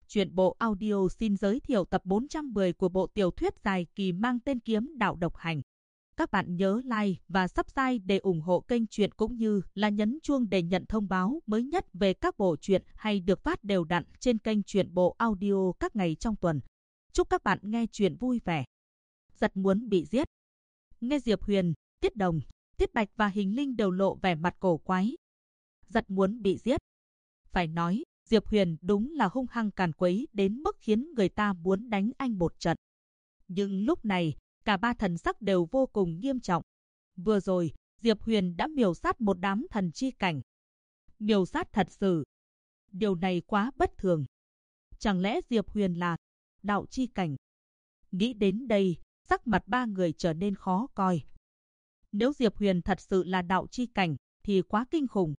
Truyện bộ audio xin giới thiệu tập 410 của bộ tiểu thuyết dài kỳ mang tên Kiếm Đạo Độc Hành. Các bạn nhớ like và subscribe để ủng hộ kênh truyện cũng như là nhấn chuông để nhận thông báo mới nhất về các bộ truyện hay được phát đều đặn trên kênh truyện bộ audio các ngày trong tuần. Chúc các bạn nghe truyện vui vẻ. Giật muốn bị giết. Nghe Diệp Huyền, Tiết Đồng, Tiết Bạch và Hình Linh đều lộ vẻ mặt cổ quái. Giật muốn bị giết. Phải nói, Diệp Huyền đúng là hung hăng càn quấy đến mức khiến người ta muốn đánh anh một trận. Nhưng lúc này, cả ba thần sắc đều vô cùng nghiêm trọng. Vừa rồi, Diệp Huyền đã miểu sát một đám thần chi cảnh. Miểu sát thật sự. Điều này quá bất thường. Chẳng lẽ Diệp Huyền là đạo chi cảnh? Nghĩ đến đây, sắc mặt ba người trở nên khó coi. Nếu Diệp Huyền thật sự là đạo chi cảnh, thì quá kinh khủng.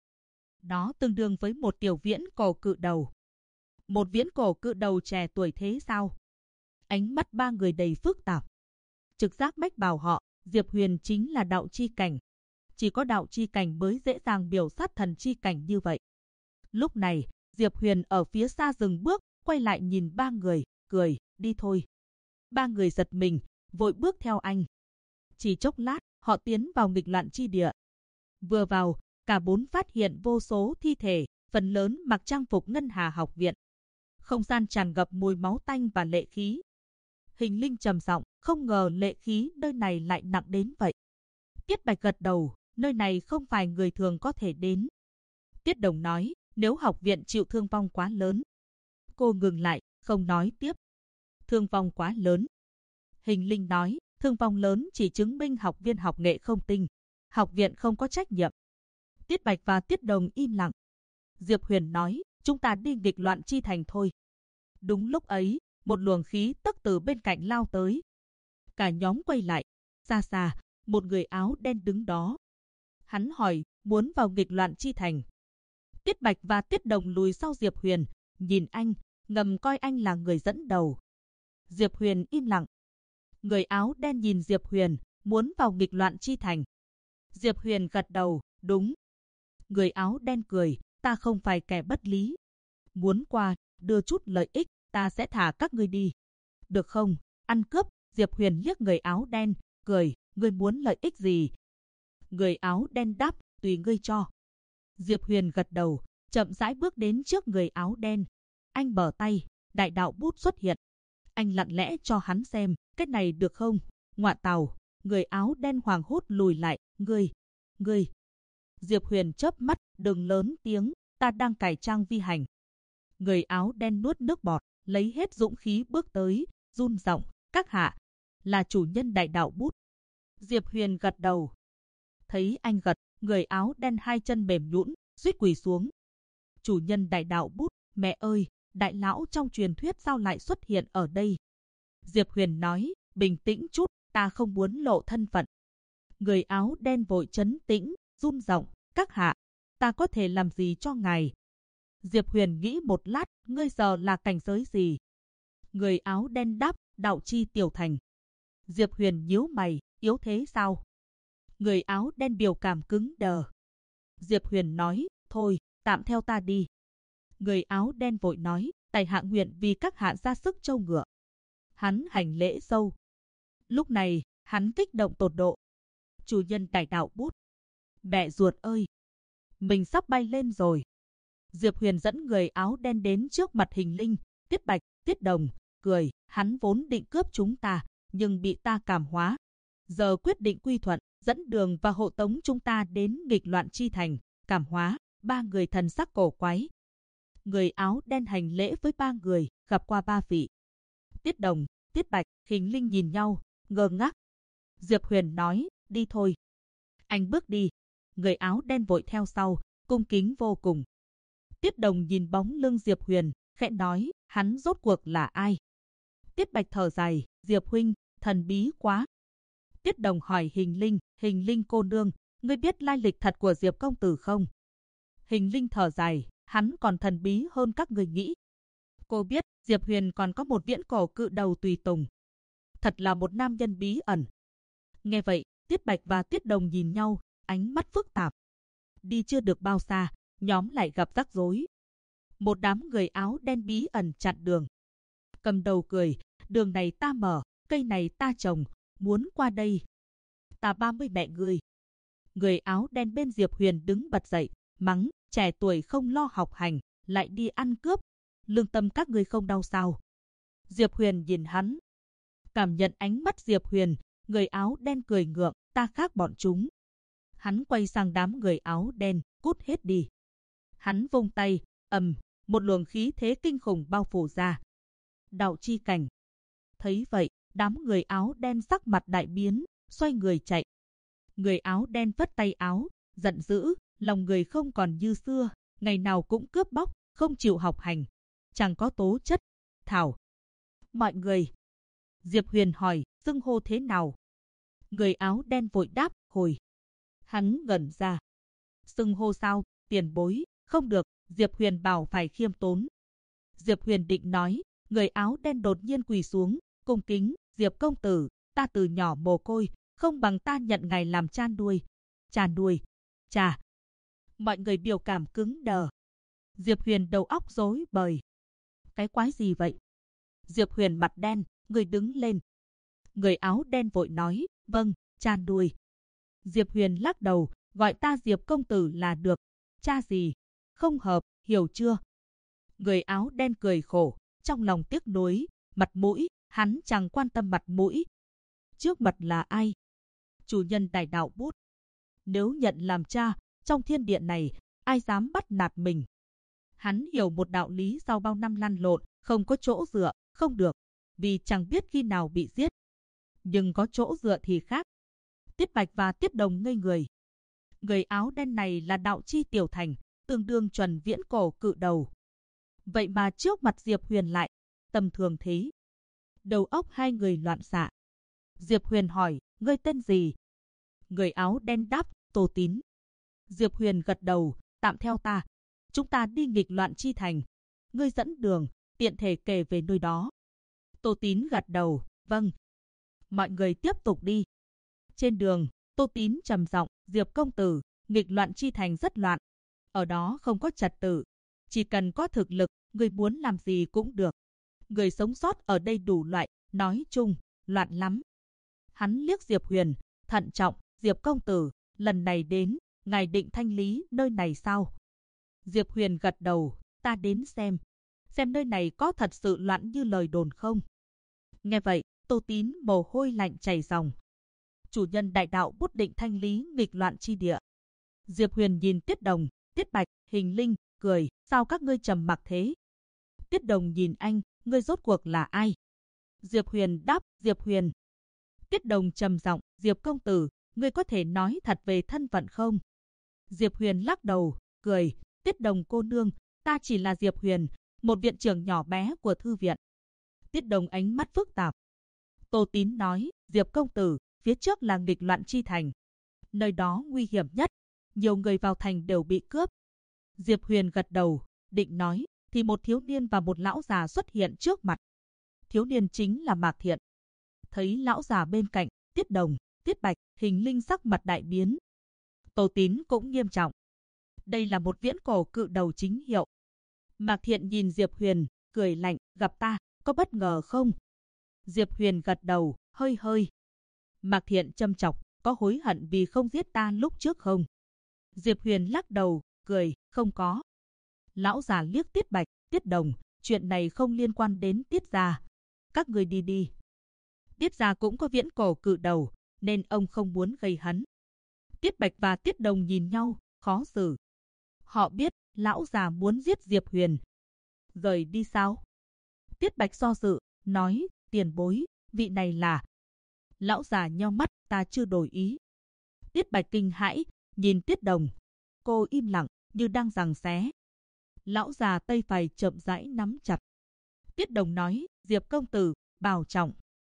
Đó tương đương với một tiểu viễn cổ cự đầu. Một viễn cổ cự đầu trẻ tuổi thế sao? Ánh mắt ba người đầy phức tạp. Trực giác mách bảo họ, Diệp Huyền chính là đạo chi cảnh. Chỉ có đạo chi cảnh mới dễ dàng biểu sát thần chi cảnh như vậy. Lúc này, Diệp Huyền ở phía xa dừng bước, quay lại nhìn ba người, cười, đi thôi. Ba người giật mình, vội bước theo anh. Chỉ chốc lát, họ tiến vào nghịch loạn chi địa. Vừa vào, cả bốn phát hiện vô số thi thể, phần lớn mặc trang phục Ngân Hà học viện. Không gian tràn ngập mùi máu tanh và lệ khí. Hình Linh trầm giọng, không ngờ lệ khí nơi này lại nặng đến vậy. Tiết Bạch gật đầu, nơi này không phải người thường có thể đến. Tiết Đồng nói, nếu học viện chịu thương vong quá lớn. Cô ngừng lại, không nói tiếp. Thương vong quá lớn. Hình Linh nói, thương vong lớn chỉ chứng minh học viên học nghệ không tinh. Học viện không có trách nhiệm. Tiết Bạch và Tiết Đồng im lặng. Diệp Huyền nói, chúng ta đi nghịch loạn chi thành thôi. Đúng lúc ấy, một luồng khí tức từ bên cạnh lao tới. Cả nhóm quay lại. Xa xa, một người áo đen đứng đó. Hắn hỏi, muốn vào nghịch loạn chi thành. Tiết Bạch và Tiết Đồng lùi sau Diệp Huyền, nhìn anh, ngầm coi anh là người dẫn đầu. Diệp Huyền im lặng. Người áo đen nhìn Diệp Huyền, muốn vào nghịch loạn chi thành. Diệp Huyền gật đầu, đúng. Người áo đen cười, ta không phải kẻ bất lý. Muốn qua, đưa chút lợi ích, ta sẽ thả các ngươi đi. Được không? Ăn cướp. Diệp Huyền liếc người áo đen, cười, ngươi muốn lợi ích gì? Người áo đen đáp, tùy ngươi cho. Diệp Huyền gật đầu, chậm rãi bước đến trước người áo đen. Anh mở tay, đại đạo bút xuất hiện. Anh lặng lẽ cho hắn xem, cái này được không? Ngoạ tào, người áo đen hoảng hốt lùi lại, ngươi. Diệp Huyền chớp mắt, đừng lớn tiếng, ta đang cải trang vi hành. Người áo đen nuốt nước bọt, lấy hết dũng khí bước tới, run giọng, các hạ, là chủ nhân đại đạo bút. Diệp Huyền gật đầu. Thấy anh gật, người áo đen hai chân mềm nhũn, suýt quỳ xuống. Chủ nhân đại đạo bút, mẹ ơi, đại lão trong truyền thuyết sao lại xuất hiện ở đây? Diệp Huyền nói, bình tĩnh chút, ta không muốn lộ thân phận. Người áo đen vội trấn tĩnh, run giọng, các hạ, ta có thể làm gì cho ngài? Diệp Huyền nghĩ một lát, ngươi giờ là cảnh giới gì? Người áo đen đáp, đạo chi tiểu thành. Diệp Huyền nhíu mày, yếu thế sao? Người áo đen biểu cảm cứng đờ. Diệp Huyền nói, thôi, tạm theo ta đi. Người áo đen vội nói, tài hạ nguyện vì các hạ ra sức trâu ngựa. Hắn hành lễ sâu. Lúc này, hắn kích động tột độ. Chủ nhân đại đạo bút. Mẹ ruột ơi! Mình sắp bay lên rồi. Diệp Huyền dẫn người áo đen đến trước mặt Hình Linh, Tiết Bạch, Tiết Đồng, cười, hắn vốn định cướp chúng ta, nhưng bị ta cảm hóa. Giờ quyết định quy thuận, dẫn đường và hộ tống chúng ta đến nghịch loạn chi thành, cảm hóa, ba người thần sắc cổ quái. Người áo đen hành lễ với ba người, gặp qua ba vị. Tiết Đồng, Tiết Bạch, Hình Linh nhìn nhau, ngơ ngác. Diệp Huyền nói, đi thôi. Anh bước đi. Người áo đen vội theo sau, cung kính vô cùng. Tiết Đồng nhìn bóng lưng Diệp Huyền, khẽ nói, hắn rốt cuộc là ai? Tiết Bạch thở dài, Diệp huynh, thần bí quá. Tiết Đồng hỏi Hình Linh cô nương, ngươi biết lai lịch thật của Diệp công tử không? Hình Linh thở dài, hắn còn thần bí hơn các người nghĩ. Cô biết, Diệp Huyền còn có một viễn cổ cự đầu tùy tùng. Thật là một nam nhân bí ẩn. Nghe vậy, Tiết Bạch và Tiết Đồng nhìn nhau, ánh mắt phức tạp. Đi chưa được bao xa, nhóm lại gặp rắc rối. một đám người áo đen bí ẩn chặn đường. Cầm đầu cười, đường này ta mở, cây này ta trồng, muốn qua đây. Ta 30 mẹ ngươi. Người áo đen bên Diệp Huyền đứng bật dậy, mắng, trẻ tuổi không lo học hành, lại đi ăn cướp. Lương tâm các ngươi không đau sao? Diệp Huyền nhìn hắn. Cảm nhận ánh mắt Diệp Huyền, người áo đen cười ngượng, ta khác bọn chúng. Hắn quay sang đám người áo đen, cút hết đi. Hắn vung tay, một luồng khí thế kinh khủng bao phủ ra. Đạo chi cảnh. Thấy vậy, đám người áo đen sắc mặt đại biến, xoay người chạy. Người áo đen vất tay áo, giận dữ, lòng người không còn như xưa, ngày nào cũng cướp bóc, không chịu học hành. Chẳng có tố chất. Thảo. Mọi người. Diệp Huyền hỏi, xưng hô thế nào? Người áo đen vội đáp, hồi. Hắn ngẩn ra. Xưng hô sao? Tiền bối. Không được, Diệp Huyền bảo phải khiêm tốn. Diệp Huyền định nói, người áo đen đột nhiên quỳ xuống, cung kính, Diệp công tử, ta từ nhỏ mồ côi, không bằng ta nhận ngài làm cha nuôi. Cha nuôi. Cha. Mọi người biểu cảm cứng đờ. Diệp Huyền đầu óc rối bời. Cái quái gì vậy? Diệp Huyền mặt đen, người đứng lên. Người áo đen vội nói, vâng, cha nuôi. Diệp Huyền lắc đầu, gọi ta Diệp công tử là được. Cha gì? Không hợp, hiểu chưa? Người áo đen cười khổ, trong lòng tiếc nuối, mặt mũi, hắn chẳng quan tâm mặt mũi. Trước mặt là ai? Chủ nhân Đại Đạo Bút. Nếu nhận làm cha, trong thiên địa này, ai dám bắt nạt mình? Hắn hiểu một đạo lý sau bao năm lăn lộn, không có chỗ dựa, không được, vì chẳng biết khi nào bị giết. Nhưng có chỗ dựa thì khác. Tiết Bạch và Tiết Đồng ngây người. Người áo đen này là đạo chi tiểu thành, tương đương chuẩn viễn cổ cự đầu. Vậy mà trước mặt Diệp Huyền lại, tầm thường thế. Đầu óc hai người loạn xạ. Diệp Huyền hỏi, ngươi tên gì? Người áo đen đáp, Tô Tín. Diệp Huyền gật đầu, tạm theo ta. Chúng ta đi nghịch loạn chi thành. Ngươi dẫn đường, tiện thể kể về nơi đó. Tô Tín gật đầu, vâng. Mọi người tiếp tục đi. Trên đường, Tô Tín trầm giọng, Diệp công tử, nghịch loạn chi thành rất loạn. Ở đó không có trật tự. Chỉ cần có thực lực, người muốn làm gì cũng được. Người sống sót ở đây đủ loại, nói chung, loạn lắm. Hắn liếc Diệp Huyền, thận trọng, Diệp công tử, lần này đến, ngài định thanh lý nơi này sao? Diệp Huyền gật đầu, ta đến xem nơi này có thật sự loạn như lời đồn không? Nghe vậy, Tô Tín mồ hôi lạnh chảy ròng. Chủ nhân Đại Đạo Bút định thanh lý nghịch loạn chi địa. Diệp Huyền nhìn Tiết Đồng, Tiết Bạch, Hình Linh, cười, sao các ngươi trầm mặc thế? Tiết Đồng nhìn anh, ngươi rốt cuộc là ai? Diệp Huyền đáp, Diệp Huyền. Tiết Đồng trầm giọng, Diệp công tử, ngươi có thể nói thật về thân phận không? Diệp Huyền lắc đầu, cười, Tiết Đồng cô nương, ta chỉ là Diệp Huyền, một viện trưởng nhỏ bé của thư viện. Tiết Đồng ánh mắt phức tạp. Tô Tín nói, Diệp công tử, phía trước là nghịch loạn chi thành. Nơi đó nguy hiểm nhất, nhiều người vào thành đều bị cướp. Diệp Huyền gật đầu, định nói, thì một thiếu niên và một lão già xuất hiện trước mặt. Thiếu niên chính là Mạc Thiện. Thấy lão già bên cạnh, Tiết Đồng, Tiết Bạch, Hình Linh sắc mặt đại biến. Tô Tín cũng nghiêm trọng. Đây là một viễn cổ cự đầu chính hiệu. Mạc Thiện nhìn Diệp Huyền, cười lạnh, gặp ta, có bất ngờ không? Diệp Huyền gật đầu, hơi hơi. Mạc Thiện châm chọc, có hối hận vì không giết ta lúc trước không? Diệp Huyền lắc đầu, cười, không có. Lão già liếc Tiết Bạch, Tiết Đồng, chuyện này không liên quan đến Tiết gia. Các người đi đi. Tiết gia cũng có viễn cổ cự đầu, nên ông không muốn gây hấn. Tiết Bạch và Tiết Đồng nhìn nhau, khó xử. Họ biết, lão già muốn giết Diệp Huyền. Rời đi sao? Tiết Bạch do dự, nói, tiền bối, vị này là... Lão già nheo mắt, ta chưa đổi ý. Tiết Bạch kinh hãi, nhìn Tiết Đồng. Cô im lặng, như đang giằng xé. Lão già tay phải chậm rãi nắm chặt. Tiết Đồng nói, Diệp công tử, bảo trọng.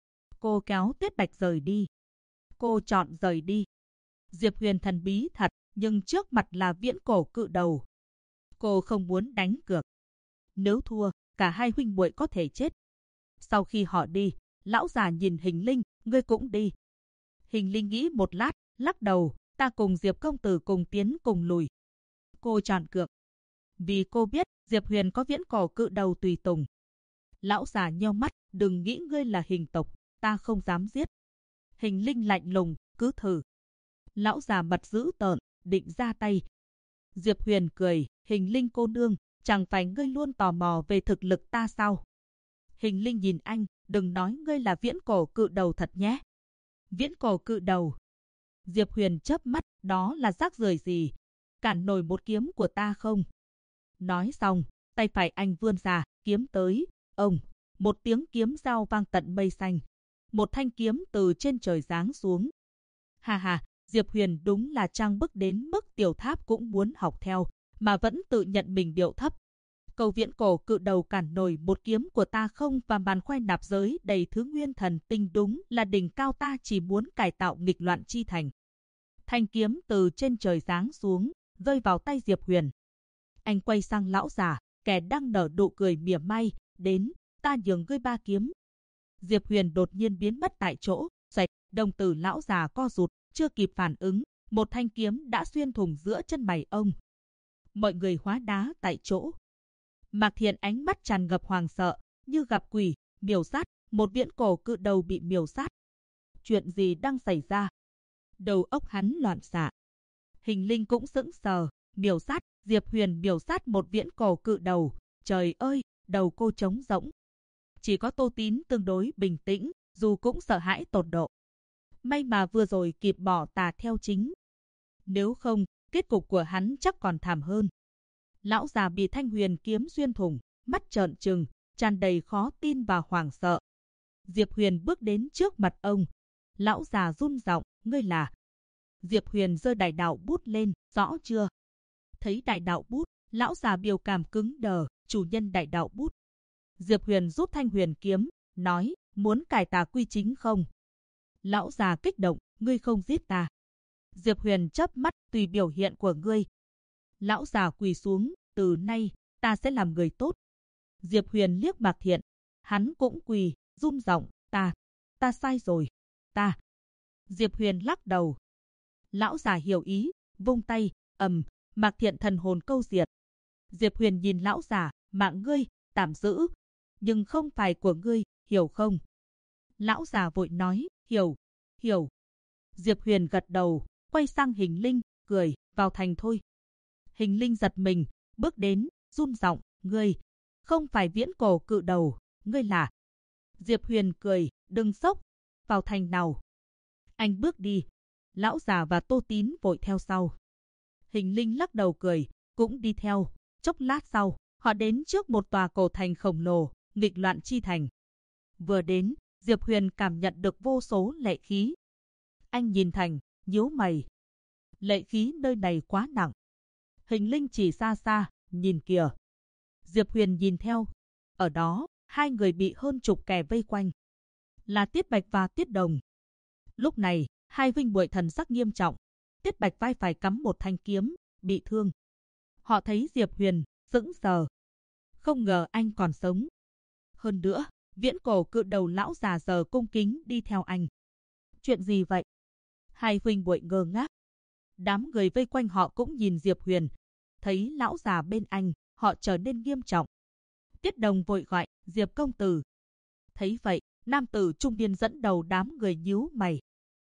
Cô kéo Tiết Bạch rời đi. Cô chọn rời đi. Diệp Huyền thần bí thật, nhưng trước mặt là viễn cổ cự đầu. Cô không muốn đánh cược. Nếu thua, cả hai huynh muội có thể chết. Sau khi họ đi, lão già nhìn Hình Linh, ngươi cũng đi. Hình Linh nghĩ một lát, lắc đầu, ta cùng Diệp công tử cùng tiến cùng lùi. Cô chọn cược. Vì cô biết, Diệp Huyền có viễn cổ cự đầu tùy tùng. Lão già nheo mắt, đừng nghĩ ngươi là hình tộc, ta không dám giết. Hình linh lạnh lùng, cứ thử. Lão già mặt dữ tợn, định ra tay. Diệp Huyền cười, hình linh cô nương, chẳng phải ngươi luôn tò mò về thực lực ta sao? Hình linh nhìn anh, đừng nói ngươi là viễn cổ cự đầu thật nhé. Viễn cổ cự đầu. Diệp Huyền chớp mắt, đó là rác rưởi gì? Cản nổi một kiếm của ta không? Nói xong, tay phải anh vươn ra, kiếm tới. Ông, một tiếng kiếm rao vang tận mây xanh. Một thanh kiếm từ trên trời giáng xuống. Hà hà, Diệp Huyền đúng là trang bức đến mức Tiểu Tháp cũng muốn học theo, mà vẫn tự nhận mình điệu thấp. Cầu viễn cổ cự đầu cản nổi một kiếm của ta không, và màn khoe nạp giới đầy thứ nguyên thần tinh đúng là đỉnh cao, ta chỉ muốn cải tạo nghịch loạn chi thành. Thanh kiếm từ trên trời giáng xuống, rơi vào tay Diệp Huyền. Anh quay sang lão già, kẻ đang nở nụ cười mỉa mai, đến, ta nhường ngươi 3 kiếm. Diệp Huyền đột nhiên biến mất tại chỗ, xoẹt, đồng tử lão già co rụt, chưa kịp phản ứng, một thanh kiếm đã xuyên thủng giữa chân mày ông. Mọi người hóa đá tại chỗ. Mạc Thiện ánh mắt tràn ngập hoàng sợ, như gặp quỷ, miểu sát, một viễn cổ cự đầu bị miểu sát. Chuyện gì đang xảy ra? Đầu óc hắn loạn xạ. Hình linh cũng sững sờ, miểu sát, Diệp Huyền miểu sát một viễn cổ cự đầu. Trời ơi, đầu cô trống rỗng. Chỉ có Tô Tín tương đối bình tĩnh, dù cũng sợ hãi tột độ. May mà vừa rồi kịp bỏ tà theo chính. Nếu không, kết cục của hắn chắc còn thảm hơn. Lão già bị thanh huyền kiếm xuyên thủng, mắt trợn trừng, tràn đầy khó tin và hoảng sợ. Diệp Huyền bước đến trước mặt ông. Lão già run giọng, ngươi là... Diệp Huyền giơ đại đạo bút lên, rõ chưa? Thấy đại đạo bút, lão già biểu cảm cứng đờ, chủ nhân đại đạo bút. Diệp Huyền rút thanh huyền kiếm, nói, muốn cải tà quy chính không? Lão già kích động, ngươi không giết ta. Diệp Huyền chớp mắt, tùy biểu hiện của ngươi. Lão già quỳ xuống, từ nay, ta sẽ làm người tốt. Diệp Huyền liếc Mạc Thiện, hắn cũng quỳ, run giọng, ta sai rồi, ta. Diệp Huyền lắc đầu. Lão già hiểu ý, vung tay, Mạc Thiện thần hồn câu diệt. Diệp Huyền nhìn lão già, mạng ngươi, tạm giữ, nhưng không phải của ngươi, hiểu không? Lão già vội nói, hiểu. Diệp Huyền gật đầu, quay sang Hình linh, cười, vào thành thôi. Hình linh giật mình, bước đến, run giọng, ngươi, không phải viễn cổ cự đầu, ngươi là... Diệp Huyền cười, đừng sốc, vào thành nào. Anh bước đi, lão già và Tô Tín vội theo sau. Hình linh lắc đầu cười, cũng đi theo. Chốc lát sau, họ đến trước một tòa cổ thành khổng lồ, nghịch loạn chi thành. Vừa đến, Diệp Huyền cảm nhận được vô số lệ khí. Anh nhìn thành, nhíu mày. Lệ khí nơi này quá nặng. Hình linh chỉ xa xa, nhìn kìa. Diệp Huyền nhìn theo. Ở đó, 2 người bị hơn chục kẻ vây quanh. Là Tiết Bạch và Tiết Đồng. Lúc này, 2 huynh muội thần sắc nghiêm trọng. Tiết Bạch vai phải cắm một thanh kiếm, bị thương. Họ thấy Diệp Huyền, sững sờ. Không ngờ anh còn sống. Hơn nữa, viễn cổ cự đầu lão già giờ cung kính đi theo anh. Chuyện gì vậy? 2 huynh muội ngơ ngác. Đám người vây quanh họ cũng nhìn Diệp Huyền. Thấy lão già bên anh, họ trở nên nghiêm trọng. Tiết Đồng vội gọi, Diệp công tử. Thấy vậy, nam tử trung niên dẫn đầu đám người nhíu mày.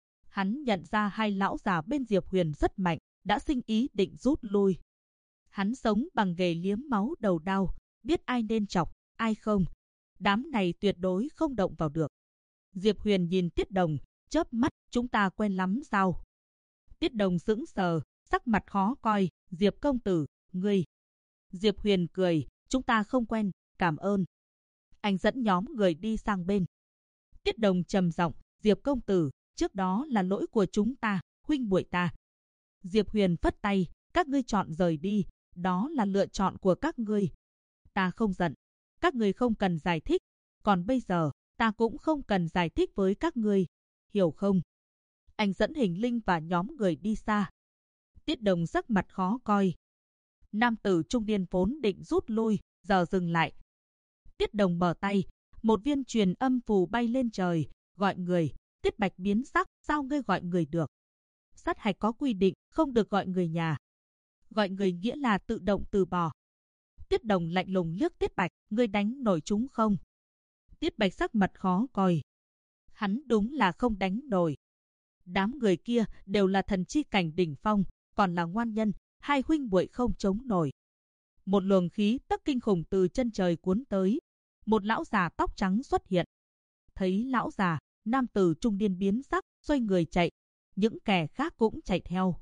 Hắn nhận ra 2 lão già bên Diệp Huyền rất mạnh, đã sinh ý định rút lui. Hắn sống bằng nghề liếm máu đầu đao, biết ai nên chọc, ai không. Đám này tuyệt đối không động vào được. Diệp Huyền nhìn Tiết Đồng, chớp mắt, chúng ta quen lắm sao? Tiết Đồng sững sờ, sắc mặt khó coi, Diệp công tử, ngươi. Diệp Huyền cười, chúng ta không quen, cảm ơn. Anh dẫn nhóm người đi sang bên. Tiết Đồng trầm giọng, Diệp công tử, trước đó là lỗi của chúng ta, huynh muội ta. Diệp Huyền phất tay, các ngươi chọn rời đi, đó là lựa chọn của các ngươi. Ta không giận, các ngươi không cần giải thích, còn bây giờ, ta cũng không cần giải thích với các ngươi, hiểu không? Anh dẫn Hình linh và nhóm người đi xa. Tiết Đồng sắc mặt khó coi. Nam tử trung niên vốn định rút lui, giờ dừng lại. Tiết Đồng mở tay, một viên truyền âm phù bay lên trời, gọi người. Tiết Bạch biến sắc, sao ngươi gọi người được? Sát hạch có quy định, không được gọi người nhà. Gọi người nghĩa là tự động từ bỏ. Tiết Đồng lạnh lùng liếc Tiết Bạch, ngươi đánh nổi chúng không? Tiết Bạch sắc mặt khó coi. Hắn đúng là không đánh nổi. Đám người kia đều là thần chi cảnh đỉnh phong, còn là ngoan nhân, hai huynh muội không chống nổi. Một luồng khí tức kinh khủng từ chân trời cuốn tới. Một lão già tóc trắng xuất hiện. Thấy lão già, nam tử trung niên biến sắc, xoay người chạy. Những kẻ khác cũng chạy theo.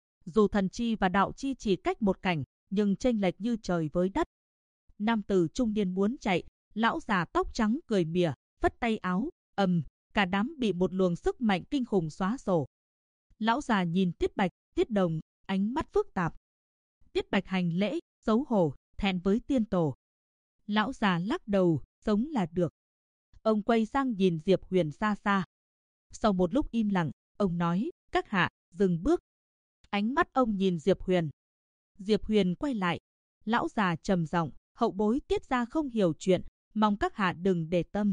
Dù thần chi và đạo chi chỉ cách một cảnh, nhưng chênh lệch như trời với đất. Nam tử trung niên muốn chạy, lão già tóc trắng cười mỉa, phất tay áo, cả đám bị một luồng sức mạnh kinh khủng xóa sổ. Lão già nhìn Tiết Bạch, Tiết Đồng, ánh mắt phức tạp. Tiết Bạch hành lễ, xấu hổ, thẹn với tiên tổ. Lão già lắc đầu, sống là được. Ông quay sang nhìn Diệp Huyền xa xa. Sau một lúc im lặng, ông nói, các hạ, dừng bước. Ánh mắt ông nhìn Diệp Huyền. Diệp Huyền quay lại. Lão già trầm giọng, hậu bối Tiết gia không hiểu chuyện, mong các hạ đừng để tâm.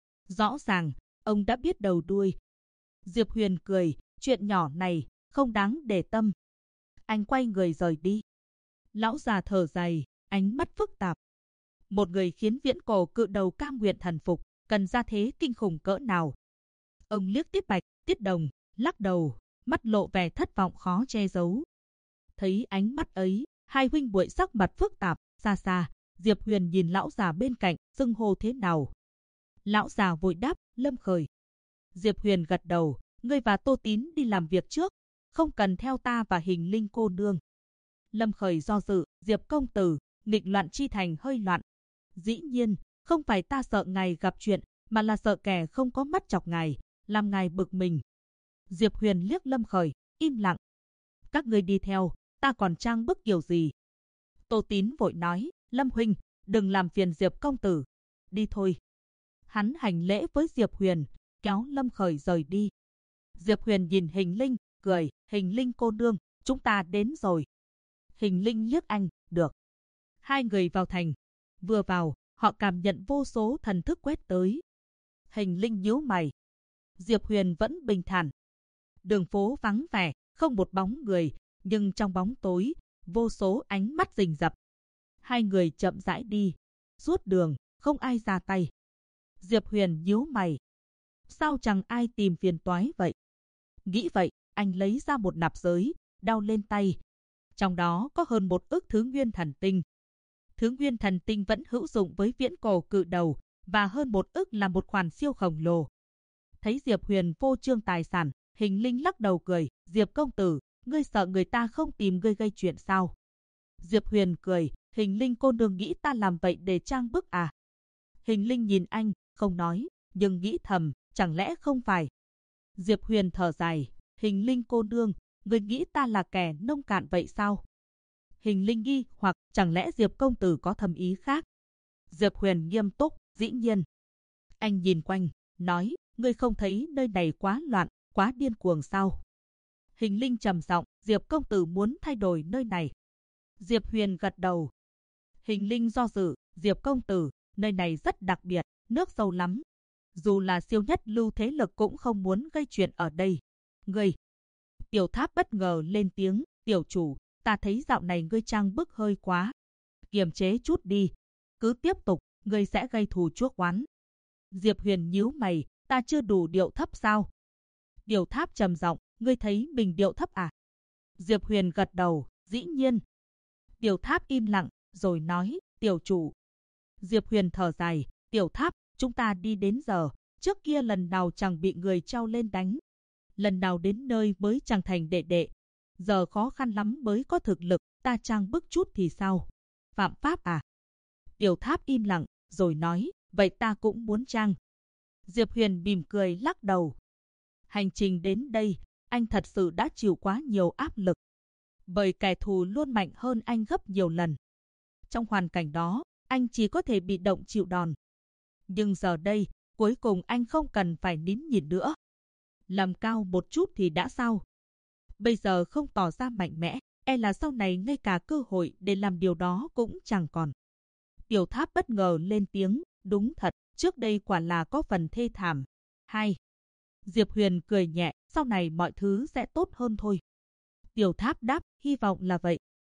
Rõ ràng, ông đã biết đầu đuôi. Diệp Huyền cười, chuyện nhỏ này, không đáng để tâm. Anh quay người rời đi. Lão già thở dài, ánh mắt phức tạp. Một người khiến viễn cổ cự đầu cam nguyện thần phục, cần ra thế kinh khủng cỡ nào. Ông liếc Tiết Bạch, Tiết Đồng, lắc đầu, mắt lộ vẻ thất vọng khó che giấu. Thấy ánh mắt ấy, hai huynh muội sắc mặt phức tạp, xa xa, Diệp Huyền nhìn lão già bên cạnh, xưng hô thế nào. Lão già vội đáp, Lâm Khởi. Diệp Huyền gật đầu, ngươi và Tô Tín đi làm việc trước, không cần theo ta và Hình Linh cô nương. Lâm Khởi do dự, Diệp công tử, nghịch loạn chi thành hơi loạn. Dĩ nhiên, không phải ta sợ ngài gặp chuyện, mà là sợ kẻ không có mắt chọc ngài, làm ngài bực mình. Diệp Huyền liếc Lâm Khởi, im lặng. Các ngươi đi theo, ta còn trang bức kiểu gì? Tô Tín vội nói, Lâm huynh, đừng làm phiền Diệp công tử. Đi thôi. Hắn hành lễ với Diệp Huyền, kéo Lâm Khởi rời đi. Diệp Huyền nhìn Hình Linh, cười, Hình Linh cô nương, chúng ta đến rồi. Hình Linh liếc anh, được. Hai người vào thành. Vừa vào, họ cảm nhận vô số thần thức quét tới. Hình Linh nhíu mày. Diệp Huyền vẫn bình thản. Đường phố vắng vẻ, không một bóng người, nhưng trong bóng tối, vô số ánh mắt rình rập. Hai người chậm rãi đi. Suốt đường, không ai ra tay. Diệp Huyền nhíu mày. Sao chẳng ai tìm phiền toái vậy? Nghĩ vậy, anh lấy ra một nạp giới, đao lên tay. Trong đó có hơn 1 ức thứ nguyên thần tinh. Thứ nguyên thần tinh vẫn hữu dụng với viễn cổ cự đầu, và hơn 1 ức là một khoản siêu khổng lồ. Thấy Diệp Huyền vô trương tài sản, Hình Linh lắc đầu cười, Diệp công tử, ngươi sợ người ta không tìm ngươi gây chuyện sao? Diệp Huyền cười, Hình Linh cô nương nghĩ ta làm vậy để trang bức à? Hình Linh nhìn anh, không nói, nhưng nghĩ thầm, chẳng lẽ không phải? Diệp Huyền thở dài, Hình Linh cô nương, ngươi nghĩ ta là kẻ nông cạn vậy sao? Hình Linh nghi hoặc chẳng lẽ Diệp công tử có thầm ý khác? Diệp Huyền nghiêm túc, dĩ nhiên. Anh nhìn quanh, nói, ngươi không thấy nơi này quá loạn, quá điên cuồng sao? Hình Linh trầm giọng, Diệp công tử muốn thay đổi nơi này. Diệp Huyền gật đầu. Hình Linh do dự, Diệp công tử, nơi này rất đặc biệt, nước sâu lắm. Dù là siêu nhất lưu thế lực cũng không muốn gây chuyện ở đây. Ngươi. Tiểu Tháp bất ngờ lên tiếng, tiểu chủ, ta thấy dạo này ngươi trang bức hơi quá. Kiềm chế chút đi. Cứ tiếp tục, ngươi sẽ gây thù chuốc oán. Diệp Huyền nhíu mày, ta chưa đủ điệu thấp sao? Tiểu Tháp trầm giọng, ngươi thấy mình điệu thấp à? Diệp Huyền gật đầu, dĩ nhiên. Tiểu Tháp im lặng, rồi nói, tiểu chủ. Diệp Huyền thở dài, Tiểu Tháp, chúng ta đi đến giờ, trước kia lần nào chẳng bị người treo lên đánh. Lần nào đến nơi mới chẳng thành đệ đệ. Giờ khó khăn lắm mới có thực lực, ta trang bức chút thì sao? Phạm pháp à? Tiểu Tháp im lặng, rồi nói, vậy ta cũng muốn trang. Diệp Huyền mỉm cười lắc đầu. Hành trình đến đây, anh thật sự đã chịu quá nhiều áp lực. Bởi kẻ thù luôn mạnh hơn anh gấp nhiều lần. Trong hoàn cảnh đó, anh chỉ có thể bị động chịu đòn. Nhưng giờ đây, cuối cùng anh không cần phải nín nhịn nữa. Làm cao một chút thì đã sao? Bây giờ không tỏ ra mạnh mẽ, e là sau này ngay cả cơ hội để làm điều đó cũng chẳng còn. Tiểu Tháp bất ngờ lên tiếng, đúng thật, trước đây quả là có phần thê thảm. 2. Diệp Huyền cười nhẹ, sau này mọi thứ sẽ tốt hơn thôi. Tiểu Tháp đáp, hy vọng là vậy.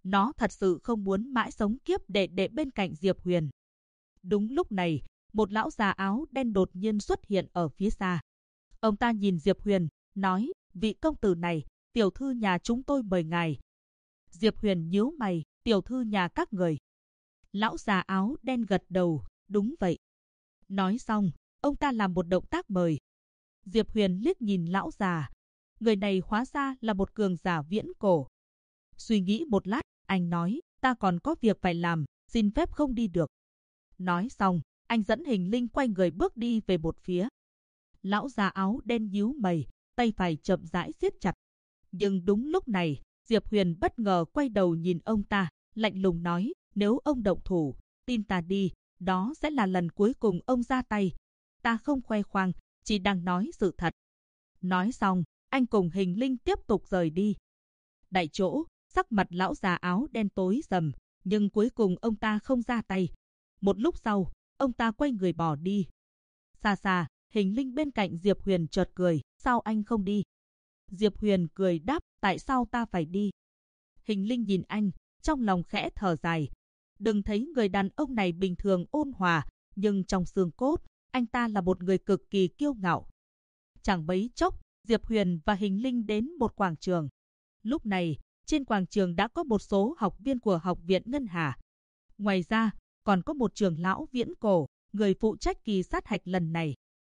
Nó thật sự không muốn mãi sống kiếp để bên cạnh Diệp Huyền. Đúng lúc này, một lão già áo đen đột nhiên xuất hiện ở phía xa. Ông ta nhìn Diệp Huyền, nói, vị công tử này, tiểu thư nhà chúng tôi mời ngài. Diệp Huyền nhíu mày, tiểu thư nhà các người. Lão già áo đen gật đầu, đúng vậy. Nói xong, ông ta làm một động tác mời. Diệp Huyền liếc nhìn lão già. Người này hóa ra là một cường giả viễn cổ. Suy nghĩ một lát, anh nói, ta còn có việc phải làm, xin phép không đi được. Nói xong, anh dẫn Hình Linh quay người bước đi về một phía. Lão già áo đen nhíu mày, tay phải chậm rãi siết chặt. Nhưng đúng lúc này, Diệp Huyền bất ngờ quay đầu nhìn ông ta, lạnh lùng nói, nếu ông động thủ, tin ta đi, đó sẽ là lần cuối cùng ông ra tay. Ta không khoe khoang, chỉ đang nói sự thật. Nói xong, anh cùng Hình Linh tiếp tục rời đi. Tại chỗ, sắc mặt lão già áo đen tối sầm, nhưng cuối cùng ông ta không ra tay. Một lúc sau, ông ta quay người bỏ đi. Xa xa, Hình Linh bên cạnh Diệp Huyền chợt cười, sao anh không đi? Diệp Huyền cười đáp, tại sao ta phải đi? Hình Linh nhìn anh, trong lòng khẽ thở dài. Đừng thấy người đàn ông này bình thường ôn hòa, nhưng trong xương cốt, anh ta là một người cực kỳ kiêu ngạo. Chẳng mấy chốc, Diệp Huyền và Hình Linh đến một quảng trường. Lúc này, trên quảng trường đã có một số học viên của Học viện Ngân Hà. Ngoài ra, còn có một trưởng lão viễn cổ, người phụ trách kỳ sát hạch lần này.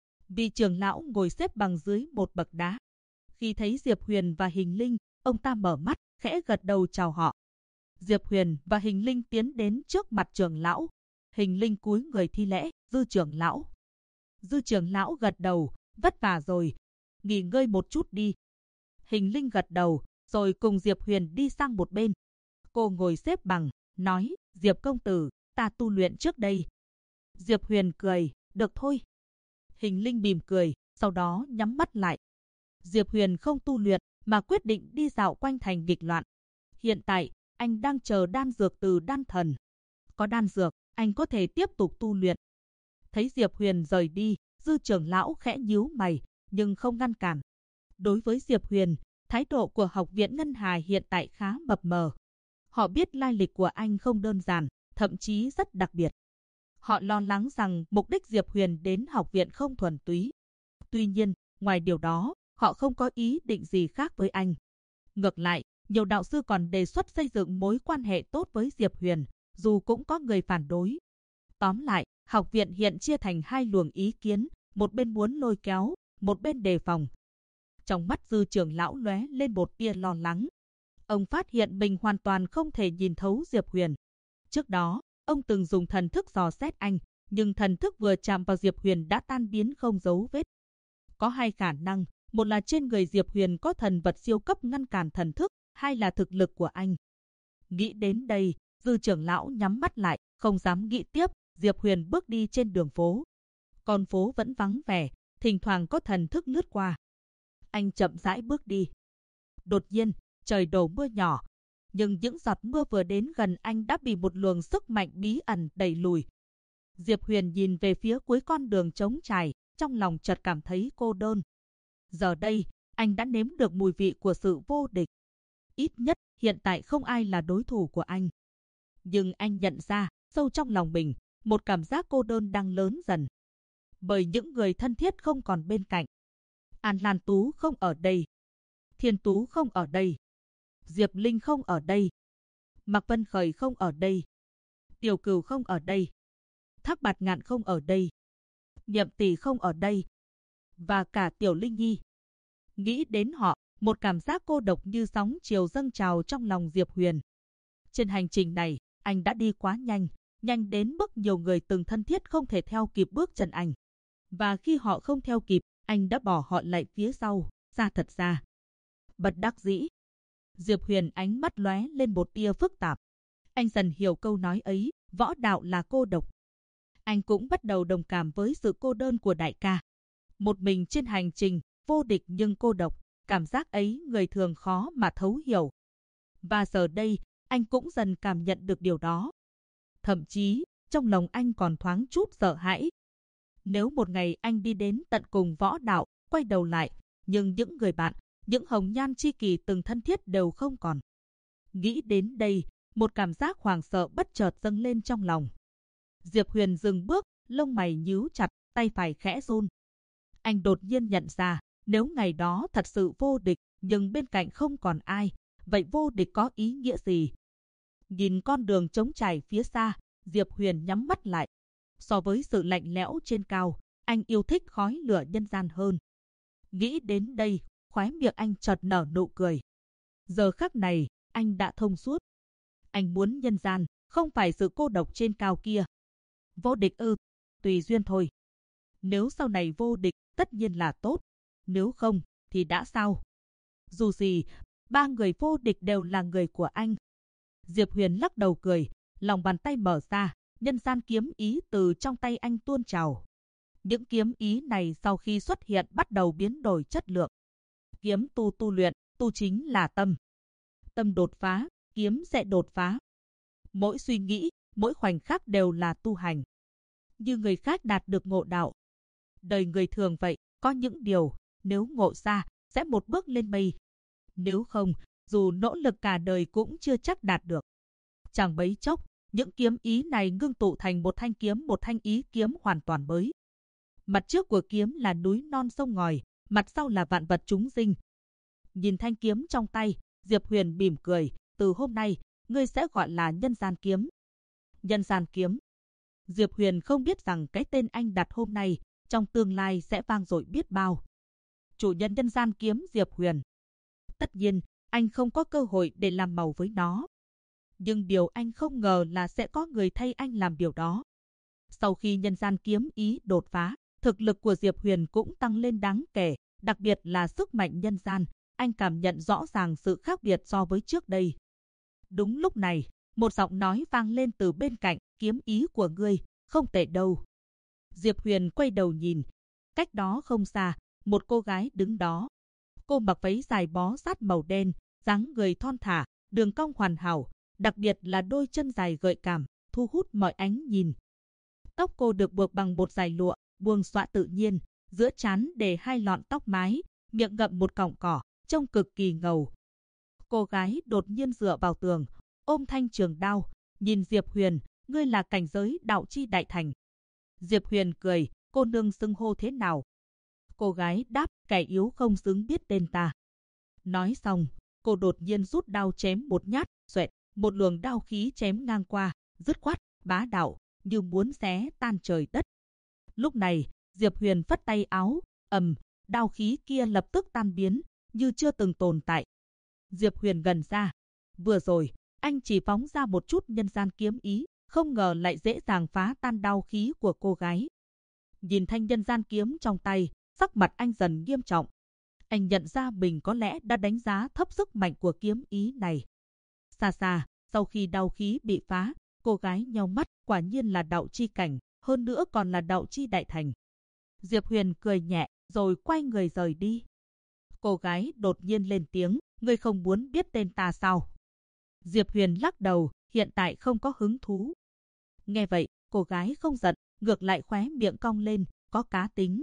Vị trưởng lão ngồi xếp bằng dưới một bậc đá. Khi thấy Diệp Huyền và Hình Linh, ông ta mở mắt, khẽ gật đầu chào họ. Diệp Huyền và Hình Linh tiến đến trước mặt trưởng lão. Hình Linh cúi người thi lễ, Dư trưởng lão. Dư trưởng lão gật đầu, vất vả rồi, nghỉ ngơi một chút đi. Hình Linh gật đầu, rồi cùng Diệp Huyền đi sang một bên. Cô ngồi xếp bằng, nói, Diệp công tử, ta tu luyện trước đây. Diệp Huyền cười, được thôi. Hình Linh mỉm cười, sau đó nhắm mắt lại. Diệp Huyền không tu luyện, mà quyết định đi dạo quanh thành nghịch loạn. Hiện tại, anh đang chờ đan dược từ đan thần. Có đan dược, anh có thể tiếp tục tu luyện. Thấy Diệp Huyền rời đi, Dư trưởng lão khẽ nhíu mày, nhưng không ngăn cản. Đối với Diệp Huyền, thái độ của Học viện Ngân Hà hiện tại khá mập mờ. Họ biết lai lịch của anh không đơn giản, thậm chí rất đặc biệt. Họ lo lắng rằng mục đích Diệp Huyền đến học viện không thuần túy. Tuy nhiên, ngoài điều đó, họ không có ý định gì khác với anh. Ngược lại, nhiều đạo sư còn đề xuất xây dựng mối quan hệ tốt với Diệp Huyền, dù cũng có người phản đối. Tóm lại, học viện hiện chia thành hai luồng ý kiến, một bên muốn lôi kéo, một bên đề phòng. Trong mắt Dư trưởng lão lóe lên một tia lo lắng. Ông phát hiện mình hoàn toàn không thể nhìn thấu Diệp Huyền. Trước đó, ông từng dùng thần thức dò xét anh, nhưng thần thức vừa chạm vào Diệp Huyền đã tan biến không dấu vết. Có hai khả năng, một là trên người Diệp Huyền có thần vật siêu cấp ngăn cản thần thức, hai là thực lực của anh. Nghĩ đến đây, Dư trưởng lão nhắm mắt lại, không dám nghĩ tiếp. Diệp Huyền bước đi trên đường phố. Con phố vẫn vắng vẻ, thỉnh thoảng có thần thức lướt qua. Anh chậm rãi bước đi. Đột nhiên, trời đổ mưa nhỏ. Nhưng những giọt mưa vừa đến gần anh đã bị một luồng sức mạnh bí ẩn đẩy lùi. Diệp Huyền nhìn về phía cuối con đường trống trải, trong lòng chợt cảm thấy cô đơn. Giờ đây, anh đã nếm được mùi vị của sự vô địch. Ít nhất, hiện tại không ai là đối thủ của anh. Nhưng anh nhận ra, sâu trong lòng mình, một cảm giác cô đơn đang lớn dần. Bởi những người thân thiết không còn bên cạnh. An Lan Tú không ở đây. Thiên Tú không ở đây. Diệp Linh không ở đây. Mạc Vân Khởi không ở đây. Tiểu Cửu không ở đây. Thác Bạt Ngạn không ở đây. Nhậm Tỷ không ở đây. Và cả Tiểu Linh Nhi. Nghĩ đến họ, một cảm giác cô độc như sóng chiều dâng trào trong lòng Diệp Huyền. Trên hành trình này, anh đã đi quá nhanh. Nhanh đến mức nhiều người từng thân thiết không thể theo kịp bước chân anh. Và khi họ không theo kịp, anh đã bỏ họ lại phía sau, xa thật xa. Bất đắc dĩ. Diệp Huyền ánh mắt lóe lên một tia phức tạp. Anh dần hiểu câu nói ấy, võ đạo là cô độc. Anh cũng bắt đầu đồng cảm với sự cô đơn của đại ca. Một mình trên hành trình, vô địch nhưng cô độc, cảm giác ấy người thường khó mà thấu hiểu. Và giờ đây, anh cũng dần cảm nhận được điều đó. Thậm chí, trong lòng anh còn thoáng chút sợ hãi. Nếu một ngày anh đi đến tận cùng võ đạo, quay đầu lại, nhưng những người bạn, những hồng nhan chi kỷ từng thân thiết đều không còn. Nghĩ đến đây, Một cảm giác hoảng sợ bất chợt dâng lên trong lòng. Diệp Huyền dừng bước, lông mày nhíu chặt, tay phải khẽ run. Anh đột nhiên nhận ra, nếu ngày đó thật sự vô địch, nhưng bên cạnh không còn ai, vậy vô địch có ý nghĩa gì? Nhìn con đường trống trải phía xa, Diệp Huyền nhắm mắt lại. So với sự lạnh lẽo trên cao, anh yêu thích khói lửa nhân gian hơn. Nghĩ đến đây, khóe miệng anh chợt nở nụ cười. Giờ khắc này, anh đã thông suốt. Anh muốn nhân gian, không phải sự cô độc trên cao kia. Vô địch ư, tùy duyên thôi. Nếu sau này vô địch, tất nhiên là tốt. Nếu không, thì đã sao? Dù gì, 3 người vô địch đều là người của anh. Diệp Huyền lắc đầu cười, lòng bàn tay mở ra, nhân gian kiếm ý từ trong tay anh tuôn trào. Những kiếm ý này sau khi xuất hiện bắt đầu biến đổi chất lượng. Kiếm tu luyện, tu chính là tâm. Tâm đột phá, kiếm sẽ đột phá. Mỗi suy nghĩ, mỗi khoảnh khắc đều là tu hành. Như người khác đạt được ngộ đạo. Đời người thường vậy, có những điều, nếu ngộ ra, sẽ một bước lên mây. Nếu không, dù nỗ lực cả đời cũng chưa chắc đạt được. Chẳng bấy chốc, những kiếm ý này ngưng tụ thành một thanh ý kiếm hoàn toàn mới. Mặt trước của kiếm là núi non sông ngòi, mặt sau là vạn vật chúng sinh. Nhìn thanh kiếm trong tay, Diệp Huyền mỉm cười, từ hôm nay, ngươi sẽ gọi là nhân gian kiếm. Nhân gian kiếm. Diệp Huyền không biết rằng cái tên anh đặt hôm nay, trong tương lai sẽ vang dội biết bao. Chủ nhân nhân gian kiếm Diệp Huyền. Tất nhiên, anh không có cơ hội để làm màu với nó. Nhưng điều anh không ngờ là sẽ có người thay anh làm điều đó. Sau khi nhân gian kiếm ý đột phá, thực lực của Diệp Huyền cũng tăng lên đáng kể, đặc biệt là sức mạnh nhân gian, anh cảm nhận rõ ràng sự khác biệt so với trước đây. Đúng lúc này, một giọng nói vang lên từ bên cạnh, kiếm ý của ngươi, không tệ đâu. Diệp Huyền quay đầu nhìn, cách đó không xa, một cô gái đứng đó. Cô mặc váy dài bó sát màu đen, dáng người thon thả, đường cong hoàn hảo, đặc biệt là đôi chân dài gợi cảm, thu hút mọi ánh nhìn. Tóc cô được buộc bằng bột dài lụa, buông xõa tự nhiên, giữa trán để 2 lọn tóc mái, miệng ngậm một cọng cỏ, trông cực kỳ ngầu. Cô gái đột nhiên dựa vào tường, ôm thanh trường đao, nhìn Diệp Huyền, ngươi là cảnh giới đạo chi đại thành. Diệp Huyền cười, cô nương xưng hô thế nào? Cô gái đáp, kẻ yếu không xứng biết tên ta. Nói xong, cô đột nhiên rút đao chém một nhát, xoẹt, một luồng đao khí chém ngang qua, dứt khoát, bá đạo, như muốn xé tan trời đất. Lúc này, Diệp Huyền phất tay áo, đao khí kia lập tức tan biến, như chưa từng tồn tại. Diệp Huyền gần ra. Vừa rồi, anh chỉ phóng ra một chút nhân gian kiếm ý, không ngờ lại dễ dàng phá tan đao khí của cô gái. Nhìn thanh nhân gian kiếm trong tay, sắc mặt anh dần nghiêm trọng. Anh nhận ra mình có lẽ đã đánh giá thấp sức mạnh của kiếm ý này. Xa xa, sau khi đao khí bị phá, cô gái nheo mắt, quả nhiên là đạo chi cảnh, hơn nữa còn là đạo chi đại thành. Diệp Huyền cười nhẹ, rồi quay người rời đi. Cô gái đột nhiên lên tiếng, ngươi không muốn biết tên ta sao? Diệp Huyền lắc đầu, hiện tại không có hứng thú. Nghe vậy, cô gái không giận, ngược lại khóe miệng cong lên, có cá tính.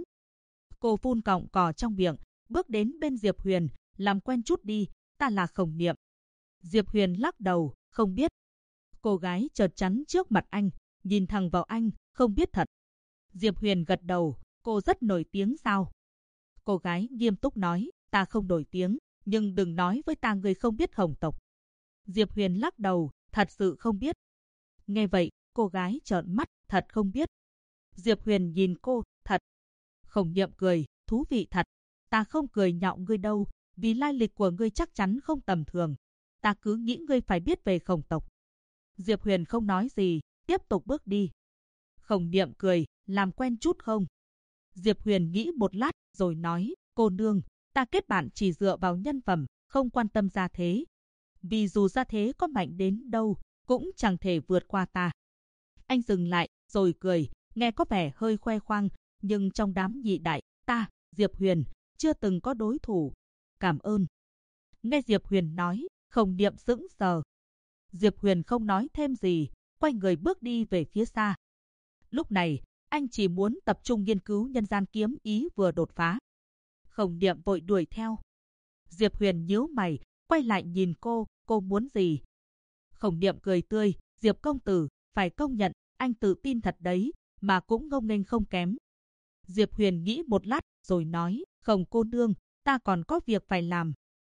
Cô phun cọng cỏ trong miệng, bước đến bên Diệp Huyền, làm quen chút đi, ta là Khổng Niệm. Diệp Huyền lắc đầu, không biết. Cô gái chợt chắn trước mặt anh, nhìn thẳng vào anh, không biết thật. Diệp Huyền gật đầu, cô rất nổi tiếng sao? Cô gái nghiêm túc nói, ta không nổi tiếng, nhưng đừng nói với ta người không biết Hồng tộc. Diệp Huyền lắc đầu, thật sự không biết. Nghe vậy, cô gái trợn mắt, thật không biết. Diệp Huyền nhìn cô, thật. Khổng Niệm cười, thú vị thật. Ta không cười nhạo ngươi đâu, vì lai lịch của ngươi chắc chắn không tầm thường. Ta cứ nghĩ ngươi phải biết về Khổng tộc. Diệp Huyền không nói gì, tiếp tục bước đi. Khổng Niệm cười, làm quen chút không? Diệp Huyền nghĩ một lát, rồi nói, cô nương, ta kết bạn chỉ dựa vào nhân phẩm, không quan tâm gia thế. Vì dù gia thế có mạnh đến đâu, cũng chẳng thể vượt qua ta. Anh dừng lại, rồi cười, nghe có vẻ hơi khoe khoang, nhưng trong đám nhị đại, ta, Diệp Huyền, chưa từng có đối thủ. Cảm ơn. Nghe Diệp Huyền nói, Khổng Niệm sững sờ. Diệp Huyền không nói thêm gì, quay người bước đi về phía xa. Lúc này, anh chỉ muốn tập trung nghiên cứu nhân gian kiếm ý vừa đột phá. Khổng Niệm vội đuổi theo. Diệp Huyền nhíu mày, quay lại nhìn cô muốn gì? Khổng Niệm cười tươi, Diệp công tử, phải công nhận, anh tự tin thật đấy, mà cũng ngông nghênh không kém. Diệp Huyền nghĩ một lát, rồi nói, Khổng cô nương, ta còn có việc phải làm.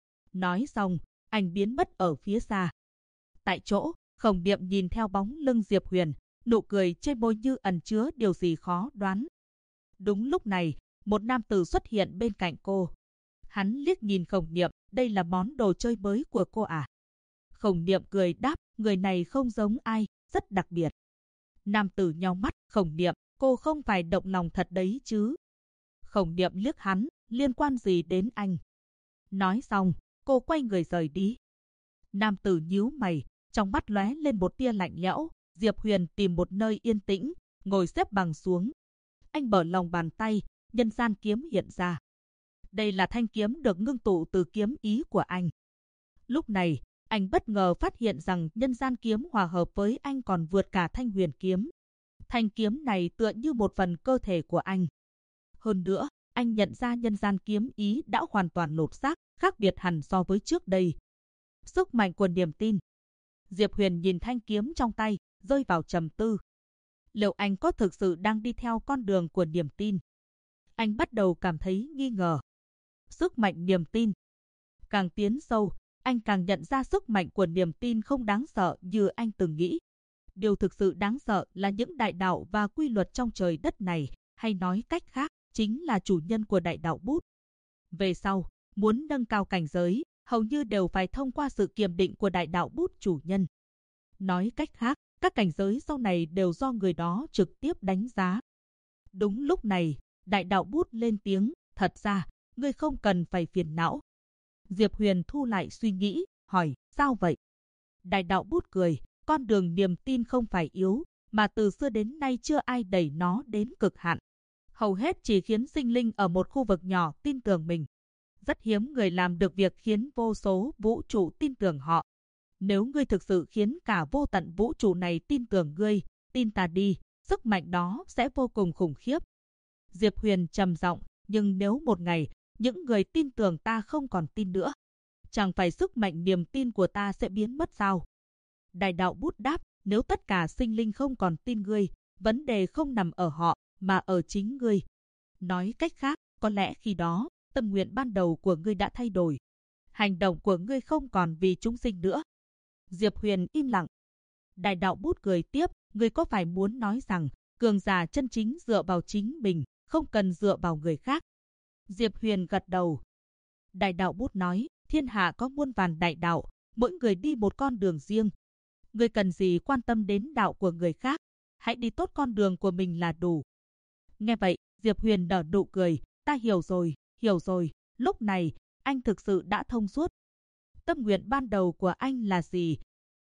Nói xong, anh biến mất ở phía xa. Tại chỗ, Khổng Niệm nhìn theo bóng lưng Diệp Huyền, nụ cười trên môi như ẩn chứa điều gì khó đoán. Đúng lúc này, một nam tử xuất hiện bên cạnh cô. Hắn liếc nhìn Khổng Niệm, đây là món đồ chơi mới của cô à? Khổng Niệm cười đáp, người này không giống ai, rất đặc biệt. Nam tử nheo mắt, Khổng Niệm, cô không phải động lòng thật đấy chứ? Khổng Niệm liếc hắn, liên quan gì đến anh? Nói xong, cô quay người rời đi. Nam tử nhíu mày, trong mắt lóe lên một tia lạnh lẽo. Diệp Huyền tìm một nơi yên tĩnh, ngồi xếp bằng xuống. Anh mở lòng bàn tay, nhân gian kiếm hiện ra. Đây là thanh kiếm được ngưng tụ từ kiếm ý của anh. Lúc này, anh bất ngờ phát hiện rằng nhân gian kiếm hòa hợp với anh còn vượt cả thanh huyền kiếm. Thanh kiếm này tựa như một phần cơ thể của anh. Hơn nữa, anh nhận ra nhân gian kiếm ý đã hoàn toàn lột xác, khác biệt hẳn so với trước đây. Sức mạnh của niềm tin. Diệp Huyền nhìn thanh kiếm trong tay, rơi vào trầm tư. Liệu anh có thực sự đang đi theo con đường của niềm tin? Anh bắt đầu cảm thấy nghi ngờ. Sức mạnh niềm tin. Càng tiến sâu, anh càng nhận ra sức mạnh của niềm tin không đáng sợ như anh từng nghĩ. Điều thực sự đáng sợ là những đại đạo và quy luật trong trời đất này, hay nói cách khác, chính là chủ nhân của đại đạo bút. Về sau, muốn nâng cao cảnh giới, hầu như đều phải thông qua sự kiềm định của đại đạo bút chủ nhân. Nói cách khác, các cảnh giới sau này đều do người đó trực tiếp đánh giá. Đúng lúc này, đại đạo bút lên tiếng, thật ra, ngươi không cần phải phiền não. Diệp Huyền thu lại suy nghĩ, hỏi, sao vậy? Đại đạo bút cười, con đường niềm tin không phải yếu, mà từ xưa đến nay chưa ai đẩy nó đến cực hạn. Hầu hết chỉ khiến sinh linh ở một khu vực nhỏ tin tưởng mình. Rất hiếm người làm được việc khiến vô số vũ trụ tin tưởng họ. Nếu ngươi thực sự khiến cả vô tận vũ trụ này tin tưởng ngươi, tin ta đi, sức mạnh đó sẽ vô cùng khủng khiếp. Diệp Huyền trầm giọng, nhưng nếu một ngày, những người tin tưởng ta không còn tin nữa, chẳng phải sức mạnh niềm tin của ta sẽ biến mất sao? Đại đạo bút đáp, nếu tất cả sinh linh không còn tin ngươi, vấn đề không nằm ở họ, mà ở chính ngươi. Nói cách khác, có lẽ khi đó, tâm nguyện ban đầu của ngươi đã thay đổi. Hành động của ngươi không còn vì chúng sinh nữa. Diệp Huyền im lặng. Đại đạo bút cười tiếp, ngươi có phải muốn nói rằng, cường giả chân chính dựa vào chính mình, không cần dựa vào người khác? Diệp Huyền gật đầu. Đại đạo bút nói, thiên hạ có muôn vàn đại đạo, mỗi người đi một con đường riêng. Ngươi cần gì quan tâm đến đạo của người khác, hãy đi tốt con đường của mình là đủ. Nghe vậy, Diệp Huyền nở nụ cười, ta hiểu rồi, lúc này, anh thực sự đã thông suốt. Tâm nguyện ban đầu của anh là gì?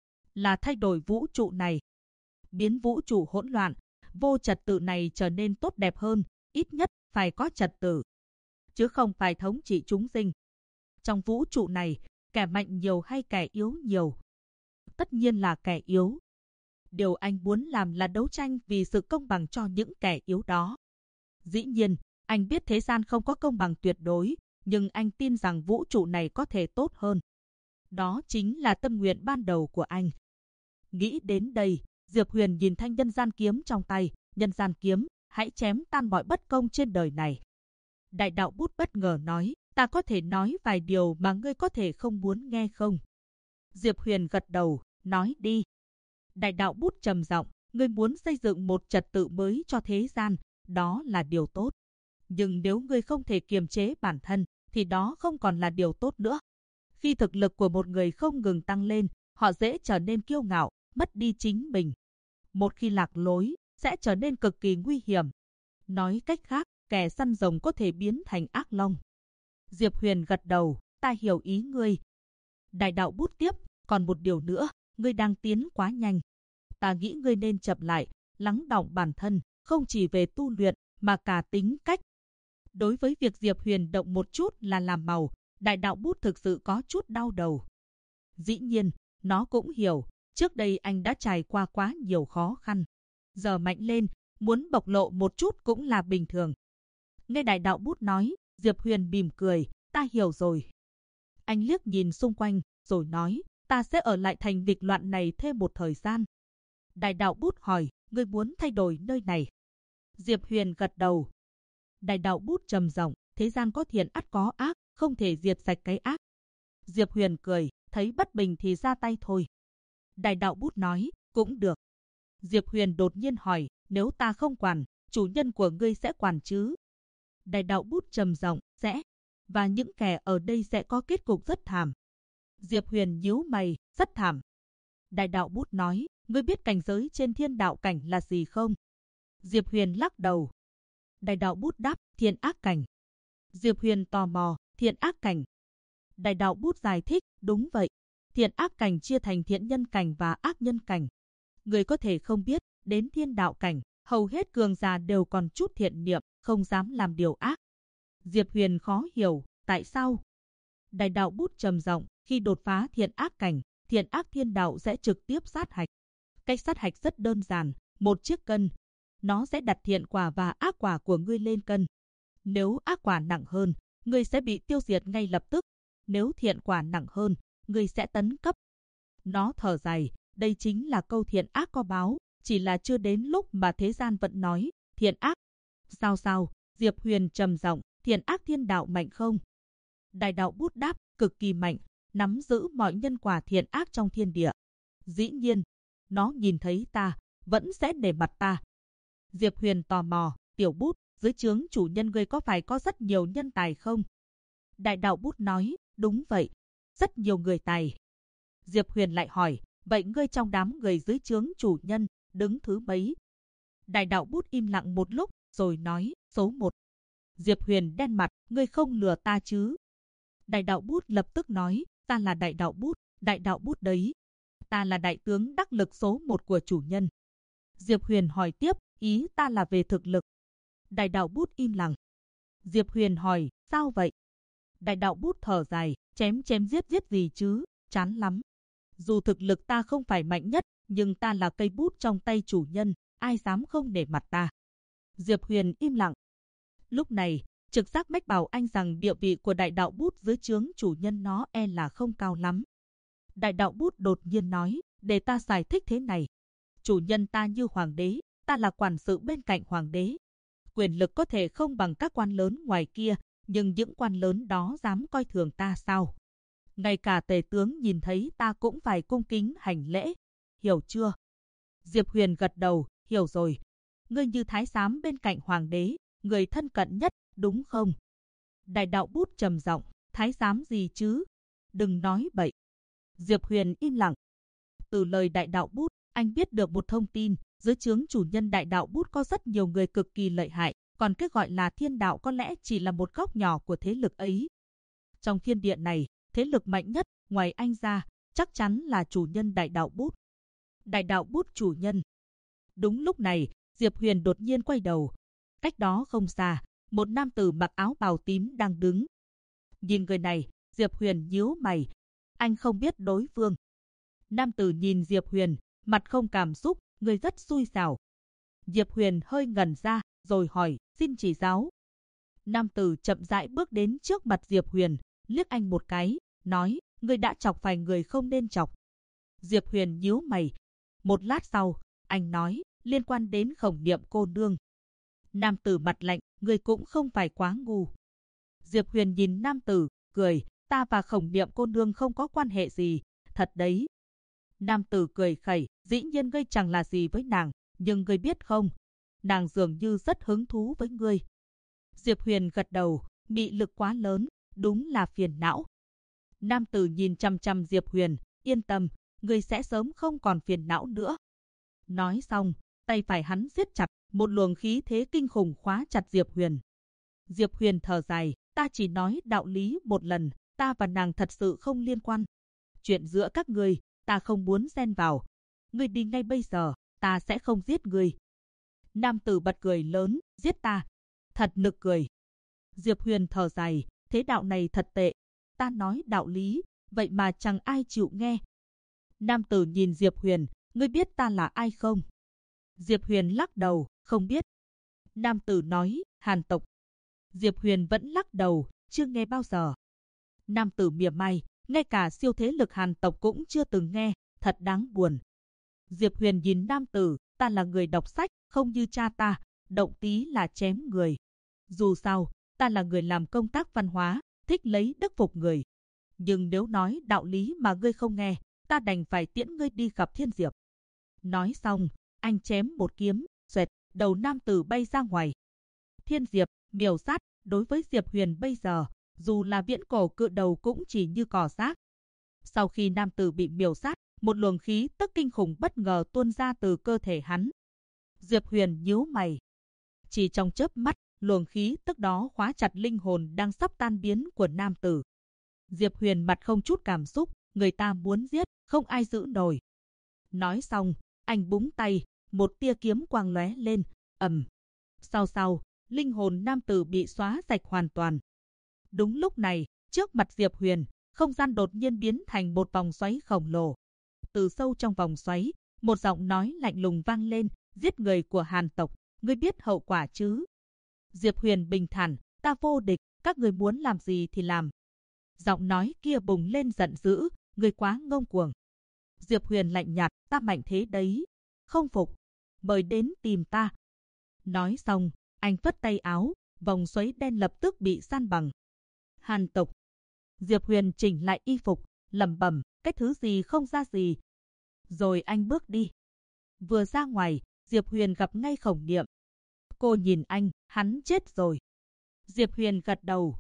Là thay đổi vũ trụ này. Biến vũ trụ hỗn loạn, vô trật tự này trở nên tốt đẹp hơn, ít nhất phải có trật tự, chứ không phải thống trị chúng sinh. Trong vũ trụ này, kẻ mạnh nhiều hay kẻ yếu nhiều? Tất nhiên là kẻ yếu. Điều anh muốn làm là đấu tranh vì sự công bằng cho những kẻ yếu đó. Dĩ nhiên, anh biết thế gian không có công bằng tuyệt đối, nhưng anh tin rằng vũ trụ này có thể tốt hơn. Đó chính là tâm nguyện ban đầu của anh. Nghĩ đến đây, Diệp Huyền nhìn thanh nhân gian kiếm trong tay, nhân gian kiếm, hãy chém tan mọi bất công trên đời này. Đại đạo bút bất ngờ nói, ta có thể nói vài điều mà ngươi có thể không muốn nghe không? Diệp Huyền gật đầu, nói đi. Đại đạo bút trầm giọng, ngươi muốn xây dựng một trật tự mới cho thế gian, đó là điều tốt. Nhưng nếu ngươi không thể kiềm chế bản thân, thì đó không còn là điều tốt nữa. Khi thực lực của một người không ngừng tăng lên, họ dễ trở nên kiêu ngạo, mất đi chính mình. Một khi lạc lối, sẽ trở nên cực kỳ nguy hiểm. Nói cách khác, kẻ săn rồng có thể biến thành ác long. Diệp Huyền gật đầu, ta hiểu ý ngươi. Đại đạo bút tiếp, còn một điều nữa, ngươi đang tiến quá nhanh. Ta nghĩ ngươi nên chậm lại, lắng đọng bản thân, không chỉ về tu luyện, mà cả tính cách. Đối với việc Diệp Huyền động một chút là làm màu, đại đạo bút thực sự có chút đau đầu. Dĩ nhiên, nó cũng hiểu, trước đây anh đã trải qua quá nhiều khó khăn. Giờ mạnh lên, muốn bộc lộ một chút cũng là bình thường. Nghe đại đạo bút nói, Diệp Huyền mỉm cười, ta hiểu rồi. Anh liếc nhìn xung quanh, rồi nói, ta sẽ ở lại thành nghịch loạn này thêm một thời gian. Đại đạo bút hỏi, ngươi muốn thay đổi nơi này? Diệp Huyền gật đầu. Đại đạo bút trầm giọng, thế gian có thiện ắt có ác, không thể diệt sạch cái ác. Diệp Huyền cười, thấy bất bình thì ra tay thôi. Đại đạo bút nói, cũng được. Diệp Huyền đột nhiên hỏi, nếu ta không quản, chủ nhân của ngươi sẽ quản chứ? Đại đạo bút trầm giọng, sẽ. Và những kẻ ở đây sẽ có kết cục rất thảm. Diệp Huyền nhíu mày, rất thảm. Đại đạo bút nói, ngươi biết cảnh giới trên thiên đạo cảnh là gì không? Diệp Huyền lắc đầu. Đại đạo bút đáp, thiện ác cảnh. Diệp Huyền tò mò, thiện ác cảnh. Đại đạo bút giải thích, đúng vậy. Thiện ác cảnh chia thành thiện nhân cảnh và ác nhân cảnh. Người có thể không biết, đến thiên đạo cảnh, hầu hết cường giả đều còn chút thiện niệm, không dám làm điều ác. Diệp Huyền khó hiểu, tại sao? Đại đạo bút trầm giọng, khi đột phá thiện ác cảnh, thiện ác thiên đạo sẽ trực tiếp sát hạch. Cách sát hạch rất đơn giản, một chiếc cân. Nó sẽ đặt thiện quả và ác quả của ngươi lên cân. Nếu ác quả nặng hơn, ngươi sẽ bị tiêu diệt ngay lập tức. Nếu thiện quả nặng hơn, ngươi sẽ tấn cấp. Nó thở dài, đây chính là câu thiện ác có báo, chỉ là chưa đến lúc mà thế gian vẫn nói, thiện ác. Sao? Diệp Huyền trầm giọng, thiện ác thiên đạo mạnh không? Đại đạo bút đáp, cực kỳ mạnh, nắm giữ mọi nhân quả thiện ác trong thiên địa. Dĩ nhiên, nó nhìn thấy ta, vẫn sẽ nể mặt ta. Diệp Huyền tò mò, tiểu bút, dưới trướng chủ nhân ngươi có phải có rất nhiều nhân tài không? Đại đạo bút nói, đúng vậy, rất nhiều người tài. Diệp Huyền lại hỏi, vậy ngươi trong đám người dưới trướng chủ nhân, đứng thứ mấy? Đại đạo bút im lặng một lúc, rồi nói, số 1. Diệp Huyền đen mặt, ngươi không lừa ta chứ? Đại đạo bút lập tức nói, ta là đại đạo bút đấy. Ta là đại tướng đắc lực số 1 của chủ nhân. Diệp Huyền hỏi tiếp, ý ta là về thực lực. Đại đạo bút im lặng. Diệp Huyền hỏi, sao vậy? Đại đạo bút thở dài, chém giết gì chứ, chán lắm. Dù thực lực ta không phải mạnh nhất, nhưng ta là cây bút trong tay chủ nhân, ai dám không nể mặt ta. Diệp Huyền im lặng. Lúc này, trực giác mách bảo anh rằng địa vị của đại đạo bút dưới trướng chủ nhân nó là không cao lắm. Đại đạo bút đột nhiên nói, để ta giải thích thế này. Chủ nhân ta như hoàng đế, ta là quản sự bên cạnh hoàng đế. Quyền lực có thể không bằng các quan lớn ngoài kia, nhưng những quan lớn đó dám coi thường ta sao? Ngay cả tề tướng nhìn thấy ta cũng phải cung kính hành lễ. Hiểu chưa? Diệp Huyền gật đầu, hiểu rồi. Ngươi như thái giám bên cạnh hoàng đế, người thân cận nhất, đúng không? Đại đạo bút trầm giọng, thái giám gì chứ? Đừng nói bậy. Diệp Huyền im lặng. Từ lời đại đạo bút, anh biết được một thông tin, dưới trướng chủ nhân đại đạo bút có rất nhiều người cực kỳ lợi hại, còn cái gọi là thiên đạo có lẽ chỉ là một góc nhỏ của thế lực ấy. Trong thiên địa này, thế lực mạnh nhất, ngoài anh ra, chắc chắn là chủ nhân đại đạo bút. Đại đạo bút chủ nhân. Đúng lúc này, Diệp Huyền đột nhiên quay đầu. Cách đó không xa, một nam tử mặc áo bào tím đang đứng. Nhìn người này, Diệp Huyền nhíu mày. Anh không biết đối phương. Nam tử nhìn Diệp Huyền, mặt không cảm xúc, người rất xui xẻo. Diệp Huyền hơi ngẩn ra, rồi hỏi, xin chỉ giáo. Nam tử chậm rãi bước đến trước mặt Diệp Huyền, liếc anh một cái, nói, người đã chọc phải người không nên chọc. Diệp Huyền nhíu mày. Một lát sau, anh nói, liên quan đến Khổng Niệm cô nương. Nam tử mặt lạnh, người cũng không phải quá ngu. Diệp Huyền nhìn nam tử, cười, ta và Khổng Niệm cô nương không có quan hệ gì, thật đấy. Nam tử cười khẩy, dĩ nhiên ngươi chẳng là gì với nàng, nhưng ngươi biết không, nàng dường như rất hứng thú với ngươi. Diệp Huyền gật đầu, mị lực quá lớn, đúng là phiền não. Nam tử nhìn chăm chăm Diệp Huyền, yên tâm, ngươi sẽ sớm không còn phiền não nữa. Nói xong, tay phải hắn siết chặt, một luồng khí thế kinh khủng khóa chặt Diệp Huyền. Diệp Huyền thở dài, ta chỉ nói đạo lý một lần, ta và nàng thật sự không liên quan. Chuyện giữa các ngươi, ta không muốn xen vào. Ngươi đi ngay bây giờ, ta sẽ không giết ngươi. Nam tử bật cười lớn, giết ta. Thật nực cười. Diệp Huyền thở dài, thế đạo này thật tệ. Ta nói đạo lý, vậy mà chẳng ai chịu nghe. Nam tử nhìn Diệp Huyền, ngươi biết ta là ai không? Diệp Huyền lắc đầu, không biết. Nam tử nói, Hàn tộc. Diệp Huyền vẫn lắc đầu, chưa nghe bao giờ. Nam tử mỉa mai, ngay cả siêu thế lực Hàn tộc cũng chưa từng nghe, thật đáng buồn. Diệp Huyền nhìn nam tử, ta là người đọc sách, không như cha ta, động tí là chém người. Dù sao, ta là người làm công tác văn hóa, thích lấy đức phục người. Nhưng nếu nói đạo lý mà ngươi không nghe, ta đành phải tiễn ngươi đi gặp Thiên Diệp. Nói xong, anh chém một kiếm, xoẹt, đầu nam tử bay ra ngoài. Thiên Diệp, miểu sát, đối với Diệp Huyền bây giờ, dù là viễn cổ cự đầu cũng chỉ như cỏ rác. Sau khi nam tử bị miểu sát, một luồng khí tức kinh khủng bất ngờ tuôn ra từ cơ thể hắn. Diệp Huyền nhíu mày. Chỉ trong chớp mắt, luồng khí tức đó khóa chặt linh hồn đang sắp tan biến của nam tử. Diệp Huyền mặt không chút cảm xúc, người ta muốn giết, không ai giữ nổi. Nói xong, anh búng tay, một tia kiếm quang lóe lên, ầm. Sau, linh hồn nam tử bị xóa sạch hoàn toàn. Đúng lúc này, trước mặt Diệp Huyền, không gian đột nhiên biến thành một vòng xoáy khổng lồ. Từ sâu trong vòng xoáy, một giọng nói lạnh lùng vang lên, giết người của Hàn tộc, ngươi biết hậu quả chứ? Diệp Huyền bình thản, ta vô địch, các người muốn làm gì thì làm. Giọng nói kia bùng lên giận dữ, ngươi quá ngông cuồng. Diệp Huyền lạnh nhạt, ta mạnh thế đấy. Không phục, mời đến tìm ta. Nói xong, anh phất tay áo, vòng xoáy đen lập tức bị san bằng. Hàn tộc. Diệp Huyền chỉnh lại y phục, lẩm bẩm, cái thứ gì không ra gì. Rồi anh bước đi. Vừa ra ngoài, Diệp Huyền gặp ngay Khổng Niệm. Cô nhìn anh, hắn chết rồi. Diệp Huyền gật đầu,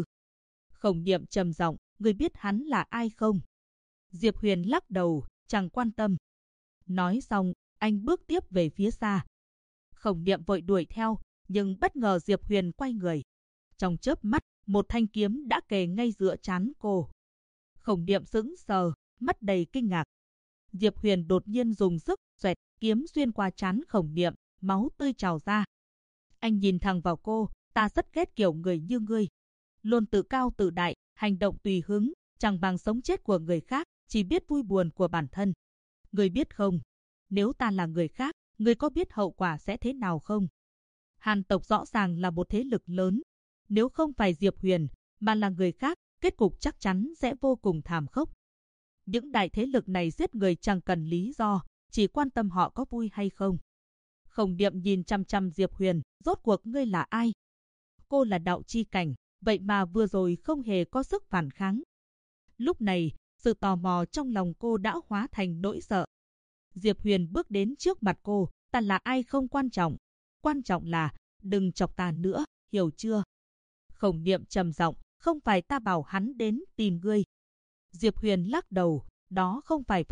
Khổng Niệm trầm giọng, ngươi biết hắn là ai không? Diệp Huyền lắc đầu, chẳng quan tâm. Nói xong, anh bước tiếp về phía xa. Khổng Niệm vội đuổi theo, nhưng bất ngờ Diệp Huyền quay người. Trong chớp mắt, một thanh kiếm đã kề ngay giữa trán cô. Khổng Niệm sững sờ, mắt đầy kinh ngạc. Diệp Huyền đột nhiên dùng sức, xoẹt, kiếm xuyên qua trán Khổng Niệm, máu tươi trào ra. Anh nhìn thẳng vào cô, ta rất ghét kiểu người như ngươi. Luôn tự cao tự đại, hành động tùy hứng, chẳng bằng sống chết của người khác, chỉ biết vui buồn của bản thân. Ngươi biết không, nếu ta là người khác, ngươi có biết hậu quả sẽ thế nào không? Hàn tộc rõ ràng là một thế lực lớn. Nếu không phải Diệp Huyền, mà là người khác, kết cục chắc chắn sẽ vô cùng thảm khốc. Những đại thế lực này giết người chẳng cần lý do, chỉ quan tâm họ có vui hay không. Khổng Niệm nhìn chăm chăm Diệp Huyền, rốt cuộc ngươi là ai? Cô là đạo chi cảnh, vậy mà vừa rồi không hề có sức phản kháng. Lúc này, sự tò mò trong lòng cô đã hóa thành nỗi sợ. Diệp Huyền bước đến trước mặt cô, ta là ai không quan trọng là đừng chọc ta nữa, hiểu chưa? Khổng Niệm trầm giọng, không phải ta bảo hắn đến tìm ngươi. Diệp Huyền lắc đầu, đó không phải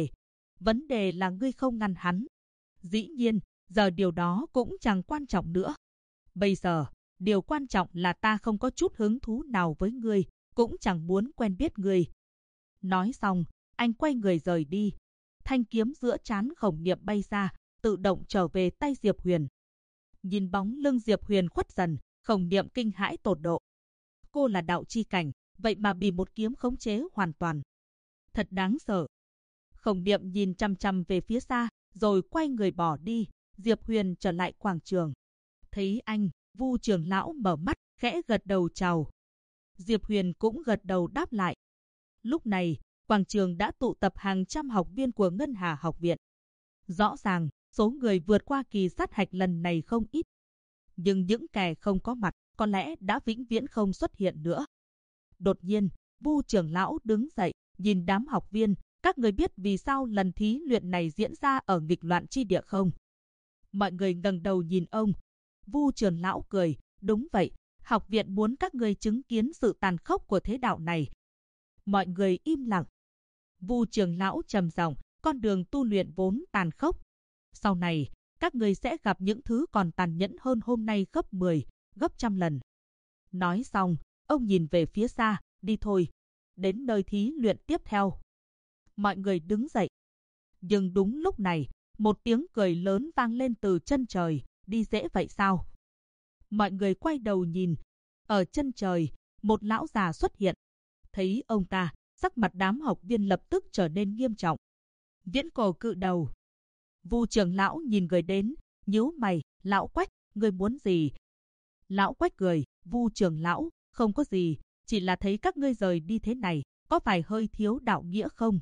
vấn đề là ngươi không ngăn hắn. Dĩ nhiên, giờ điều đó cũng chẳng quan trọng nữa. Bây giờ, điều quan trọng là ta không có chút hứng thú nào với ngươi, cũng chẳng muốn quen biết ngươi. Nói xong, anh quay người rời đi. Thanh kiếm giữa trán Khổng Niệm bay ra, tự động trở về tay Diệp Huyền. Nhìn bóng lưng Diệp Huyền khuất dần, Khổng Niệm kinh hãi tột độ. Cô là đạo chi cảnh, vậy mà bị một kiếm khống chế hoàn toàn. Thật đáng sợ. Khổng Niệm nhìn chăm chăm về phía xa, rồi quay người bỏ đi. Diệp Huyền trở lại quảng trường. Thấy anh, Vu trưởng lão mở mắt, khẽ gật đầu chào. Diệp Huyền cũng gật đầu đáp lại. Lúc này, quảng trường đã tụ tập hàng trăm học viên của Ngân Hà học viện. Rõ ràng, số người vượt qua kỳ sát hạch lần này không ít. Nhưng những kẻ không có mặt, có lẽ đã vĩnh viễn không xuất hiện nữa. Đột nhiên, Vu trưởng lão đứng dậy, nhìn đám học viên, các người biết vì sao lần thí luyện này diễn ra ở nghịch loạn chi địa không? Mọi người ngẩng đầu nhìn ông. Vu trưởng lão cười, đúng vậy, học viện muốn các người chứng kiến sự tàn khốc của thế đạo này. Mọi người im lặng. Vu trưởng lão trầm giọng, con đường tu luyện vốn tàn khốc. Sau này, các người sẽ gặp những thứ còn tàn nhẫn hơn hôm nay gấp 10, gấp trăm lần. Nói xong, ông nhìn về phía xa, đi thôi, đến nơi thí luyện tiếp theo. Mọi người đứng dậy. Nhưng đúng lúc này, một tiếng cười lớn vang lên từ chân trời, đi dễ vậy sao? Mọi người quay đầu nhìn, ở chân trời, một lão già xuất hiện. Thấy ông ta, sắc mặt đám học viên lập tức trở nên nghiêm trọng. Viễn cổ cự đầu. Vu trưởng lão nhìn người đến, nhíu mày, lão Quách, người muốn gì? Lão Quách cười, Vu trưởng lão, không có gì, chỉ là thấy các ngươi rời đi thế này, có phải hơi thiếu đạo nghĩa không?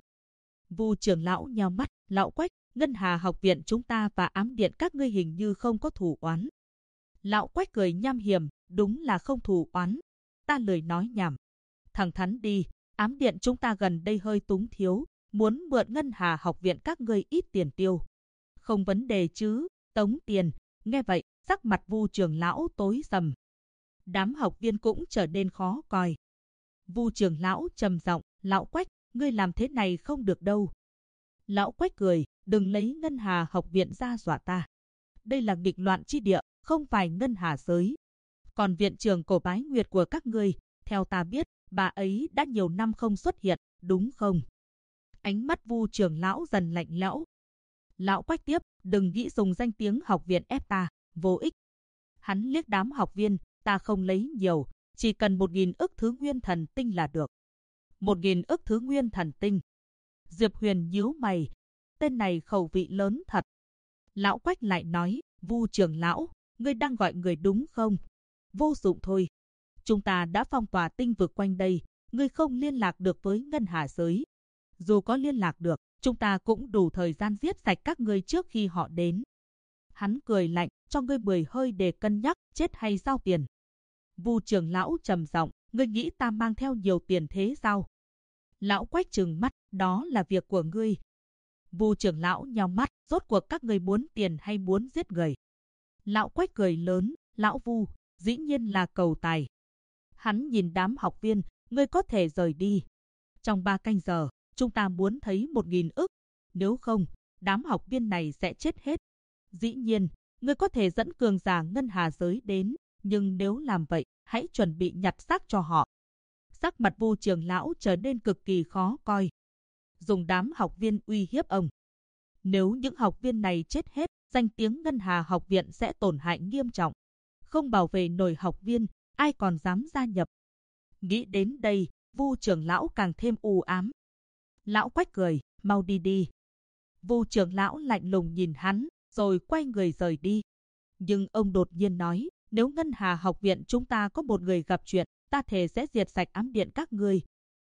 Vu trưởng lão nheo mắt, lão Quách, Ngân Hà học viện chúng ta và ám điện các ngươi hình như không có thù oán. Lão Quách cười nham hiểm, đúng là không thù oán. Ta lười nói nhảm. Thẳng thắn đi, ám điện chúng ta gần đây hơi túng thiếu, muốn mượn Ngân Hà học viện các ngươi ít tiền tiêu. Không vấn đề chứ, tống tiền. Nghe vậy, sắc mặt Vu trưởng lão tối sầm. Đám học viên cũng trở nên khó coi. Vu trưởng lão trầm giọng, lão Quách, ngươi làm thế này không được đâu. Lão Quách cười, đừng lấy Ngân Hà học viện ra dọa ta. Đây là nghịch loạn chi địa, không phải Ngân Hà giới. Còn viện trưởng Cổ Bái Nguyệt của các ngươi, theo ta biết, bà ấy đã nhiều năm không xuất hiện, đúng không? Ánh mắt Vu trưởng lão dần lạnh lẽo. Lão Quách tiếp, đừng nghĩ dùng danh tiếng học viện ép ta, vô ích. Hắn liếc đám học viên, ta không lấy nhiều, chỉ cần 1.000 ức thứ nguyên thần tinh là được. 1.000 ức thứ nguyên thần tinh. Diệp Huyền nhíu mày, tên này khẩu vị lớn thật. Lão Quách lại nói, Vu trưởng lão, ngươi đang gọi người đúng không? Vô dụng thôi. Chúng ta đã phong tỏa tinh vực quanh đây, ngươi không liên lạc được với Ngân Hà giới. Dù có liên lạc được, chúng ta cũng đủ thời gian giết sạch các ngươi trước khi họ đến. Hắn cười lạnh, cho ngươi 10 hơi để cân nhắc, chết hay giao tiền. Vu trưởng lão trầm giọng, ngươi nghĩ ta mang theo nhiều tiền thế sao? Lão Quách trừng mắt, đó là việc của ngươi. Vu trưởng lão nheo mắt, rốt cuộc các ngươi muốn tiền hay muốn giết người? Lão Quách cười lớn, lão Vu, dĩ nhiên là cầu tài. Hắn nhìn đám học viên, ngươi có thể rời đi. Trong 3 canh giờ, chúng ta muốn thấy 1.000 ức. Nếu không, đám học viên này sẽ chết hết. Dĩ nhiên, ngươi có thể dẫn cường giả Ngân Hà giới đến, nhưng nếu làm vậy, hãy chuẩn bị nhặt xác cho họ. Sắc mặt Vu trưởng lão trở nên cực kỳ khó coi. Dùng đám học viên uy hiếp ông. Nếu những học viên này chết hết, danh tiếng Ngân Hà học viện sẽ tổn hại nghiêm trọng. Không bảo vệ nổi học viên, ai còn dám gia nhập. Nghĩ đến đây, Vu trưởng lão càng thêm u ám. Lão Quách cười, mau đi đi. Vu trưởng lão lạnh lùng nhìn hắn, rồi quay người rời đi. Nhưng ông đột nhiên nói, nếu Ngân Hà học viện chúng ta có một người gặp chuyện, ta thề sẽ diệt sạch ám điện các ngươi.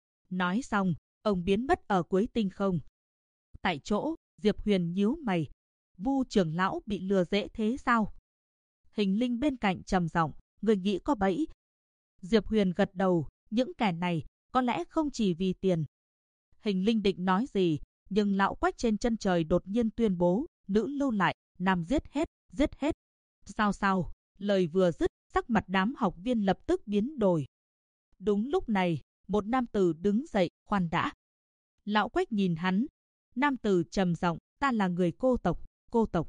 Nói xong, ông biến mất ở cuối tinh không. Tại chỗ, Diệp Huyền nhíu mày. Vu trưởng lão bị lừa dễ thế sao? Hình linh bên cạnh trầm giọng, người nghĩ có bẫy. Diệp Huyền gật đầu, những kẻ này có lẽ không chỉ vì tiền. Hình linh định nói gì, nhưng lão Quách trên chân trời đột nhiên tuyên bố, nữ lưu lại, nam giết hết, giết hết. Sao? Lời vừa dứt, sắc mặt đám học viên lập tức biến đổi. Đúng lúc này, một nam tử đứng dậy, khoan đã. Lão Quách nhìn hắn. Nam tử trầm giọng, ta là người cô tộc.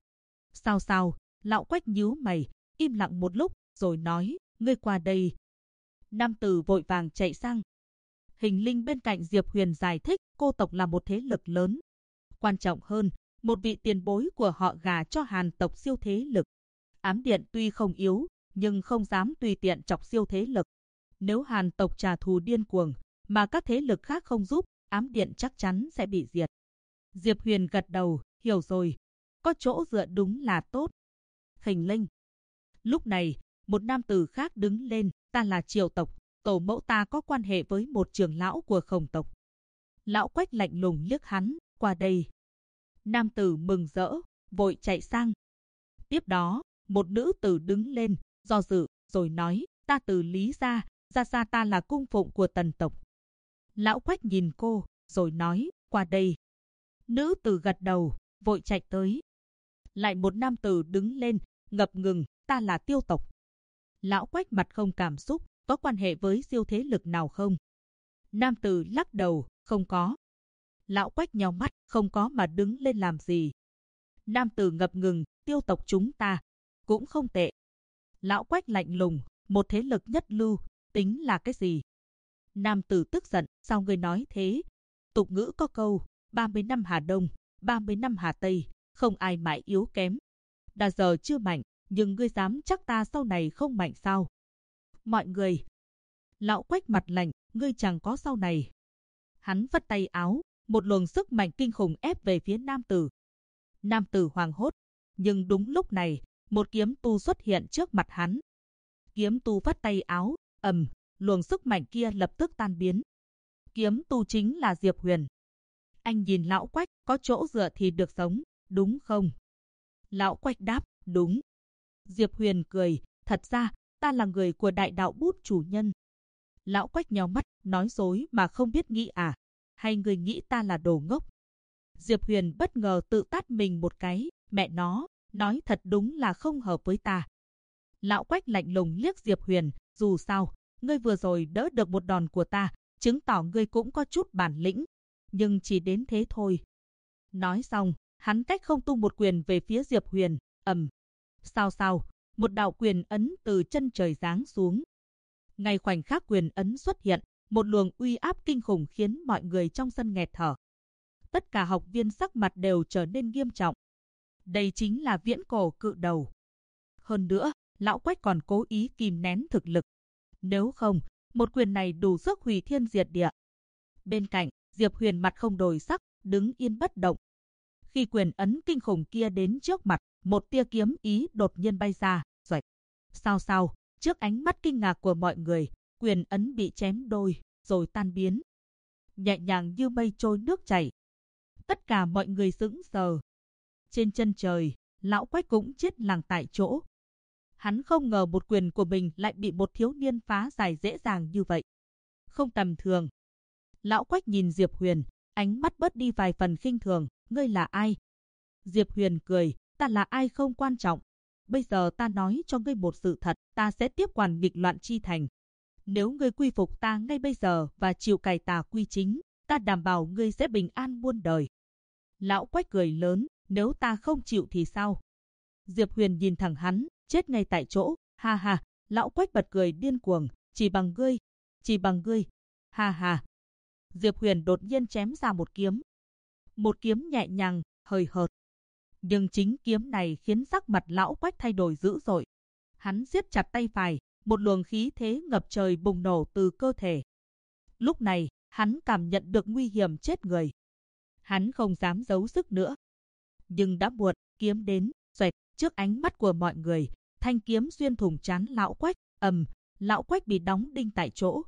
Sao? Lão Quách nhíu mày, im lặng một lúc, rồi nói, ngươi qua đây. Nam tử vội vàng chạy sang. Hình linh bên cạnh Diệp Huyền giải thích, cô tộc là một thế lực lớn. Quan trọng hơn, một vị tiền bối của họ gả cho Hàn tộc siêu thế lực. Ám điện tuy không yếu, nhưng không dám tùy tiện chọc siêu thế lực. Nếu Hàn tộc trả thù điên cuồng, mà các thế lực khác không giúp, ám điện chắc chắn sẽ bị diệt. Diệp Huyền gật đầu, hiểu rồi. Có chỗ dựa đúng là tốt. Hình linh. Lúc này, một nam tử khác đứng lên, ta là Triều tộc, tổ mẫu ta có quan hệ với một trưởng lão của Khổng tộc. Lão Quách lạnh lùng liếc hắn, qua đây. Nam tử mừng rỡ, vội chạy sang. Tiếp đó, một nữ tử đứng lên, do dự, rồi nói, ta từ Lý gia, gia ta là cung phụng của Tần tộc. Lão Quách nhìn cô, rồi nói, qua đây. Nữ tử gật đầu, vội chạy tới. Lại một nam tử đứng lên, ngập ngừng, ta là Tiêu tộc. Lão Quách mặt không cảm xúc, có quan hệ với siêu thế lực nào không? Nam tử lắc đầu, không có. Lão Quách nheo mắt, không có mà đứng lên làm gì? Nam tử ngập ngừng, Tiêu tộc chúng ta cũng không tệ. Lão Quách lạnh lùng, một thế lực nhất lưu, tính là cái gì? Nam tử tức giận, sao ngươi nói thế? Tục ngữ có câu, 30 năm Hà Đông, 30 năm Hà Tây, không ai mãi yếu kém. Đã giờ chưa mạnh, nhưng ngươi dám chắc ta sau này không mạnh sao? Mọi người. Lão Quách mặt lạnh, ngươi chẳng có sau này. Hắn vất tay áo, một luồng sức mạnh kinh khủng ép về phía nam tử. Nam tử hoảng hốt, nhưng đúng lúc này, một kiếm tu xuất hiện trước mặt hắn. Kiếm tu vất tay áo, luồng sức mạnh kia lập tức tan biến. Kiếm tu chính là Diệp Huyền. Anh nhìn Lão Quách, có chỗ dựa thì được sống, đúng không? Lão Quách đáp, đúng. Diệp Huyền cười, thật ra, ta là người của đại đạo bút chủ nhân. Lão Quách nhíu mắt, nói dối mà không biết nghĩ à? Hay người nghĩ ta là đồ ngốc? Diệp Huyền bất ngờ tự tát mình một cái, mẹ nó, nói thật đúng là không hợp với ta. Lão Quách lạnh lùng liếc Diệp Huyền, dù sao, ngươi vừa rồi đỡ được một đòn của ta, chứng tỏ ngươi cũng có chút bản lĩnh, nhưng chỉ đến thế thôi. Nói xong, hắn cách không tung một quyền về phía Diệp Huyền, sao, một đạo quyền ấn từ chân trời giáng xuống. Ngay khoảnh khắc quyền ấn xuất hiện, một luồng uy áp kinh khủng khiến mọi người trong sân nghẹt thở. Tất cả học viên sắc mặt đều trở nên nghiêm trọng. Đây chính là viễn cổ cự đầu. Hơn nữa, Lão Quách còn cố ý kìm nén thực lực. Nếu không, một quyền này đủ sức hủy thiên diệt địa. Bên cạnh, Diệp Huyền mặt không đổi sắc, đứng yên bất động. Khi quyền ấn kinh khủng kia đến trước mặt, một tia kiếm ý đột nhiên bay ra, xoạch. Sao, trước ánh mắt kinh ngạc của mọi người, quyền ấn bị chém đôi, rồi tan biến. Nhẹ nhàng như mây trôi nước chảy. Tất cả mọi người sững sờ. Trên chân trời, Lão Quách cũng chết lặng tại chỗ. Hắn không ngờ một quyền của mình lại bị một thiếu niên phá giải dễ dàng như vậy. Không tầm thường. Lão Quách nhìn Diệp Huyền, ánh mắt bớt đi vài phần khinh thường, ngươi là ai? Diệp Huyền cười, ta là ai không quan trọng. Bây giờ ta nói cho ngươi một sự thật, ta sẽ tiếp quản nghịch loạn chi thành. Nếu ngươi quy phục ta ngay bây giờ và chịu cày tà quy chính, ta đảm bảo ngươi sẽ bình an muôn đời. Lão Quách cười lớn, nếu ta không chịu thì sao? Diệp Huyền nhìn thẳng hắn, chết ngay tại chỗ, ha ha. Lão Quách bật cười điên cuồng, chỉ bằng ngươi, ha ha. Diệp Huyền đột nhiên chém ra một kiếm. Một kiếm nhẹ nhàng, hời hợt. Nhưng chính kiếm này khiến sắc mặt Lão Quách thay đổi dữ dội. Hắn siết chặt tay phải, một luồng khí thế ngập trời bùng nổ từ cơ thể. Lúc này, hắn cảm nhận được nguy hiểm chết người. Hắn không dám giấu sức nữa. Nhưng đã muộn, kiếm đến, xoẹt, trước ánh mắt của mọi người, thanh kiếm xuyên thủng trán Lão Quách, Lão Quách bị đóng đinh tại chỗ.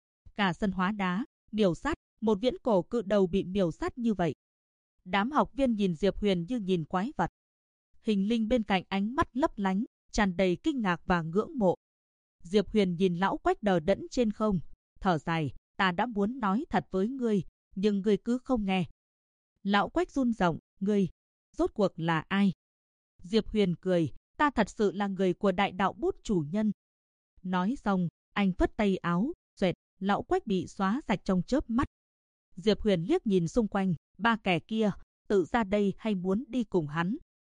Cả sân hóa đá, miểu sát, một viễn cổ cự đầu bị miểu sát như vậy. Đám học viên nhìn Diệp Huyền như nhìn quái vật. Hình Linh bên cạnh ánh mắt lấp lánh, tràn đầy kinh ngạc và ngưỡng mộ. Diệp Huyền nhìn Lão Quách đờ đẫn trên không, thở dài, ta đã muốn nói thật với ngươi, nhưng ngươi cứ không nghe. Lão Quách run giọng, ngươi, rốt cuộc là ai? Diệp Huyền cười, ta thật sự là người của đại đạo bút chủ nhân. Nói xong, anh phất tay áo, xoẹt, Lão Quách bị xóa sạch trong chớp mắt. Diệp Huyền liếc nhìn xung quanh, ba kẻ kia, tự ra đây hay muốn đi cùng hắn?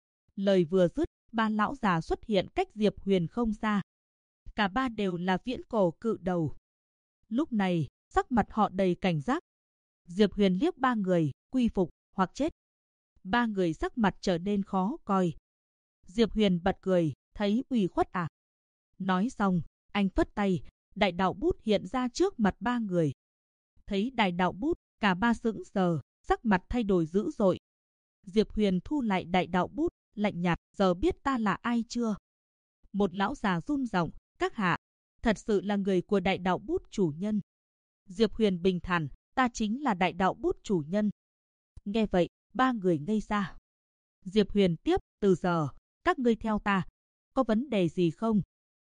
Lời vừa dứt, ba lão già xuất hiện cách Diệp Huyền không xa. Cả ba đều là viễn cổ cự đầu. Lúc này, sắc mặt họ đầy cảnh giác. Diệp Huyền liếc ba người, quy phục hoặc chết. Ba người sắc mặt trở nên khó coi. Diệp Huyền bật cười, thấy ủy khuất à? Nói xong, anh phất tay, đại đạo bút hiện ra trước mặt ba người. Thấy đại đạo bút, cả ba sững sờ, sắc mặt thay đổi dữ dội. Diệp Huyền thu lại đại đạo bút, lạnh nhạt, giờ biết ta là ai chưa? Một lão già run giọng, các hạ, thật sự là người của đại đạo bút chủ nhân. Diệp Huyền bình thản, ta chính là đại đạo bút chủ nhân. Nghe vậy, ba người ngây ra. Diệp Huyền tiếp, từ giờ, các ngươi theo ta, có vấn đề gì không?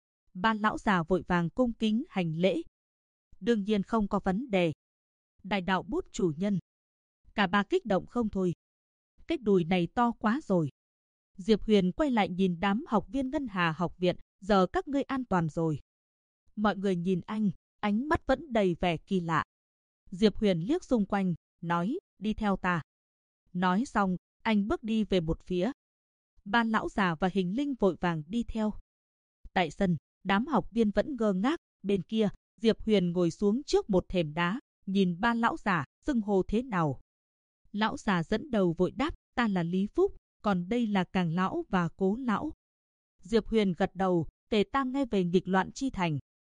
Ba lão già vội vàng cung kính hành lễ. Đương nhiên không có vấn đề. Đại đạo bút chủ nhân. Cả ba kích động không thôi. Cái đùi này to quá rồi. Diệp Huyền quay lại nhìn đám học viên Ngân Hà học viện, giờ các ngươi an toàn rồi. Mọi người nhìn anh, ánh mắt vẫn đầy vẻ kỳ lạ. Diệp Huyền liếc xung quanh, nói, đi theo ta. Nói xong, anh bước đi về một phía. Ba lão già và Hình Linh vội vàng đi theo. Tại sân, đám học viên vẫn ngơ ngác, bên kia, Diệp Huyền ngồi xuống trước một thềm đá, nhìn ba lão già, xưng hô thế nào. Lão già dẫn đầu vội đáp, ta là Lý Phúc, còn đây là Càng lão và Cố lão. Diệp Huyền gật đầu, kể ta nghe về nghịch loạn chi thành.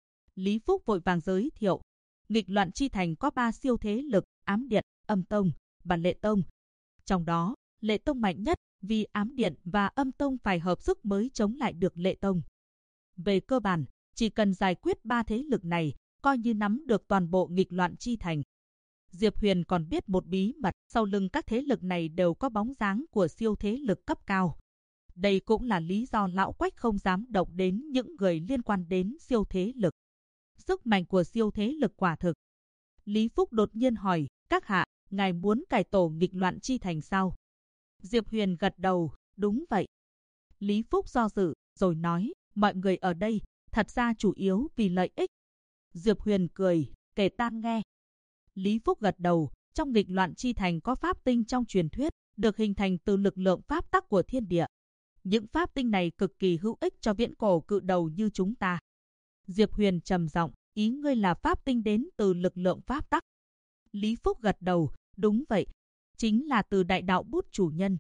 Lý Phúc vội vàng giới thiệu, nghịch loạn chi thành có 3 siêu thế lực, Ám Điện, Âm Tông và Lệ Tông. Trong đó, Lệ Tông mạnh nhất, vì Ám Điện và Âm Tông phải hợp sức mới chống lại được Lệ Tông. Về cơ bản, chỉ cần giải quyết 3 thế lực này, coi như nắm được toàn bộ nghịch loạn chi thành. Diệp Huyền còn biết một bí mật, sau lưng các thế lực này đều có bóng dáng của siêu thế lực cấp cao. Đây cũng là lý do lão Quách không dám động đến những người liên quan đến siêu thế lực. Sức mạnh của siêu thế lực quả thực. Lý Phúc đột nhiên hỏi, các hạ, ngài muốn cải tổ nghịch loạn chi thành sao? Diệp Huyền gật đầu, đúng vậy. Lý Phúc do dự, rồi nói, mọi người ở đây, thật ra chủ yếu vì lợi ích. Diệp Huyền cười, kể ta nghe. Lý Phúc gật đầu, trong nghịch loạn chi thành có pháp tinh trong truyền thuyết, được hình thành từ lực lượng pháp tắc của thiên địa. Những pháp tinh này cực kỳ hữu ích cho viễn cổ cự đầu như chúng ta. Diệp Huyền trầm giọng, ý ngươi là pháp tinh đến từ lực lượng pháp tắc. Lý Phúc gật đầu, đúng vậy, chính là từ đại đạo bút chủ nhân.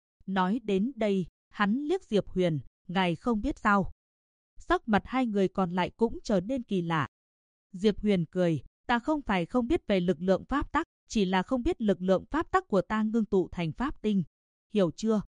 Nói đến đây, hắn liếc Diệp Huyền, ngài không biết sao. Sắc mặt hai người còn lại cũng trở nên kỳ lạ. Diệp Huyền cười, ta không phải không biết về lực lượng pháp tắc, chỉ là không biết lực lượng pháp tắc của ta ngưng tụ thành pháp tinh. Hiểu chưa?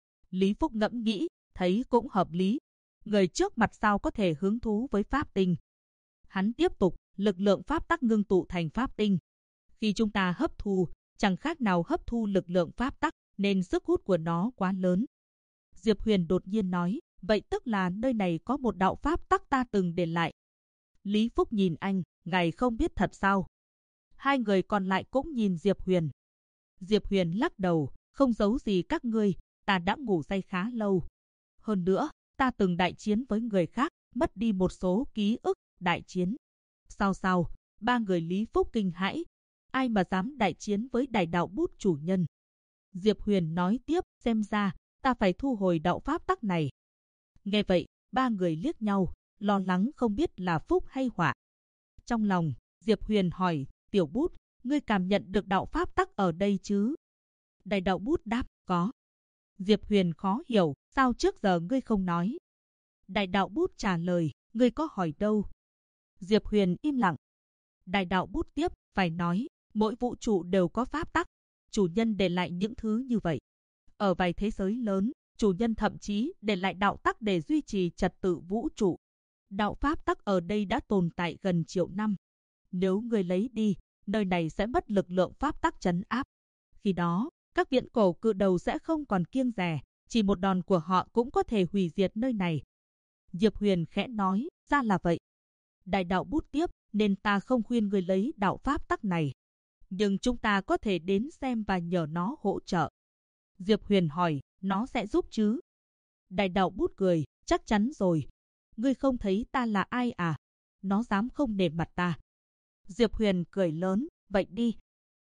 Lý Phúc ngẫm nghĩ, thấy cũng hợp lý. Người trước mặt sao có thể hứng thú với pháp tinh? Hắn tiếp tục, lực lượng pháp tắc ngưng tụ thành pháp tinh. Khi chúng ta hấp thu, chẳng khác nào hấp thu lực lượng pháp tắc, nên sức hút của nó quá lớn. Diệp Huyền đột nhiên nói, vậy tức là nơi này có một đạo pháp tắc ta từng để lại. Lý Phúc nhìn anh, ngài không biết thật sao? Hai người còn lại cũng nhìn Diệp Huyền. Diệp Huyền lắc đầu, không giấu gì các ngươi, ta đã ngủ say khá lâu. Hơn nữa, ta từng đại chiến với người khác, mất đi một số ký ức đại chiến. Sao? Ba người Lý Phúc kinh hãi. Ai mà dám đại chiến với đại đạo bút chủ nhân? Diệp Huyền nói tiếp, xem ra, ta phải thu hồi đạo pháp tắc này. Nghe vậy, ba người liếc nhau, lo lắng không biết là phúc hay họa. Trong lòng, Diệp Huyền hỏi, tiểu bút, ngươi cảm nhận được đạo pháp tắc ở đây chứ? Đại đạo bút đáp, có. Diệp Huyền khó hiểu, sao trước giờ ngươi không nói? Đại đạo bút trả lời, ngươi có hỏi đâu? Diệp Huyền im lặng. Đại đạo bút tiếp, phải nói, mỗi vũ trụ đều có pháp tắc. Chủ nhân để lại những thứ như vậy. Ở vài thế giới lớn, chủ nhân thậm chí để lại đạo tắc để duy trì trật tự vũ trụ. Đạo pháp tắc ở đây đã tồn tại gần triệu năm. Nếu ngươi lấy đi, nơi này sẽ mất lực lượng pháp tắc trấn áp. Khi đó, các viễn cổ cự đầu sẽ không còn kiêng dè, chỉ một đòn của họ cũng có thể hủy diệt nơi này. Diệp Huyền khẽ nói, ra là vậy. Đại đạo bút tiếp, nên ta không khuyên ngươi lấy đạo pháp tắc này. Nhưng chúng ta có thể đến xem và nhờ nó hỗ trợ. Diệp Huyền hỏi, nó sẽ giúp chứ? Đại đạo bút cười, chắc chắn rồi. Ngươi không thấy ta là ai à? Nó dám không nể mặt ta. Diệp Huyền cười lớn, vậy đi.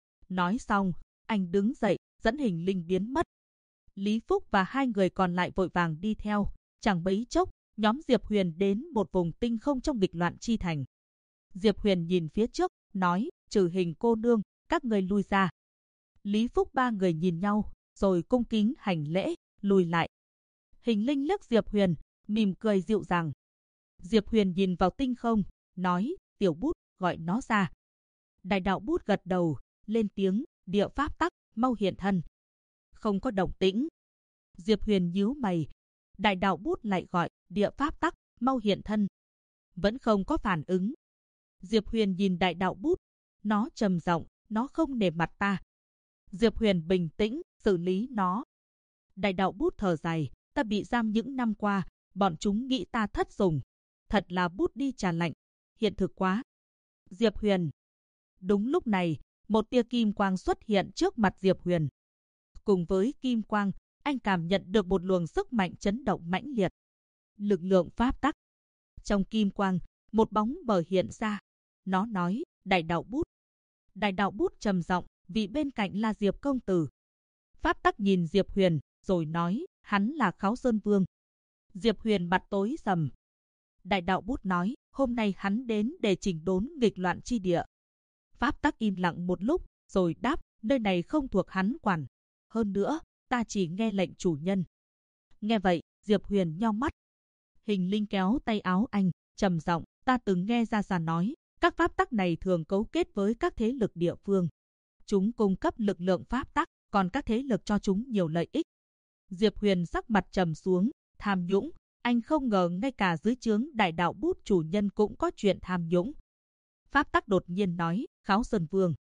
Nói xong, anh đứng dậy, dẫn hình linh biến mất. Lý Phúc và hai người còn lại vội vàng đi theo. Chẳng mấy chốc, nhóm Diệp Huyền đến một vùng tinh không trong nghịch loạn chi thành. Diệp Huyền nhìn phía trước, nói, trừ hình cô nương, các người lui ra. Lý Phúc ba người nhìn nhau, rồi cung kính hành lễ, lùi lại. Hình linh liếc Diệp Huyền, mỉm cười dịu dàng. Diệp Huyền nhìn vào tinh không, nói, tiểu bút, gọi nó ra. Đại đạo bút gật đầu, lên tiếng, địa pháp tắc, mau hiện thân. Không có động tĩnh. Diệp Huyền nhíu mày. Đại đạo bút lại gọi, địa pháp tắc, mau hiện thân. Vẫn không có phản ứng. Diệp Huyền nhìn đại đạo bút. Nó trầm giọng, nó không nể mặt ta. Diệp Huyền bình tĩnh, xử lý nó. Đại đạo bút thở dài, ta bị giam những năm qua, bọn chúng nghĩ ta thất sủng. Thật là bút đi trà lạnh. Hiện thực quá. Diệp Huyền. Đúng lúc này, một tia kim quang xuất hiện trước mặt Diệp Huyền. Cùng với kim quang, anh cảm nhận được một luồng sức mạnh chấn động mãnh liệt. Lực lượng pháp tắc. Trong kim quang, một bóng mờ hiện ra. Nó nói, đại đạo bút. Đại đạo bút trầm giọng, vì bên cạnh là Diệp công tử. Pháp tắc nhìn Diệp Huyền, rồi nói, hắn là Kháo Sơn Vương. Diệp Huyền mặt tối sầm. Đại đạo bút nói, hôm nay hắn đến để chỉnh đốn nghịch loạn chi địa. Pháp tắc im lặng một lúc, rồi đáp, nơi này không thuộc hắn quản. Hơn nữa, ta chỉ nghe lệnh chủ nhân. Nghe vậy, Diệp Huyền nheo mắt. Hình linh kéo tay áo anh, trầm giọng, ta từng nghe Gia Gia nói, các pháp tắc này thường cấu kết với các thế lực địa phương. Chúng cung cấp lực lượng pháp tắc, còn các thế lực cho chúng nhiều lợi ích. Diệp Huyền sắc mặt trầm xuống, tham nhũng. Anh không ngờ ngay cả dưới trướng đại đạo bút chủ nhân cũng có chuyện tham nhũng. Pháp tắc đột nhiên nói, Kháo Sơn Vương,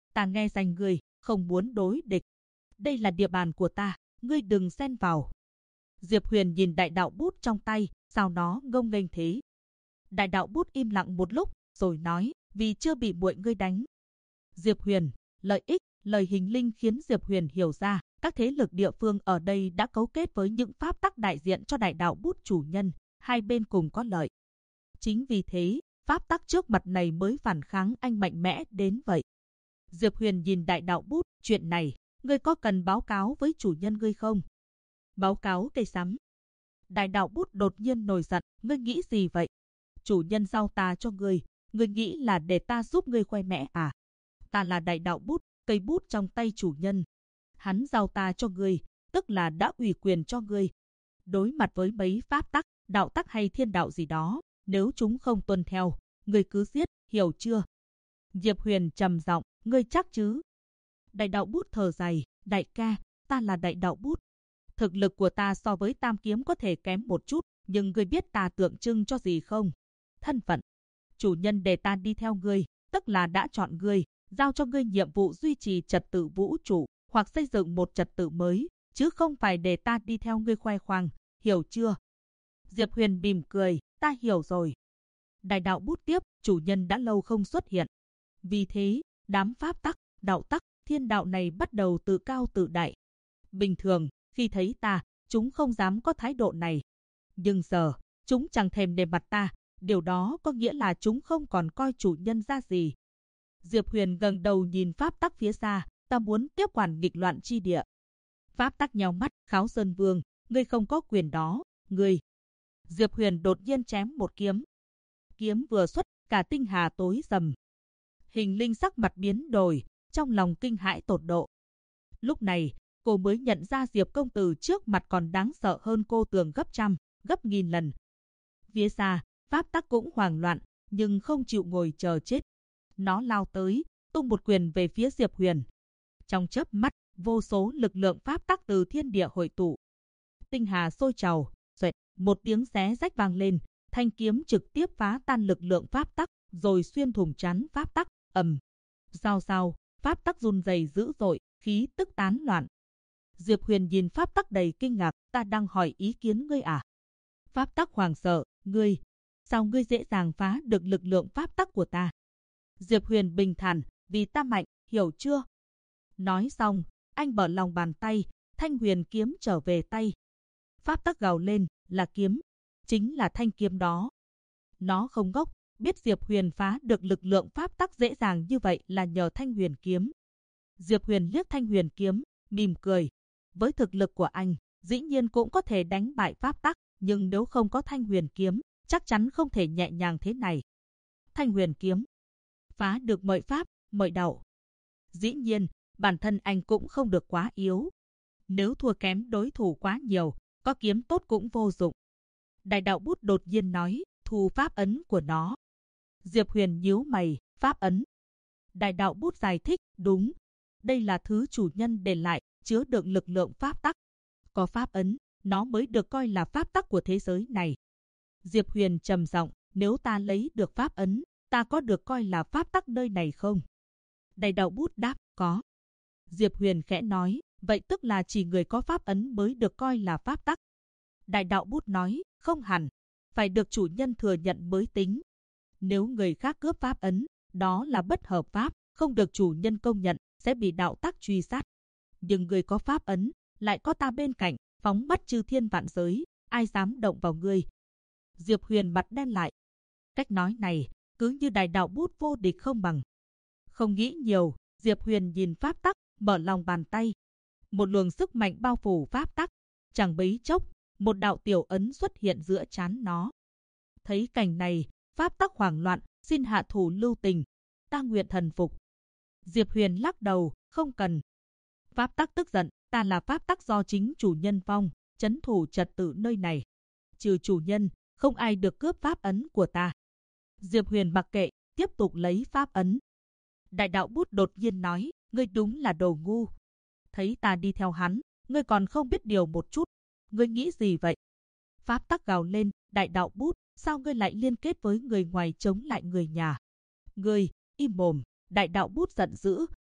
Ta nghe danh ngươi, không muốn đối địch. Đây là địa bàn của ta, ngươi đừng xen vào. Diệp Huyền nhìn đại đạo bút trong tay, sao nó ngông nghênh thế. Đại đạo bút im lặng một lúc, rồi nói, vì chưa bị muội ngươi đánh. Diệp Huyền, lợi ích, lời hình linh khiến Diệp Huyền hiểu ra, các thế lực địa phương ở đây đã cấu kết với những pháp tắc đại diện cho đại đạo bút chủ nhân, hai bên cùng có lợi. Chính vì thế, pháp tắc trước mặt này mới phản kháng anh mạnh mẽ đến vậy. Diệp Huyền nhìn đại đạo bút, chuyện này, ngươi có cần báo cáo với chủ nhân ngươi không? Báo cáo cây sắm. Đại đạo bút đột nhiên nổi giận, ngươi nghĩ gì vậy? Chủ nhân giao ta cho ngươi nghĩ là để ta giúp ngươi khoe mẽ à? Ta là đại đạo bút, cây bút trong tay chủ nhân. Hắn giao ta cho ngươi, tức là đã ủy quyền cho ngươi. Đối mặt với mấy pháp tắc, đạo tắc hay thiên đạo gì đó, nếu chúng không tuân theo, ngươi cứ giết, hiểu chưa? Diệp Huyền trầm giọng, ngươi chắc chứ? Đại đạo bút thở dài, đại ca, ta là đại đạo bút. Thực lực của ta so với tam kiếm có thể kém một chút, nhưng ngươi biết ta tượng trưng cho gì không? Thân phận. Chủ nhân để ta đi theo ngươi, tức là đã chọn ngươi, giao cho ngươi nhiệm vụ duy trì trật tự vũ trụ, hoặc xây dựng một trật tự mới, chứ không phải để ta đi theo ngươi khoe khoang, hiểu chưa? Diệp Huyền mỉm cười, ta hiểu rồi. Đại đạo bút tiếp, chủ nhân đã lâu không xuất hiện. Vì thế, đám pháp tắc, đạo tắc, thiên đạo này bắt đầu tự cao tự đại. Bình thường, khi thấy ta, chúng không dám có thái độ này. Nhưng giờ, chúng chẳng thèm nể mặt ta, điều đó có nghĩa là chúng không còn coi chủ nhân ra gì. Diệp Huyền gần đầu nhìn pháp tắc phía xa, ta muốn tiếp quản nghịch loạn chi địa. Pháp tắc nheo mắt, Kháo Sơn Vương, ngươi không có quyền đó, ngươi. Diệp Huyền đột nhiên chém một kiếm. Kiếm vừa xuất, cả tinh hà tối sầm. Hình linh sắc mặt biến đổi, trong lòng kinh hãi tột độ. Lúc này, cô mới nhận ra Diệp công tử trước mặt còn đáng sợ hơn cô tưởng gấp trăm, gấp nghìn lần. Phía xa, pháp tắc cũng hoảng loạn, nhưng không chịu ngồi chờ chết. Nó lao tới, tung một quyền về phía Diệp Huyền. Trong chớp mắt, vô số lực lượng pháp tắc từ thiên địa hội tụ. Tinh hà sôi trào, xoẹt, một tiếng xé rách vang lên, thanh kiếm trực tiếp phá tan lực lượng pháp tắc, rồi xuyên thủng chắn pháp tắc, ầm. Sao sao, pháp tắc run rẩy dữ dội, khí tức tán loạn. Diệp Huyền nhìn pháp tắc đầy kinh ngạc, ta đang hỏi ý kiến ngươi à? Pháp tắc hoảng sợ, ngươi, sao ngươi dễ dàng phá được lực lượng pháp tắc của ta? Diệp Huyền bình thản, vì ta mạnh, hiểu chưa? Nói xong, anh mở lòng bàn tay, thanh huyền kiếm trở về tay. Pháp tắc gào lên, là kiếm, chính là thanh kiếm đó. Nó không ngốc, biết Diệp Huyền phá được lực lượng pháp tắc dễ dàng như vậy là nhờ thanh huyền kiếm. Diệp Huyền liếc thanh huyền kiếm, mỉm cười. Với thực lực của anh, dĩ nhiên cũng có thể đánh bại pháp tắc, nhưng nếu không có thanh huyền kiếm, chắc chắn không thể nhẹ nhàng thế này. Thanh huyền kiếm phá được mọi pháp, mọi đạo. Dĩ nhiên, bản thân anh cũng không được quá yếu. Nếu thua kém đối thủ quá nhiều, có kiếm tốt cũng vô dụng. Đại đạo bút đột nhiên nói, thu pháp ấn của nó. Diệp Huyền nhíu mày, pháp ấn. Đại đạo bút giải thích, đúng. Đây là thứ chủ nhân để lại, chứa đựng lực lượng pháp tắc. Có pháp ấn, nó mới được coi là pháp tắc của thế giới này. Diệp Huyền trầm giọng, nếu ta lấy được pháp ấn, ta có được coi là pháp tắc nơi này không? Đại đạo bút đáp, có. Diệp Huyền khẽ nói, vậy tức là chỉ người có pháp ấn mới được coi là pháp tắc. Đại đạo bút nói, không hẳn, phải được chủ nhân thừa nhận mới tính. Nếu người khác cướp pháp ấn, đó là bất hợp pháp, không được chủ nhân công nhận, sẽ bị đạo tắc truy sát. Nhưng người có pháp ấn, lại có ta bên cạnh, phóng mắt chư thiên vạn giới, ai dám động vào ngươi? Diệp Huyền mặt đen lại. Cách nói này, cứ như đại đạo bút vô địch không bằng. Không nghĩ nhiều, Diệp Huyền nhìn pháp tắc, mở lòng bàn tay. Một luồng sức mạnh bao phủ pháp tắc, chẳng bấy chốc, một đạo tiểu ấn xuất hiện giữa trán nó. Thấy cảnh này, pháp tắc hoảng loạn, xin hạ thủ lưu tình, ta nguyện thần phục. Diệp Huyền lắc đầu, không cần. Pháp tắc tức giận, ta là pháp tắc do chính chủ nhân phong, trấn thủ trật tự nơi này. Trừ chủ nhân, không ai được cướp pháp ấn của ta. Diệp Huyền mặc kệ, tiếp tục lấy pháp ấn. Đại đạo bút đột nhiên nói, ngươi đúng là đồ ngu. Thấy ta đi theo hắn, ngươi còn không biết điều một chút. Ngươi nghĩ gì vậy? Pháp tắc gào lên, đại đạo bút, sao ngươi lại liên kết với người ngoài chống lại người nhà? Ngươi, im mồm, đại đạo bút giận dữ,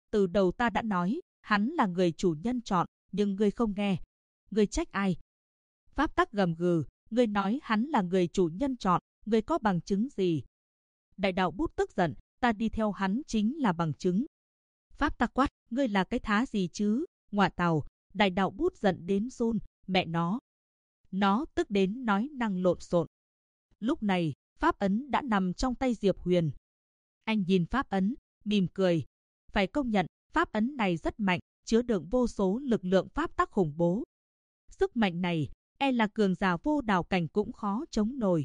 từ đầu ta đã nói, hắn là người chủ nhân chọn, nhưng ngươi không nghe. Ngươi trách ai? Pháp tắc gầm gừ, ngươi nói hắn là người chủ nhân chọn, ngươi có bằng chứng gì? Đại đạo bút tức giận, ta đi theo hắn chính là bằng chứng. Pháp tắc quát, ngươi là cái thá gì chứ? Ngọa tào, đại đạo bút giận đến run, mẹ nó. Nó tức đến nói năng lộn xộn. Lúc này, pháp ấn đã nằm trong tay Diệp Huyền. Anh nhìn pháp ấn, mỉm cười. Phải công nhận, pháp ấn này rất mạnh, chứa đựng vô số lực lượng pháp tắc khủng bố. Sức mạnh này, e là cường giả vô đảo cảnh cũng khó chống nổi.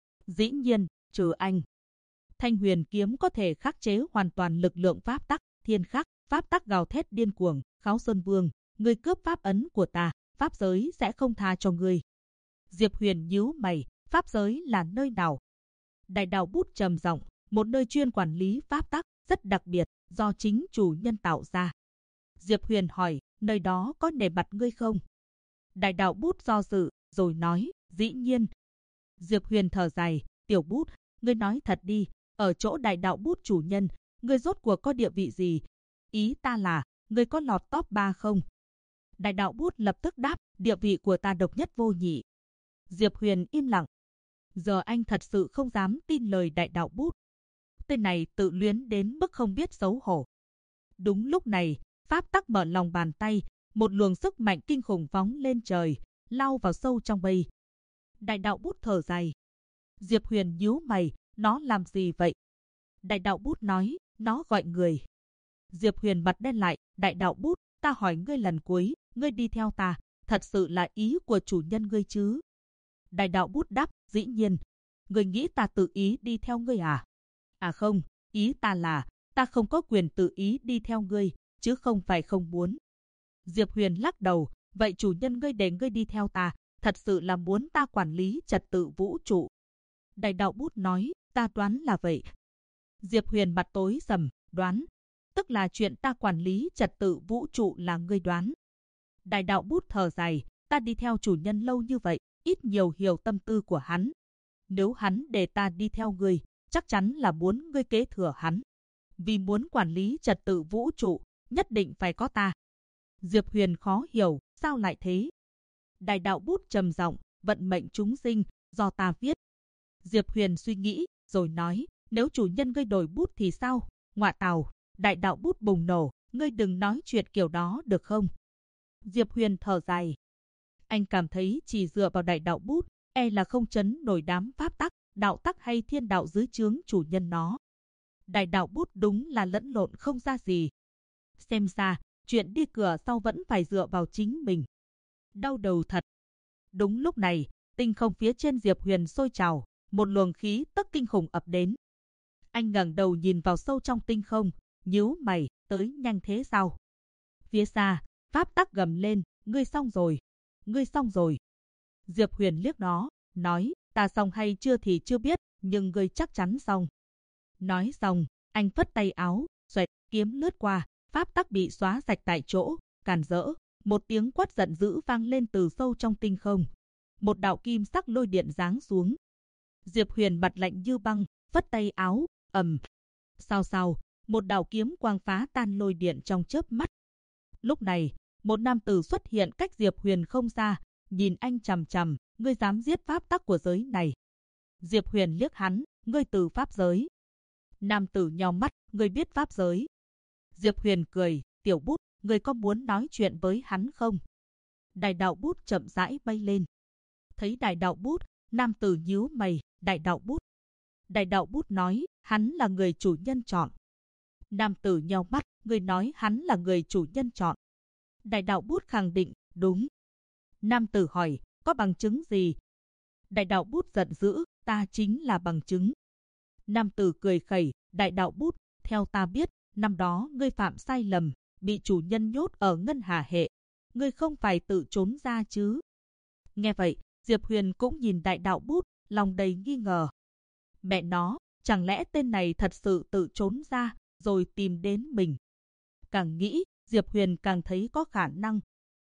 Dĩ nhiên, trừ anh. Thanh huyền kiếm có thể khắc chế hoàn toàn lực lượng pháp tắc, thiên khắc, pháp tắc gào thét điên cuồng, Kháo Sơn Vương, ngươi cướp pháp ấn của ta, pháp giới sẽ không tha cho ngươi. Diệp Huyền nhíu mày, pháp giới là nơi nào? Đại đạo bút trầm giọng, một nơi chuyên quản lý pháp tắc, rất đặc biệt, do chính chủ nhân tạo ra. Diệp Huyền hỏi, nơi đó có nể mặt ngươi không? Đại đạo bút do dự, rồi nói, dĩ nhiên. Diệp Huyền thở dài, tiểu bút, ngươi nói thật đi, ở chỗ đại đạo bút chủ nhân, ngươi rốt cuộc có địa vị gì? Ý ta là, ngươi có lọt top 3 không? Đại đạo bút lập tức đáp, địa vị của ta độc nhất vô nhị. Diệp Huyền im lặng. Giờ anh thật sự không dám tin lời đại đạo bút. Tên này tự luyến đến mức không biết xấu hổ. Đúng lúc này, pháp tắc mở lòng bàn tay, một luồng sức mạnh kinh khủng phóng lên trời, lao vào sâu trong mây. Đại đạo bút thở dài. Diệp Huyền nhíu mày, nó làm gì vậy? Đại đạo bút nói, nó gọi người. Diệp Huyền mặt đen lại, đại đạo bút, ta hỏi ngươi lần cuối, ngươi đi theo ta, thật sự là ý của chủ nhân ngươi chứ? Đại đạo bút đáp, dĩ nhiên. Ngươi nghĩ ta tự ý đi theo ngươi à? À không, ý ta là, ta không có quyền tự ý đi theo ngươi, chứ không phải không muốn. Diệp Huyền lắc đầu, vậy chủ nhân ngươi để ngươi đi theo ta, thật sự là muốn ta quản lý trật tự vũ trụ. Đại đạo bút nói, ta đoán là vậy. Diệp Huyền mặt tối sầm, đoán, tức là chuyện ta quản lý trật tự vũ trụ là ngươi đoán. Đại đạo bút thở dài, ta đi theo chủ nhân lâu như vậy, ít nhiều hiểu tâm tư của hắn. Nếu hắn để ta đi theo ngươi, chắc chắn là muốn ngươi kế thừa hắn. Vì muốn quản lý trật tự vũ trụ, nhất định phải có ta. Diệp Huyền khó hiểu, sao lại thế? Đại đạo bút trầm giọng, vận mệnh chúng sinh, do ta viết. Diệp Huyền suy nghĩ, rồi nói, nếu chủ nhân ngươi đổi bút thì sao? Ngọa tào, đại đạo bút bùng nổ, ngươi đừng nói chuyện kiểu đó được không? Diệp Huyền thở dài. Anh cảm thấy chỉ dựa vào đại đạo bút, e là không chấn nổi đám pháp tắc, đạo tắc hay thiên đạo dưới trướng chủ nhân nó. Đại đạo bút đúng là lẫn lộn không ra gì. Xem ra, chuyện đi cửa sau vẫn phải dựa vào chính mình. Đau đầu thật. Đúng lúc này, tinh không phía trên Diệp Huyền sôi trào, một luồng khí tức kinh khủng ập đến. Anh ngẩng đầu nhìn vào sâu trong tinh không, nhíu mày, tới nhanh thế sao? Phía xa, pháp tắc gầm lên, ngươi xong rồi, ngươi xong rồi. Diệp Huyền liếc nó, nói, ta xong hay chưa thì chưa biết, nhưng ngươi chắc chắn xong. Nói xong, anh phất tay áo, xoẹt, kiếm lướt qua, pháp tắc bị xóa sạch tại chỗ, càn rỡ. Một tiếng quát giận dữ vang lên từ sâu trong tinh không. Một đạo kim sắc lôi điện giáng xuống. Diệp Huyền mặt lạnh như băng, phất tay áo, ầm. Sao, một đạo kiếm quang phá tan lôi điện trong chớp mắt. Lúc này, một nam tử xuất hiện cách Diệp Huyền không xa, nhìn anh chằm chằm, ngươi dám giết pháp tắc của giới này. Diệp Huyền liếc hắn, ngươi từ pháp giới. Nam tử nheo mắt, ngươi biết pháp giới. Diệp Huyền cười, tiểu bút, ngươi có muốn nói chuyện với hắn không? Đại đạo bút chậm rãi bay lên. Thấy đại đạo bút, nam tử nhíu mày, đại đạo bút. Đại đạo bút nói, hắn là người chủ nhân chọn. Nam tử nheo mắt, ngươi nói hắn là người chủ nhân chọn. Đại đạo bút khẳng định, đúng. Nam tử hỏi, có bằng chứng gì? Đại đạo bút giận dữ, ta chính là bằng chứng. Nam tử cười khẩy, đại đạo bút, theo ta biết, năm đó ngươi phạm sai lầm, bị chủ nhân nhốt ở ngân hà hệ. Ngươi không phải tự trốn ra chứ? Nghe vậy, Diệp Huyền cũng nhìn đại đạo bút, lòng đầy nghi ngờ. Mẹ nó, chẳng lẽ tên này thật sự tự trốn ra, rồi tìm đến mình? Càng nghĩ, Diệp Huyền càng thấy có khả năng.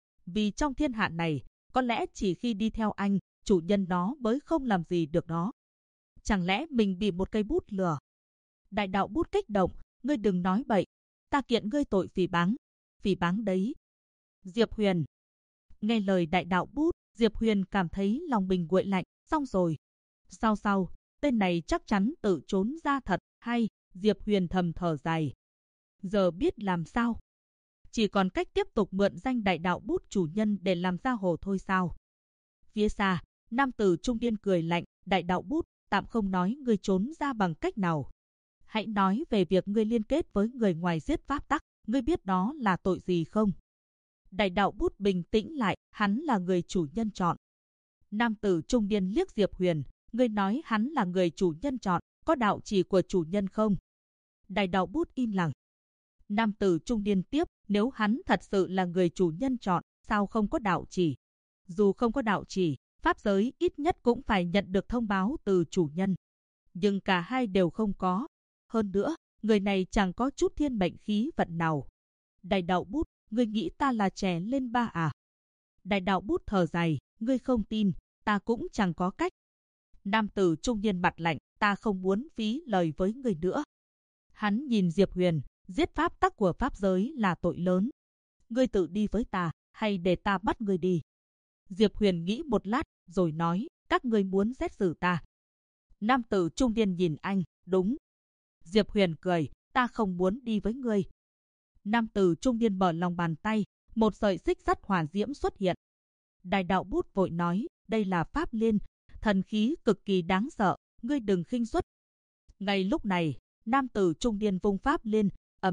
Vì trong thiên hạ này, có lẽ chỉ khi đi theo anh, chủ nhân nó mới không làm gì được nó. Chẳng lẽ mình bị một cây bút lừa? Đại đạo bút kích động, ngươi đừng nói bậy. ta kiện ngươi tội phỉ báng. Phỉ báng đấy. Diệp Huyền. Nghe lời đại đạo bút, Diệp Huyền cảm thấy lòng mình nguội lạnh, xong rồi. Sau, tên này chắc chắn tự trốn ra thật hay, Diệp Huyền thầm thở dài. Giờ biết làm sao? Chỉ còn cách tiếp tục mượn danh đại đạo bút chủ nhân để làm ra hồ thôi sao? Phía xa, nam tử trung niên cười lạnh, đại đạo bút, tạm không nói ngươi trốn ra bằng cách nào. Hãy nói về việc ngươi liên kết với người ngoài giết pháp tắc, ngươi biết đó là tội gì không? Đại đạo bút bình tĩnh lại, hắn là người chủ nhân chọn. Nam tử trung niên liếc Diệp Huyền, ngươi nói hắn là người chủ nhân chọn, có đạo chỉ của chủ nhân không? Đại đạo bút im lặng. Nam tử trung niên tiếp, nếu hắn thật sự là người chủ nhân chọn, sao không có đạo chỉ? Dù không có đạo chỉ, pháp giới ít nhất cũng phải nhận được thông báo từ chủ nhân. Nhưng cả hai đều không có. Hơn nữa, người này chẳng có chút thiên mệnh khí vận nào. Đại đạo bút, ngươi nghĩ ta là trẻ lên ba à? Đại đạo bút thở dài, ngươi không tin, ta cũng chẳng có cách. Nam tử trung niên mặt lạnh, ta không muốn phí lời với ngươi nữa. Hắn nhìn Diệp Huyền, giết pháp tắc của pháp giới là tội lớn. Ngươi tự đi với ta, hay để ta bắt ngươi đi? Diệp Huyền nghĩ một lát, rồi nói, các ngươi muốn xét xử ta. Nam tử trung niên nhìn anh, đúng. Diệp Huyền cười, ta không muốn đi với ngươi. Nam tử trung niên mở lòng bàn tay, một sợi xích sắt hỏa diễm xuất hiện. Đại đạo bút vội nói, đây là pháp liên, thần khí cực kỳ đáng sợ, ngươi đừng khinh suất. Ngay lúc này, nam tử trung niên vung pháp liên,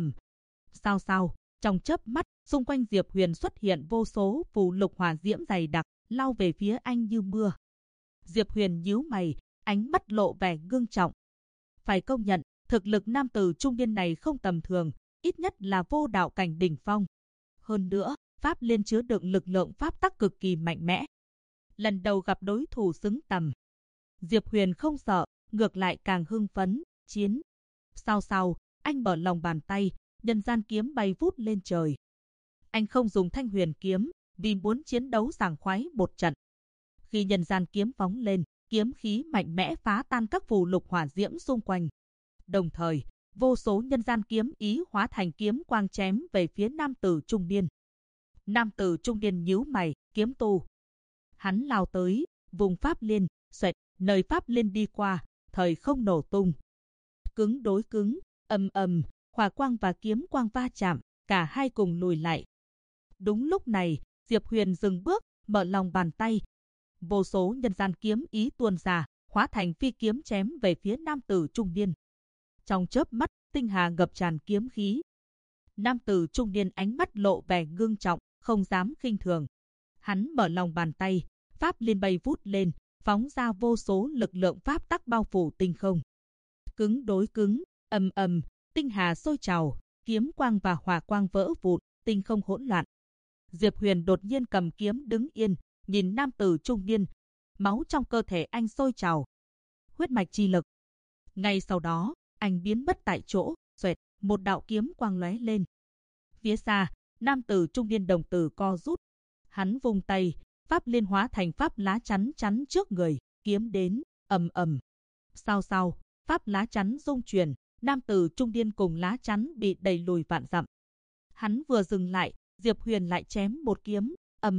sao, trong chớp mắt, xung quanh Diệp Huyền xuất hiện vô số phù lục hỏa diễm dày đặc, lao về phía anh như mưa. Diệp Huyền nhíu mày, ánh mắt lộ vẻ ngưng trọng. Phải công nhận, thực lực nam tử trung niên này không tầm thường, ít nhất là vô đạo cảnh đỉnh phong. Hơn nữa, pháp liên chứa đựng lực lượng pháp tắc cực kỳ mạnh mẽ. Lần đầu gặp đối thủ xứng tầm, Diệp Huyền không sợ, ngược lại càng hưng phấn, chiến. Sau, anh mở lòng bàn tay, nhân gian kiếm bay vút lên trời. Anh không dùng thanh huyền kiếm, vì muốn chiến đấu sảng khoái một trận. Khi nhân gian kiếm phóng lên, kiếm khí mạnh mẽ phá tan các phù lục hỏa diễm xung quanh. Đồng thời, vô số nhân gian kiếm ý hóa thành kiếm quang chém về phía nam tử trung niên. Nam tử trung niên nhíu mày, kiếm tu. Hắn lao tới, vùng pháp liên, xoẹt, nơi pháp liên đi qua, thời không nổ tung. Cứng đối cứng, hỏa quang và kiếm quang va chạm, cả hai cùng lùi lại. Đúng lúc này, Diệp Huyền dừng bước, mở lòng bàn tay. Vô số nhân gian kiếm ý tuôn ra, hóa thành phi kiếm chém về phía nam tử trung niên. Trong chớp mắt, tinh hà ngập tràn kiếm khí. Nam tử trung niên ánh mắt lộ vẻ ngưng trọng, không dám khinh thường. Hắn mở lòng bàn tay, pháp liên bay vút lên, phóng ra vô số lực lượng pháp tắc bao phủ tinh không. Cứng đối cứng, tinh hà sôi trào, kiếm quang và hỏa quang vỡ vụn, tinh không hỗn loạn. Diệp Huyền đột nhiên cầm kiếm đứng yên, nhìn nam tử trung niên, máu trong cơ thể anh sôi trào. Huyết mạch chi lực. Ngay sau đó, anh biến mất tại chỗ, xoẹt, một đạo kiếm quang lóe lên. Phía xa, nam tử trung niên đồng tử co rút. Hắn vung tay, pháp liên hóa thành pháp lá chắn trước người, kiếm đến, Sau, pháp lá chắn rung chuyển, nam tử trung niên cùng lá chắn bị đẩy lùi vạn dặm. Hắn vừa dừng lại, Diệp Huyền lại chém một kiếm,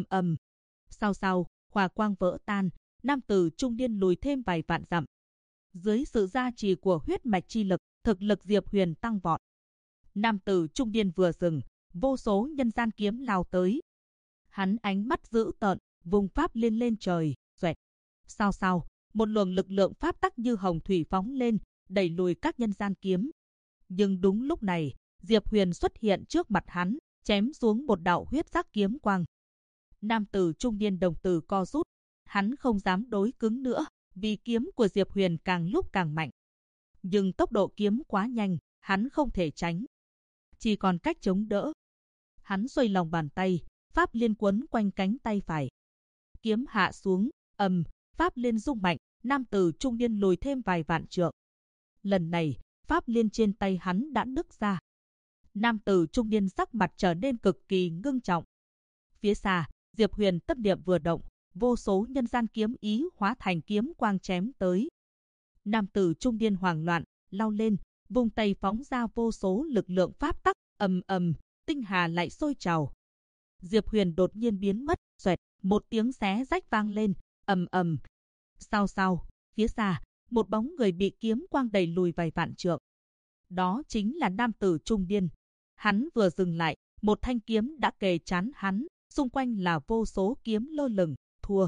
Sau, hỏa quang vỡ tan, nam tử trung niên lùi thêm vài vạn dặm. Dưới sự gia trì của huyết mạch chi lực, thực lực Diệp Huyền tăng vọt. Nam tử trung niên vừa dừng, vô số nhân gian kiếm lao tới. Hắn ánh mắt dữ tợn, vùng pháp liên lên trời, xoẹt. Sau, một luồng lực lượng pháp tắc như hồng thủy phóng lên, đẩy lùi các nhân gian kiếm. Nhưng đúng lúc này, Diệp Huyền xuất hiện trước mặt hắn, chém xuống một đạo huyết sắc kiếm quang. Nam tử trung niên đồng tử co rút, hắn không dám đối cứng nữa, vì kiếm của Diệp Huyền càng lúc càng mạnh. Nhưng tốc độ kiếm quá nhanh, hắn không thể tránh. Chỉ còn cách chống đỡ. Hắn xoay lòng bàn tay, pháp liên quấn quanh cánh tay phải. Kiếm hạ xuống, pháp liên rung mạnh, nam tử trung niên lùi thêm vài vạn trượng. Lần này, pháp liên trên tay hắn đã nứt ra. Nam tử trung niên sắc mặt trở nên cực kỳ ngưng trọng. Phía xa, Diệp Huyền tâm niệm vừa động, vô số nhân gian kiếm ý hóa thành kiếm quang chém tới. Nam tử trung niên hoảng loạn, lao lên, vùng tay phóng ra vô số lực lượng pháp tắc, ầm ầm, tinh hà lại sôi trào. Diệp Huyền đột nhiên biến mất, xoẹt, một tiếng xé rách vang lên, ầm ầm. Sao, phía xa, một bóng người bị kiếm quang đẩy lùi vài vạn trượng. Đó chính là nam tử trung niên. Hắn vừa dừng lại, một thanh kiếm đã kề trán hắn, xung quanh là vô số kiếm lơ lửng, thua.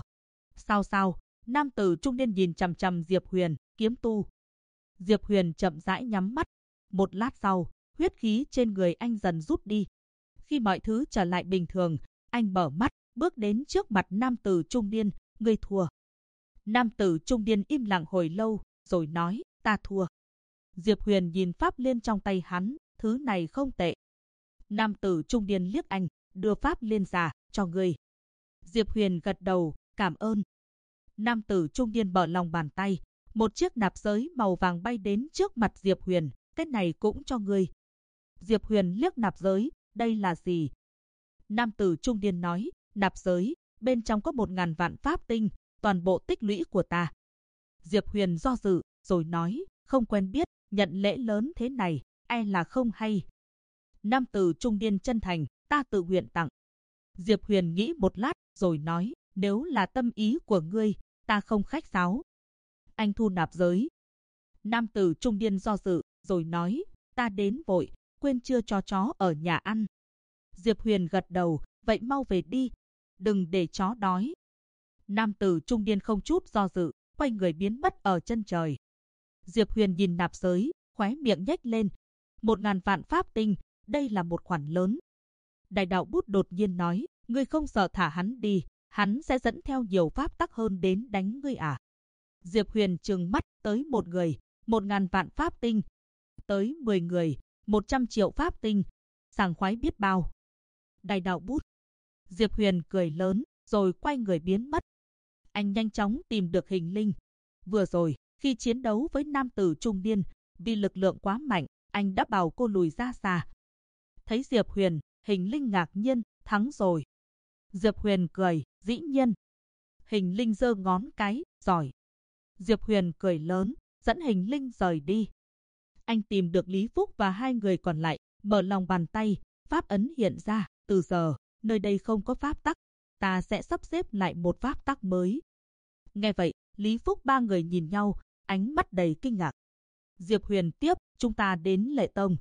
Sao, nam tử trung niên nhìn chằm chằm Diệp Huyền, kiếm tu. Diệp Huyền chậm rãi nhắm mắt. Một lát sau, huyết khí trên người anh dần rút đi. Khi mọi thứ trở lại bình thường, anh mở mắt, bước đến trước mặt nam tử trung niên, ngươi thua. Nam tử trung niên im lặng hồi lâu, rồi nói, ta thua. Diệp Huyền nhìn pháp liên trong tay hắn, thứ này không tệ. Nam tử trung niên liếc anh, đưa pháp liên ra, cho ngươi. Diệp Huyền gật đầu, cảm ơn. Nam tử trung niên mở lòng bàn tay, một chiếc nạp giới màu vàng bay đến trước mặt Diệp Huyền, cái này cũng cho ngươi. Diệp Huyền liếc nạp giới, đây là gì? Nam tử trung niên nói, nạp giới, bên trong có 1000 vạn pháp tinh, toàn bộ tích lũy của ta. Diệp Huyền do dự, rồi nói, không quen biết, nhận lễ lớn thế này, e là không hay. Nam tử trung niên chân thành, ta tự nguyện tặng. Diệp Huyền nghĩ một lát, rồi nói, nếu là tâm ý của ngươi, ta không khách sáo. Anh thu nạp giới. Nam tử trung niên do dự, rồi nói, ta đến vội, quên chưa cho chó ở nhà ăn. Diệp Huyền gật đầu, vậy mau về đi, đừng để chó đói. Nam tử trung niên không chút do dự, quay người biến mất ở chân trời. Diệp Huyền nhìn nạp giới, khóe miệng nhếch lên. 1000 vạn pháp tinh, đây là một khoản lớn. Đại đạo bút đột nhiên nói, ngươi không sợ thả hắn đi, hắn sẽ dẫn theo nhiều pháp tắc hơn đến đánh ngươi à? Diệp Huyền trừng mắt, tới một người, 1000 vạn pháp tinh. Tới 10 người, 100 triệu pháp tinh. Sảng khoái biết bao. Đại đạo bút. Diệp Huyền cười lớn, rồi quay người biến mất. Anh nhanh chóng tìm được hình linh. Vừa rồi, khi chiến đấu với nam tử trung niên, vì lực lượng quá mạnh, anh đã bảo cô lùi ra xa. Thấy Diệp Huyền, hình linh ngạc nhiên, thắng rồi. Diệp Huyền cười, dĩ nhiên. Hình linh giơ ngón cái, giỏi. Diệp Huyền cười lớn, dẫn hình linh rời đi. Anh tìm được Lý Phúc và hai người còn lại, mở lòng bàn tay, pháp ấn hiện ra, từ giờ, nơi đây không có pháp tắc, ta sẽ sắp xếp lại một pháp tắc mới. Nghe vậy, Lý Phúc ba người nhìn nhau, ánh mắt đầy kinh ngạc. Diệp Huyền tiếp, chúng ta đến Lệ Tông.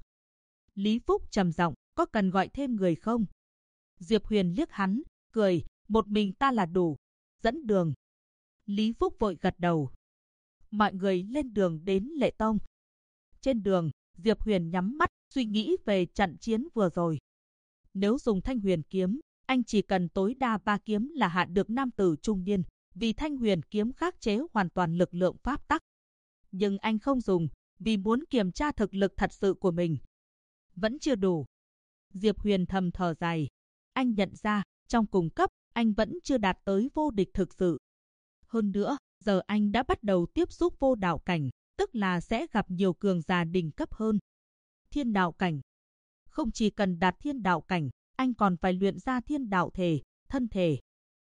Lý Phúc trầm giọng, có cần gọi thêm người không? Diệp Huyền liếc hắn, cười, một mình ta là đủ, dẫn đường. Lý Phúc vội gật đầu. Mọi người lên đường đến Lệ Tông. Trên đường, Diệp Huyền nhắm mắt, suy nghĩ về trận chiến vừa rồi. Nếu dùng Thanh Huyền kiếm, anh chỉ cần tối đa 3 kiếm là hạ được nam tử trung niên, vì Thanh Huyền kiếm khắc chế hoàn toàn lực lượng pháp tắc. Nhưng anh không dùng, vì muốn kiểm tra thực lực thật sự của mình. Vẫn chưa đủ. Diệp Huyền thầm thở dài. Anh nhận ra, trong cùng cấp, anh vẫn chưa đạt tới vô địch thực sự. Hơn nữa, giờ anh đã bắt đầu tiếp xúc vô đạo cảnh, tức là sẽ gặp nhiều cường giả đỉnh cấp hơn. Thiên đạo cảnh. Không chỉ cần đạt thiên đạo cảnh, anh còn phải luyện ra thiên đạo thể, thân thể.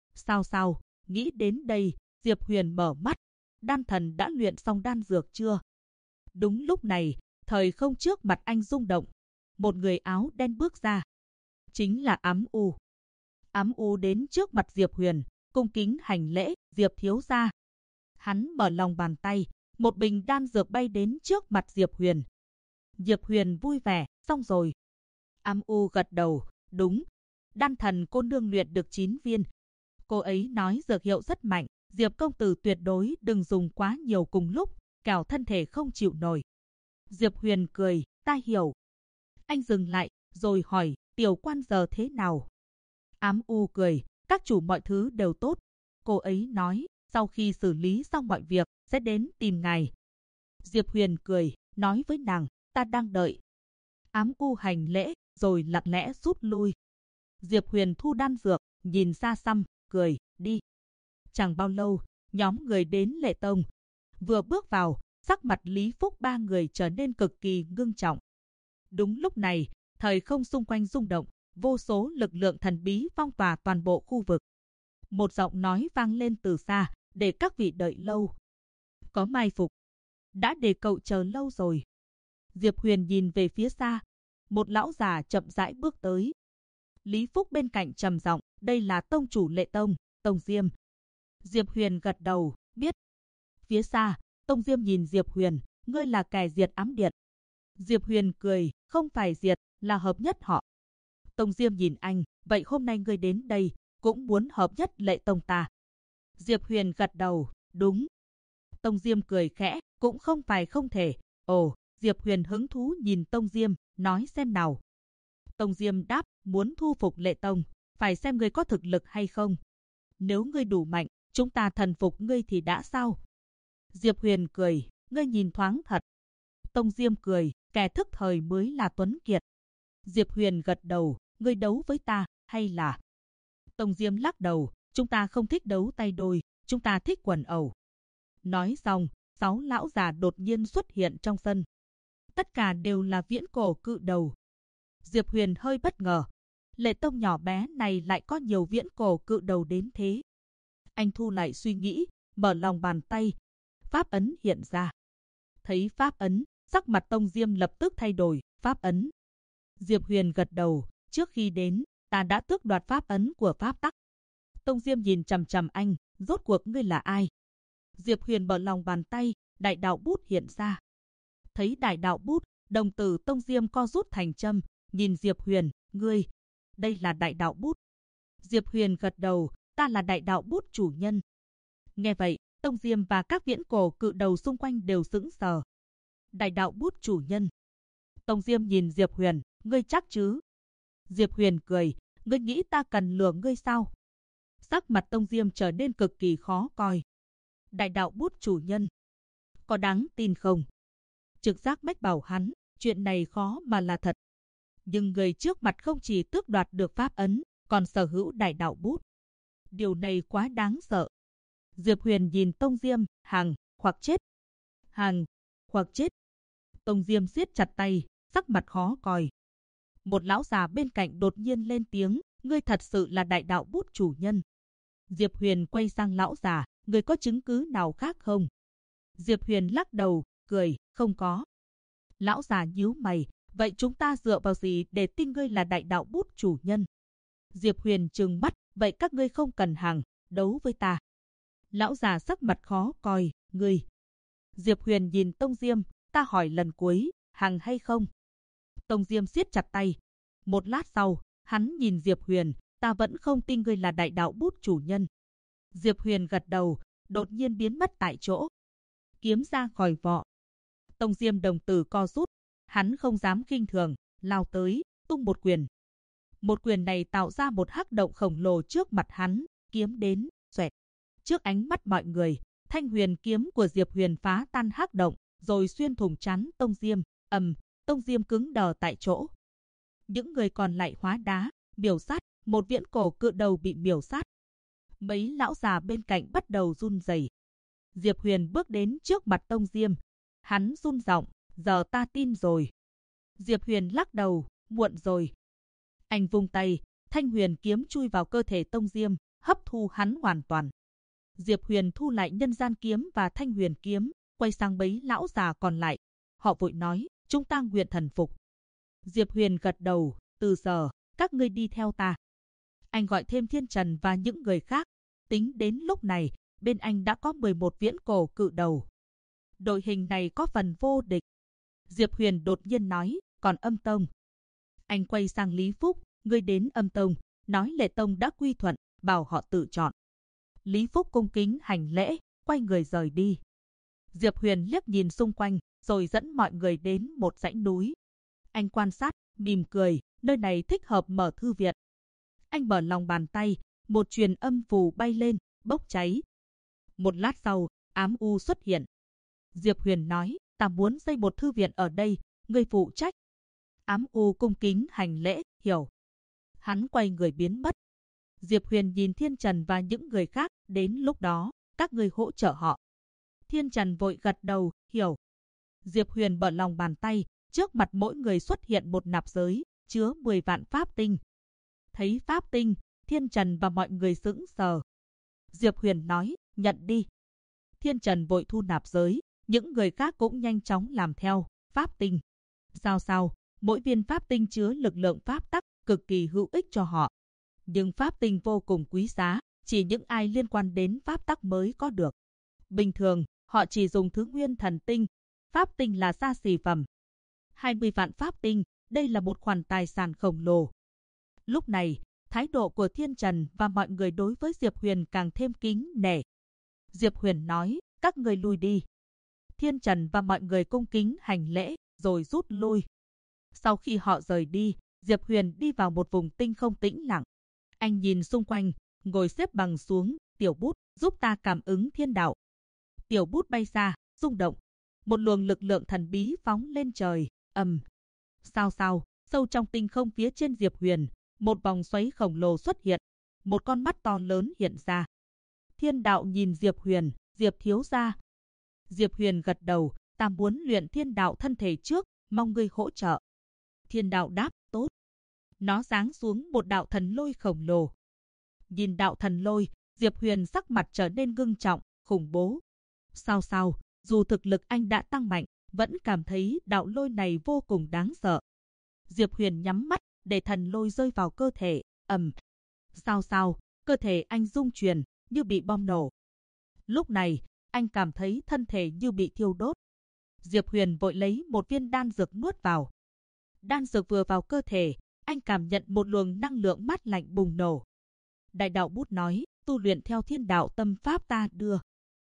Sao, nghĩ đến đây, Diệp Huyền mở mắt. Đan thần đã luyện xong đan dược chưa? Đúng lúc này, thời không trước mặt anh rung động. Một người áo đen bước ra. Chính là Ám U. Ám U đến trước mặt Diệp Huyền, cung kính hành lễ, Diệp thiếu gia. Hắn mở lòng bàn tay, một bình đan dược bay đến trước mặt Diệp Huyền. Diệp Huyền vui vẻ, xong rồi. Ám U gật đầu, đúng. Đan thần cô nương luyện được 9 viên. Cô ấy nói dược hiệu rất mạnh, Diệp công tử tuyệt đối đừng dùng quá nhiều cùng lúc, kẻo thân thể không chịu nổi. Diệp Huyền cười, ta hiểu. Anh dừng lại, rồi hỏi, tiểu quan giờ thế nào? Ám U cười, các chủ mọi thứ đều tốt. Cô ấy nói, sau khi xử lý xong mọi việc, sẽ đến tìm ngài. Diệp Huyền cười, nói với nàng, ta đang đợi. Ám U hành lễ, rồi lặng lẽ rút lui. Diệp Huyền thu đan dược, nhìn xa xăm, cười, đi. Chẳng bao lâu, nhóm người đến Lệ Tông. Vừa bước vào, sắc mặt Lý Phúc ba người trở nên cực kỳ ngưng trọng. Đúng lúc này, thời không xung quanh rung động, vô số lực lượng thần bí phong tỏa toàn bộ khu vực. Một giọng nói vang lên từ xa, để các vị đợi lâu. Có mai phục. Đã để cậu chờ lâu rồi. Diệp Huyền nhìn về phía xa. một lão già chậm rãi bước tới. Lý Phúc bên cạnh trầm giọng, đây là tông chủ Lệ Tông, Tông Diêm. Diệp Huyền gật đầu, biết. Phía xa, Tông Diêm nhìn Diệp Huyền, ngươi là kẻ diệt ám điện. Diệp Huyền cười, không phải diệt, là hợp nhất họ. Tông Diêm nhìn anh, vậy hôm nay ngươi đến đây, cũng muốn hợp nhất Lệ Tông ta. Diệp Huyền gật đầu, đúng. Tông Diêm cười khẽ, cũng không phải không thể. Ồ, Diệp Huyền hứng thú nhìn Tông Diêm, nói xem nào. Tông Diêm đáp, muốn thu phục Lệ Tông, phải xem ngươi có thực lực hay không. Nếu ngươi đủ mạnh, chúng ta thần phục ngươi thì đã sao? Diệp Huyền cười, ngươi nhìn thoáng thật. Tông Diêm cười, kẻ thức thời mới là tuấn kiệt. Diệp Huyền gật đầu, ngươi đấu với ta, hay là... Tông Diêm lắc đầu, chúng ta không thích đấu tay đôi, chúng ta thích quần ẩu. Nói xong, 6 lão già đột nhiên xuất hiện trong sân. Tất cả đều là viễn cổ cự đầu. Diệp Huyền hơi bất ngờ. Lệ Tông nhỏ bé này lại có nhiều viễn cổ cự đầu đến thế. Anh thu lại suy nghĩ, mở lòng bàn tay. Pháp ấn hiện ra. Thấy pháp ấn, sắc mặt Tông Diêm lập tức thay đổi, pháp ấn. Diệp Huyền gật đầu, trước khi đến, ta đã tước đoạt pháp ấn của pháp tắc. Tông Diêm nhìn chằm chằm anh, rốt cuộc ngươi là ai? Diệp Huyền mở lòng bàn tay, đại đạo bút hiện ra. Thấy đại đạo bút, đồng tử Tông Diêm co rút thành châm, nhìn Diệp Huyền, ngươi, đây là đại đạo bút. Diệp Huyền gật đầu, ta là đại đạo bút chủ nhân. Nghe vậy, Tông Diêm và các viễn cổ cự đầu xung quanh đều sững sờ. Đại đạo bút chủ nhân. Tông Diêm nhìn Diệp Huyền, ngươi chắc chứ? Diệp Huyền cười, ngươi nghĩ ta cần lừa ngươi sao? Sắc mặt Tông Diêm trở nên cực kỳ khó coi. Đại đạo bút chủ nhân. Có đáng tin không? Trực giác mách bảo hắn, chuyện này khó mà là thật. Nhưng người trước mặt không chỉ tước đoạt được pháp ấn, còn sở hữu đại đạo bút. Điều này quá đáng sợ. Diệp Huyền nhìn Tông Diêm, hàng, hoặc chết. Hàng, hoặc chết. Tông Diêm siết chặt tay, sắc mặt khó coi. Một lão già bên cạnh đột nhiên lên tiếng, ngươi thật sự là đại đạo bút chủ nhân. Diệp Huyền quay sang lão già, ngươi có chứng cứ nào khác không? Diệp Huyền lắc đầu, cười, không có. Lão già nhíu mày, vậy chúng ta dựa vào gì để tin ngươi là đại đạo bút chủ nhân? Diệp Huyền trừng mắt, vậy các ngươi không cần hàng, đấu với ta. Lão già sắc mặt khó coi, ngươi. Diệp Huyền nhìn Tông Diêm, ta hỏi lần cuối, hàng hay không? Tông Diêm siết chặt tay. Một lát sau, hắn nhìn Diệp Huyền, ta vẫn không tin ngươi là đại đạo bút chủ nhân. Diệp Huyền gật đầu, đột nhiên biến mất tại chỗ. Kiếm ra khỏi vỏ. Tông Diêm đồng tử co rút, hắn không dám khinh thường, lao tới, tung một quyền. Một quyền này tạo ra một hắc động khổng lồ trước mặt hắn, kiếm đến, xoẹt. Trước ánh mắt mọi người, thanh huyền kiếm của Diệp Huyền phá tan hắc động, rồi xuyên thủng trán Tông Diêm, Tông Diêm cứng đờ tại chỗ. Những người còn lại hóa đá, miểu sát, một viễn cổ cự đầu bị miểu sát. Mấy lão già bên cạnh bắt đầu run rẩy. Diệp Huyền bước đến trước mặt Tông Diêm. Hắn run giọng, giờ ta tin rồi. Diệp Huyền lắc đầu, muộn rồi. Anh vung tay, thanh huyền kiếm chui vào cơ thể Tông Diêm, hấp thu hắn hoàn toàn. Diệp Huyền thu lại nhân gian kiếm và thanh huyền kiếm, quay sang mấy lão già còn lại. Họ vội nói, chúng ta nguyện thần phục. Diệp Huyền gật đầu, từ giờ, các ngươi đi theo ta. Anh gọi thêm Thiên Trần và những người khác. Tính đến lúc này, bên anh đã có 11 viễn cổ cự đầu. Đội hình này có phần vô địch. Diệp Huyền đột nhiên nói, còn Âm Tông. Anh quay sang Lý Phúc, ngươi đến Âm Tông, nói Lệ Tông đã quy thuận, bảo họ tự chọn. Lý Phúc cung kính hành lễ, quay người rời đi. Diệp Huyền liếc nhìn xung quanh, rồi dẫn mọi người đến một dãy núi. Anh quan sát, mỉm cười, nơi này thích hợp mở thư viện. Anh mở lòng bàn tay, một truyền âm phù bay lên, bốc cháy. Một lát sau, ám u xuất hiện. Diệp Huyền nói, ta muốn xây một thư viện ở đây, ngươi phụ trách. Ám u cung kính hành lễ, hiểu. Hắn quay người biến mất. Diệp Huyền nhìn Thiên Trần và những người khác, đến lúc đó, các ngươi hỗ trợ họ. Thiên Trần vội gật đầu, hiểu. Diệp Huyền mở lòng bàn tay, trước mặt mỗi người xuất hiện một nạp giới, chứa 10 vạn pháp tinh. Thấy pháp tinh, Thiên Trần và mọi người sững sờ. Diệp Huyền nói, nhận đi. Thiên Trần vội thu nạp giới, những người khác cũng nhanh chóng làm theo, pháp tinh. Sao? Mỗi viên pháp tinh chứa lực lượng pháp tắc cực kỳ hữu ích cho họ. Nhưng pháp tinh vô cùng quý giá, chỉ những ai liên quan đến pháp tắc mới có được. Bình thường, họ chỉ dùng thứ nguyên thần tinh, pháp tinh là xa xỉ phẩm. 20 vạn pháp tinh, đây là một khoản tài sản khổng lồ. Lúc này, thái độ của Thiên Trần và mọi người đối với Diệp Huyền càng thêm kính nể. Diệp Huyền nói, các người lui đi. Thiên Trần và mọi người cung kính hành lễ, rồi rút lui. Sau khi họ rời đi, Diệp Huyền đi vào một vùng tinh không tĩnh lặng. Anh nhìn xung quanh, ngồi xếp bằng xuống, tiểu bút, giúp ta cảm ứng thiên đạo. Tiểu bút bay xa, rung động. Một luồng lực lượng thần bí phóng lên trời, ầm. Sao, sâu trong tinh không phía trên Diệp Huyền, một vòng xoáy khổng lồ xuất hiện. Một con mắt to lớn hiện ra. Thiên đạo nhìn Diệp Huyền, Diệp thiếu gia. Diệp Huyền gật đầu, ta muốn luyện thiên đạo thân thể trước, mong ngươi hỗ trợ. Thiên đạo đáp, tốt. Nó giáng xuống một đạo thần lôi khổng lồ. Nhìn đạo thần lôi, Diệp Huyền sắc mặt trở nên ngưng trọng, khủng bố. Sao, dù thực lực anh đã tăng mạnh, vẫn cảm thấy đạo lôi này vô cùng đáng sợ. Diệp Huyền nhắm mắt, để thần lôi rơi vào cơ thể, ầm. Sao, cơ thể anh rung chuyển, như bị bom nổ. Lúc này, anh cảm thấy thân thể như bị thiêu đốt. Diệp Huyền vội lấy một viên đan dược nuốt vào. Đan dược vừa vào cơ thể, anh cảm nhận một luồng năng lượng mát lạnh bùng nổ. Đại đạo bút nói, tu luyện theo thiên đạo tâm pháp ta đưa.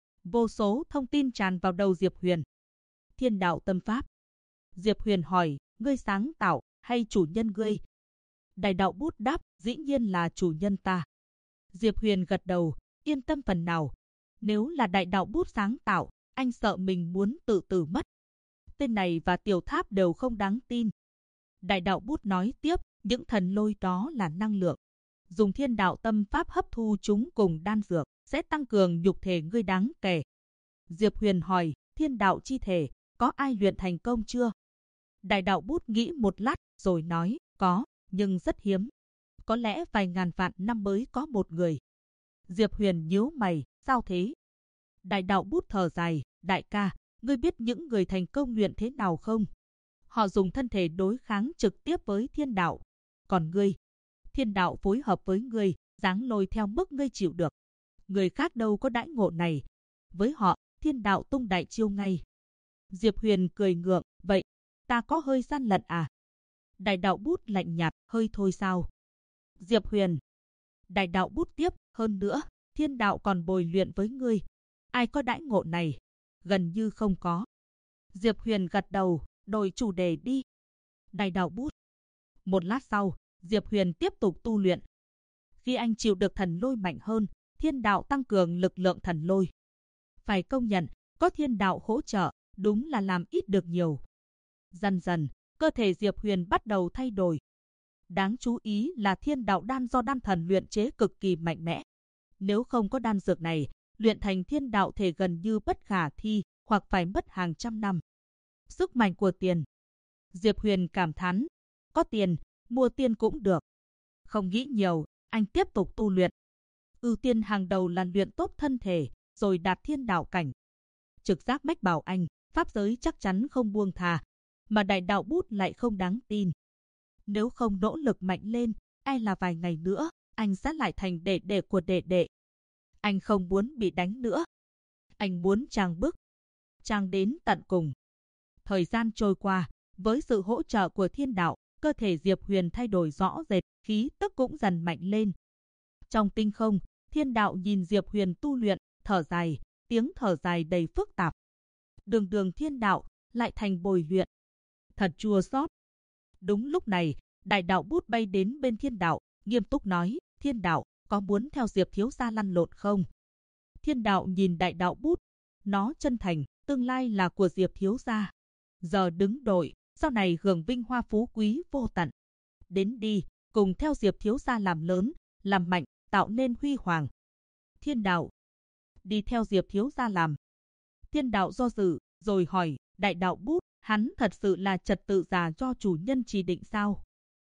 Vô số thông tin tràn vào đầu Diệp Huyền. Thiên đạo tâm pháp. Diệp Huyền hỏi, ngươi sáng tạo hay chủ nhân ngươi? Đại đạo bút đáp, dĩ nhiên là chủ nhân ta. Diệp Huyền gật đầu, yên tâm phần nào. Nếu là đại đạo bút sáng tạo, anh sợ mình muốn tự tử mất. Tên này và tiểu tháp đều không đáng tin. Đại đạo bút nói tiếp, những thần lôi đó là năng lượng. Dùng thiên đạo tâm pháp hấp thu chúng cùng đan dược, sẽ tăng cường nhục thể ngươi đáng kể. Diệp Huyền hỏi, thiên đạo chi thể, có ai luyện thành công chưa? Đại đạo bút nghĩ một lát, rồi nói, có, nhưng rất hiếm. Có lẽ vài ngàn vạn năm mới có một người. Diệp Huyền nhíu mày, sao thế? Đại đạo bút thở dài, đại ca, ngươi biết những người thành công luyện thế nào không? Họ dùng thân thể đối kháng trực tiếp với thiên đạo. Còn ngươi, thiên đạo phối hợp với ngươi, giáng lôi theo mức ngươi chịu được. Người khác đâu có đãi ngộ này. Với họ, thiên đạo tung đại chiêu ngay. Diệp Huyền cười ngượng, vậy, ta có hơi gian lận à? Đại đạo bút lạnh nhạt, hơi thôi sao? Diệp Huyền. Đại đạo bút tiếp, hơn nữa, thiên đạo còn bồi luyện với ngươi. Ai có đãi ngộ này? Gần như không có. Diệp Huyền gật đầu, đổi chủ đề đi. Đại đạo bút. Một lát sau, Diệp Huyền tiếp tục tu luyện. Khi anh chịu được thần lôi mạnh hơn, thiên đạo tăng cường lực lượng thần lôi. Phải công nhận, có thiên đạo hỗ trợ, đúng là làm ít được nhiều. Dần dần, cơ thể Diệp Huyền bắt đầu thay đổi. Đáng chú ý là thiên đạo đan do đan thần luyện chế cực kỳ mạnh mẽ. Nếu không có đan dược này, luyện thành thiên đạo thể gần như bất khả thi, hoặc phải mất hàng trăm năm. Sức mạnh của tiền. Diệp Huyền cảm thán, có tiền, mua tiền cũng được. Không nghĩ nhiều, anh tiếp tục tu luyện. Ưu tiên hàng đầu là luyện tốt thân thể, rồi đạt thiên đạo cảnh. Trực giác mách bảo anh, pháp giới chắc chắn không buông thà, mà đại đạo bút lại không đáng tin. Nếu không nỗ lực mạnh lên, e là vài ngày nữa, anh sẽ lại thành đệ đệ của đệ đệ. Anh không muốn bị đánh nữa. Anh muốn trang bức. Trang đến tận cùng. Thời gian trôi qua, với sự hỗ trợ của thiên đạo, cơ thể Diệp Huyền thay đổi rõ rệt, khí tức cũng dần mạnh lên. Trong tinh không, thiên đạo nhìn Diệp Huyền tu luyện, thở dài, tiếng thở dài đầy phức tạp. Đường thiên đạo, lại thành bồi luyện. Thật chua xót. Đúng lúc này, đại đạo bút bay đến bên thiên đạo, nghiêm túc nói, thiên đạo, có muốn theo Diệp thiếu gia lăn lộn không? Thiên đạo nhìn đại đạo bút, nó chân thành, tương lai là của Diệp thiếu gia. Giờ đứng đội, sau này hưởng vinh hoa phú quý vô tận. Đến đi, cùng theo Diệp thiếu gia làm lớn, làm mạnh, tạo nên huy hoàng. Thiên đạo. Đi theo Diệp thiếu gia làm. Thiên đạo do dự, rồi hỏi, đại đạo bút, hắn thật sự là trật tự giả do chủ nhân chỉ định sao?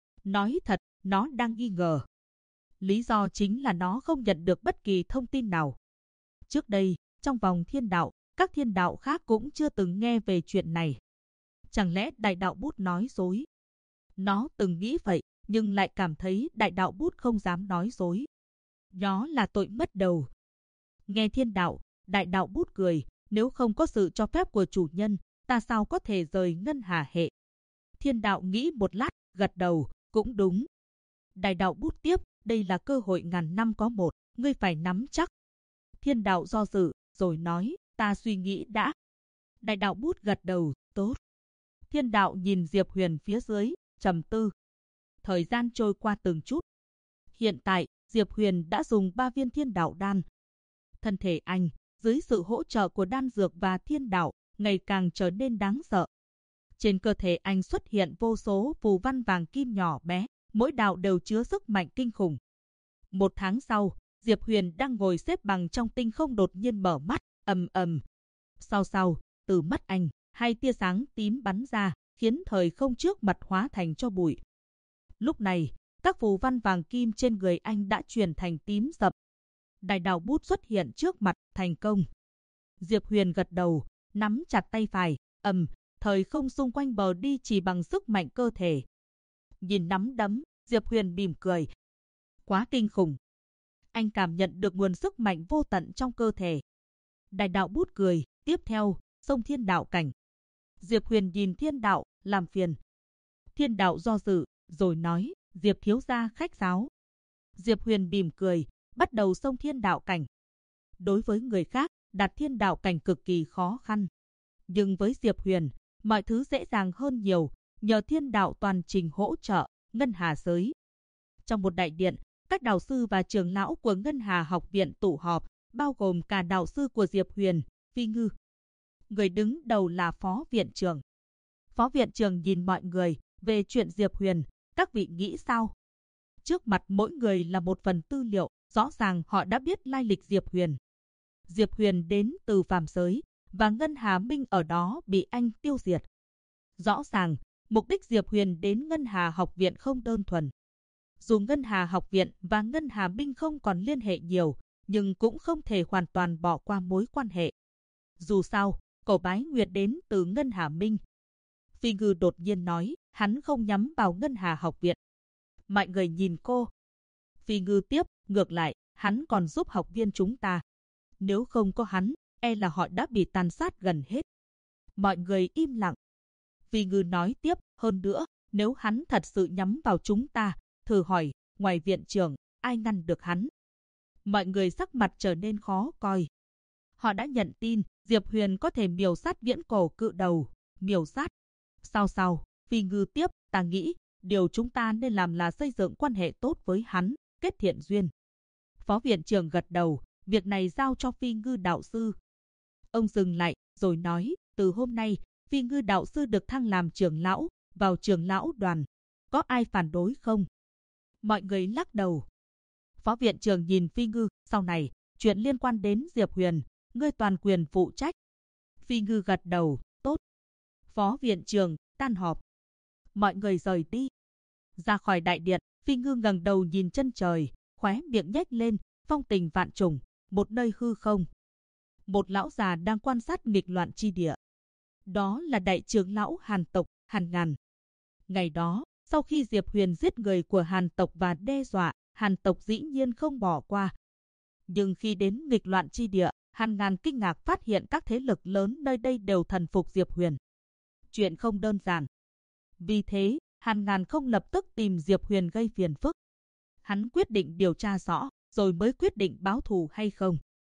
Nói thật, nó đang nghi ngờ. Lý do chính là nó không nhận được bất kỳ thông tin nào. Trước đây, trong vòng thiên đạo, các thiên đạo khác cũng chưa từng nghe về chuyện này. Chẳng lẽ đại đạo bút nói dối? Nó từng nghĩ vậy, nhưng lại cảm thấy đại đạo bút không dám nói dối. Nó là tội mất đầu. Nghe thiên đạo, đại đạo bút cười, nếu không có sự cho phép của chủ nhân, ta sao có thể rời ngân hà hệ. Thiên đạo nghĩ một lát, gật đầu, cũng đúng. Đại đạo bút tiếp, đây là cơ hội ngàn năm có một, ngươi phải nắm chắc. Thiên đạo do dự, rồi nói, ta suy nghĩ đã. Đại đạo bút gật đầu, tốt. Thiên đạo nhìn Diệp Huyền phía dưới, trầm tư. Thời gian trôi qua từng chút. Hiện tại, Diệp Huyền đã dùng 3 viên thiên đạo đan. Thân thể anh, dưới sự hỗ trợ của đan dược và thiên đạo, ngày càng trở nên đáng sợ. Trên cơ thể anh xuất hiện vô số phù văn vàng kim nhỏ bé, mỗi đạo đều chứa sức mạnh kinh khủng. 1 tháng sau, Diệp Huyền đang ngồi xếp bằng trong tinh không đột nhiên mở mắt, ầm ầm. Sau, từ mắt anh, 2 tia sáng tím bắn ra, khiến thời không trước mặt hóa thành tro bụi. Lúc này, các phù văn vàng kim trên người anh đã chuyển thành tím sậm. Đại đạo bút xuất hiện trước mặt, thành công. Diệp Huyền gật đầu, nắm chặt tay phải, thời không xung quanh bờ đi chỉ bằng sức mạnh cơ thể. Nhìn nắm đấm, Diệp Huyền mỉm cười. Quá kinh khủng. Anh cảm nhận được nguồn sức mạnh vô tận trong cơ thể. Đại đạo bút cười, tiếp theo, xông thiên đạo cảnh. Diệp Huyền nhìn thiên đạo, làm phiền. Thiên đạo do dự, rồi nói, Diệp thiếu gia khách sáo. Diệp Huyền mỉm cười, bắt đầu xông thiên đạo cảnh. Đối với người khác, đạt thiên đạo cảnh cực kỳ khó khăn. Nhưng với Diệp Huyền, mọi thứ dễ dàng hơn nhiều, nhờ thiên đạo toàn trình hỗ trợ, ngân hà giới. Trong một đại điện, các đạo sư và trưởng lão của Ngân Hà học viện tụ họp, bao gồm cả đạo sư của Diệp Huyền, Phi Ngư. Người đứng đầu là Phó Viện trưởng. Phó Viện trưởng nhìn mọi người, về chuyện Diệp Huyền, các vị nghĩ sao? Trước mặt mỗi người là một phần tư liệu, rõ ràng họ đã biết lai lịch Diệp Huyền. Diệp Huyền đến từ phàm giới, và Ngân Hà Minh ở đó bị anh tiêu diệt. Rõ ràng, mục đích Diệp Huyền đến Ngân Hà học viện không đơn thuần. Dù Ngân Hà học viện và Ngân Hà Minh không còn liên hệ nhiều, nhưng cũng không thể hoàn toàn bỏ qua mối quan hệ. Dù sao, Cổ Bái Nguyệt đến từ Ngân Hà Minh. Phi Ngư đột nhiên nói, hắn không nhắm vào Ngân Hà học viện. Mọi người nhìn cô. Phi Ngư tiếp, ngược lại, hắn còn giúp học viên chúng ta. Nếu không có hắn, e là họ đã bị tàn sát gần hết. Mọi người im lặng. Phi Ngư nói tiếp, hơn nữa, nếu hắn thật sự nhắm vào chúng ta, thử hỏi, ngoài viện trưởng, ai ngăn được hắn? Mọi người sắc mặt trở nên khó coi. Họ đã nhận tin, Diệp Huyền có thể miểu sát viễn cổ cự đầu, miểu sát. Sau, Phi Ngư tiếp, ta nghĩ, điều chúng ta nên làm là xây dựng quan hệ tốt với hắn, kết thiện duyên. Phó viện trưởng gật đầu, việc này giao cho Phi Ngư đạo sư. Ông dừng lại, rồi nói, từ hôm nay, Phi Ngư đạo sư được thăng làm trưởng lão, vào trưởng lão đoàn. Có ai phản đối không? Mọi người lắc đầu. Phó viện trưởng nhìn Phi Ngư, sau này, chuyện liên quan đến Diệp Huyền, ngươi toàn quyền phụ trách. Phi Ngư gật đầu, tốt. Phó viện trưởng, tan họp. Mọi người rời đi. Ra khỏi đại điện, Phi Ngư ngẩng đầu nhìn chân trời, khóe miệng nhếch lên, phong tình vạn trùng, một nơi hư không. Một lão già đang quan sát nghịch loạn chi địa. Đó là đại trưởng lão Hàn tộc, Hàn Ngàn. Ngày đó, sau khi Diệp Huyền giết người của Hàn tộc và đe dọa, Hàn tộc dĩ nhiên không bỏ qua. Nhưng khi đến nghịch loạn chi địa, Hàn Ngàn kinh ngạc phát hiện các thế lực lớn nơi đây đều thần phục Diệp Huyền. Chuyện không đơn giản. Vì thế, Hàn Ngàn không lập tức tìm Diệp Huyền gây phiền phức. Hắn quyết định điều tra rõ, rồi mới quyết định báo thù hay không.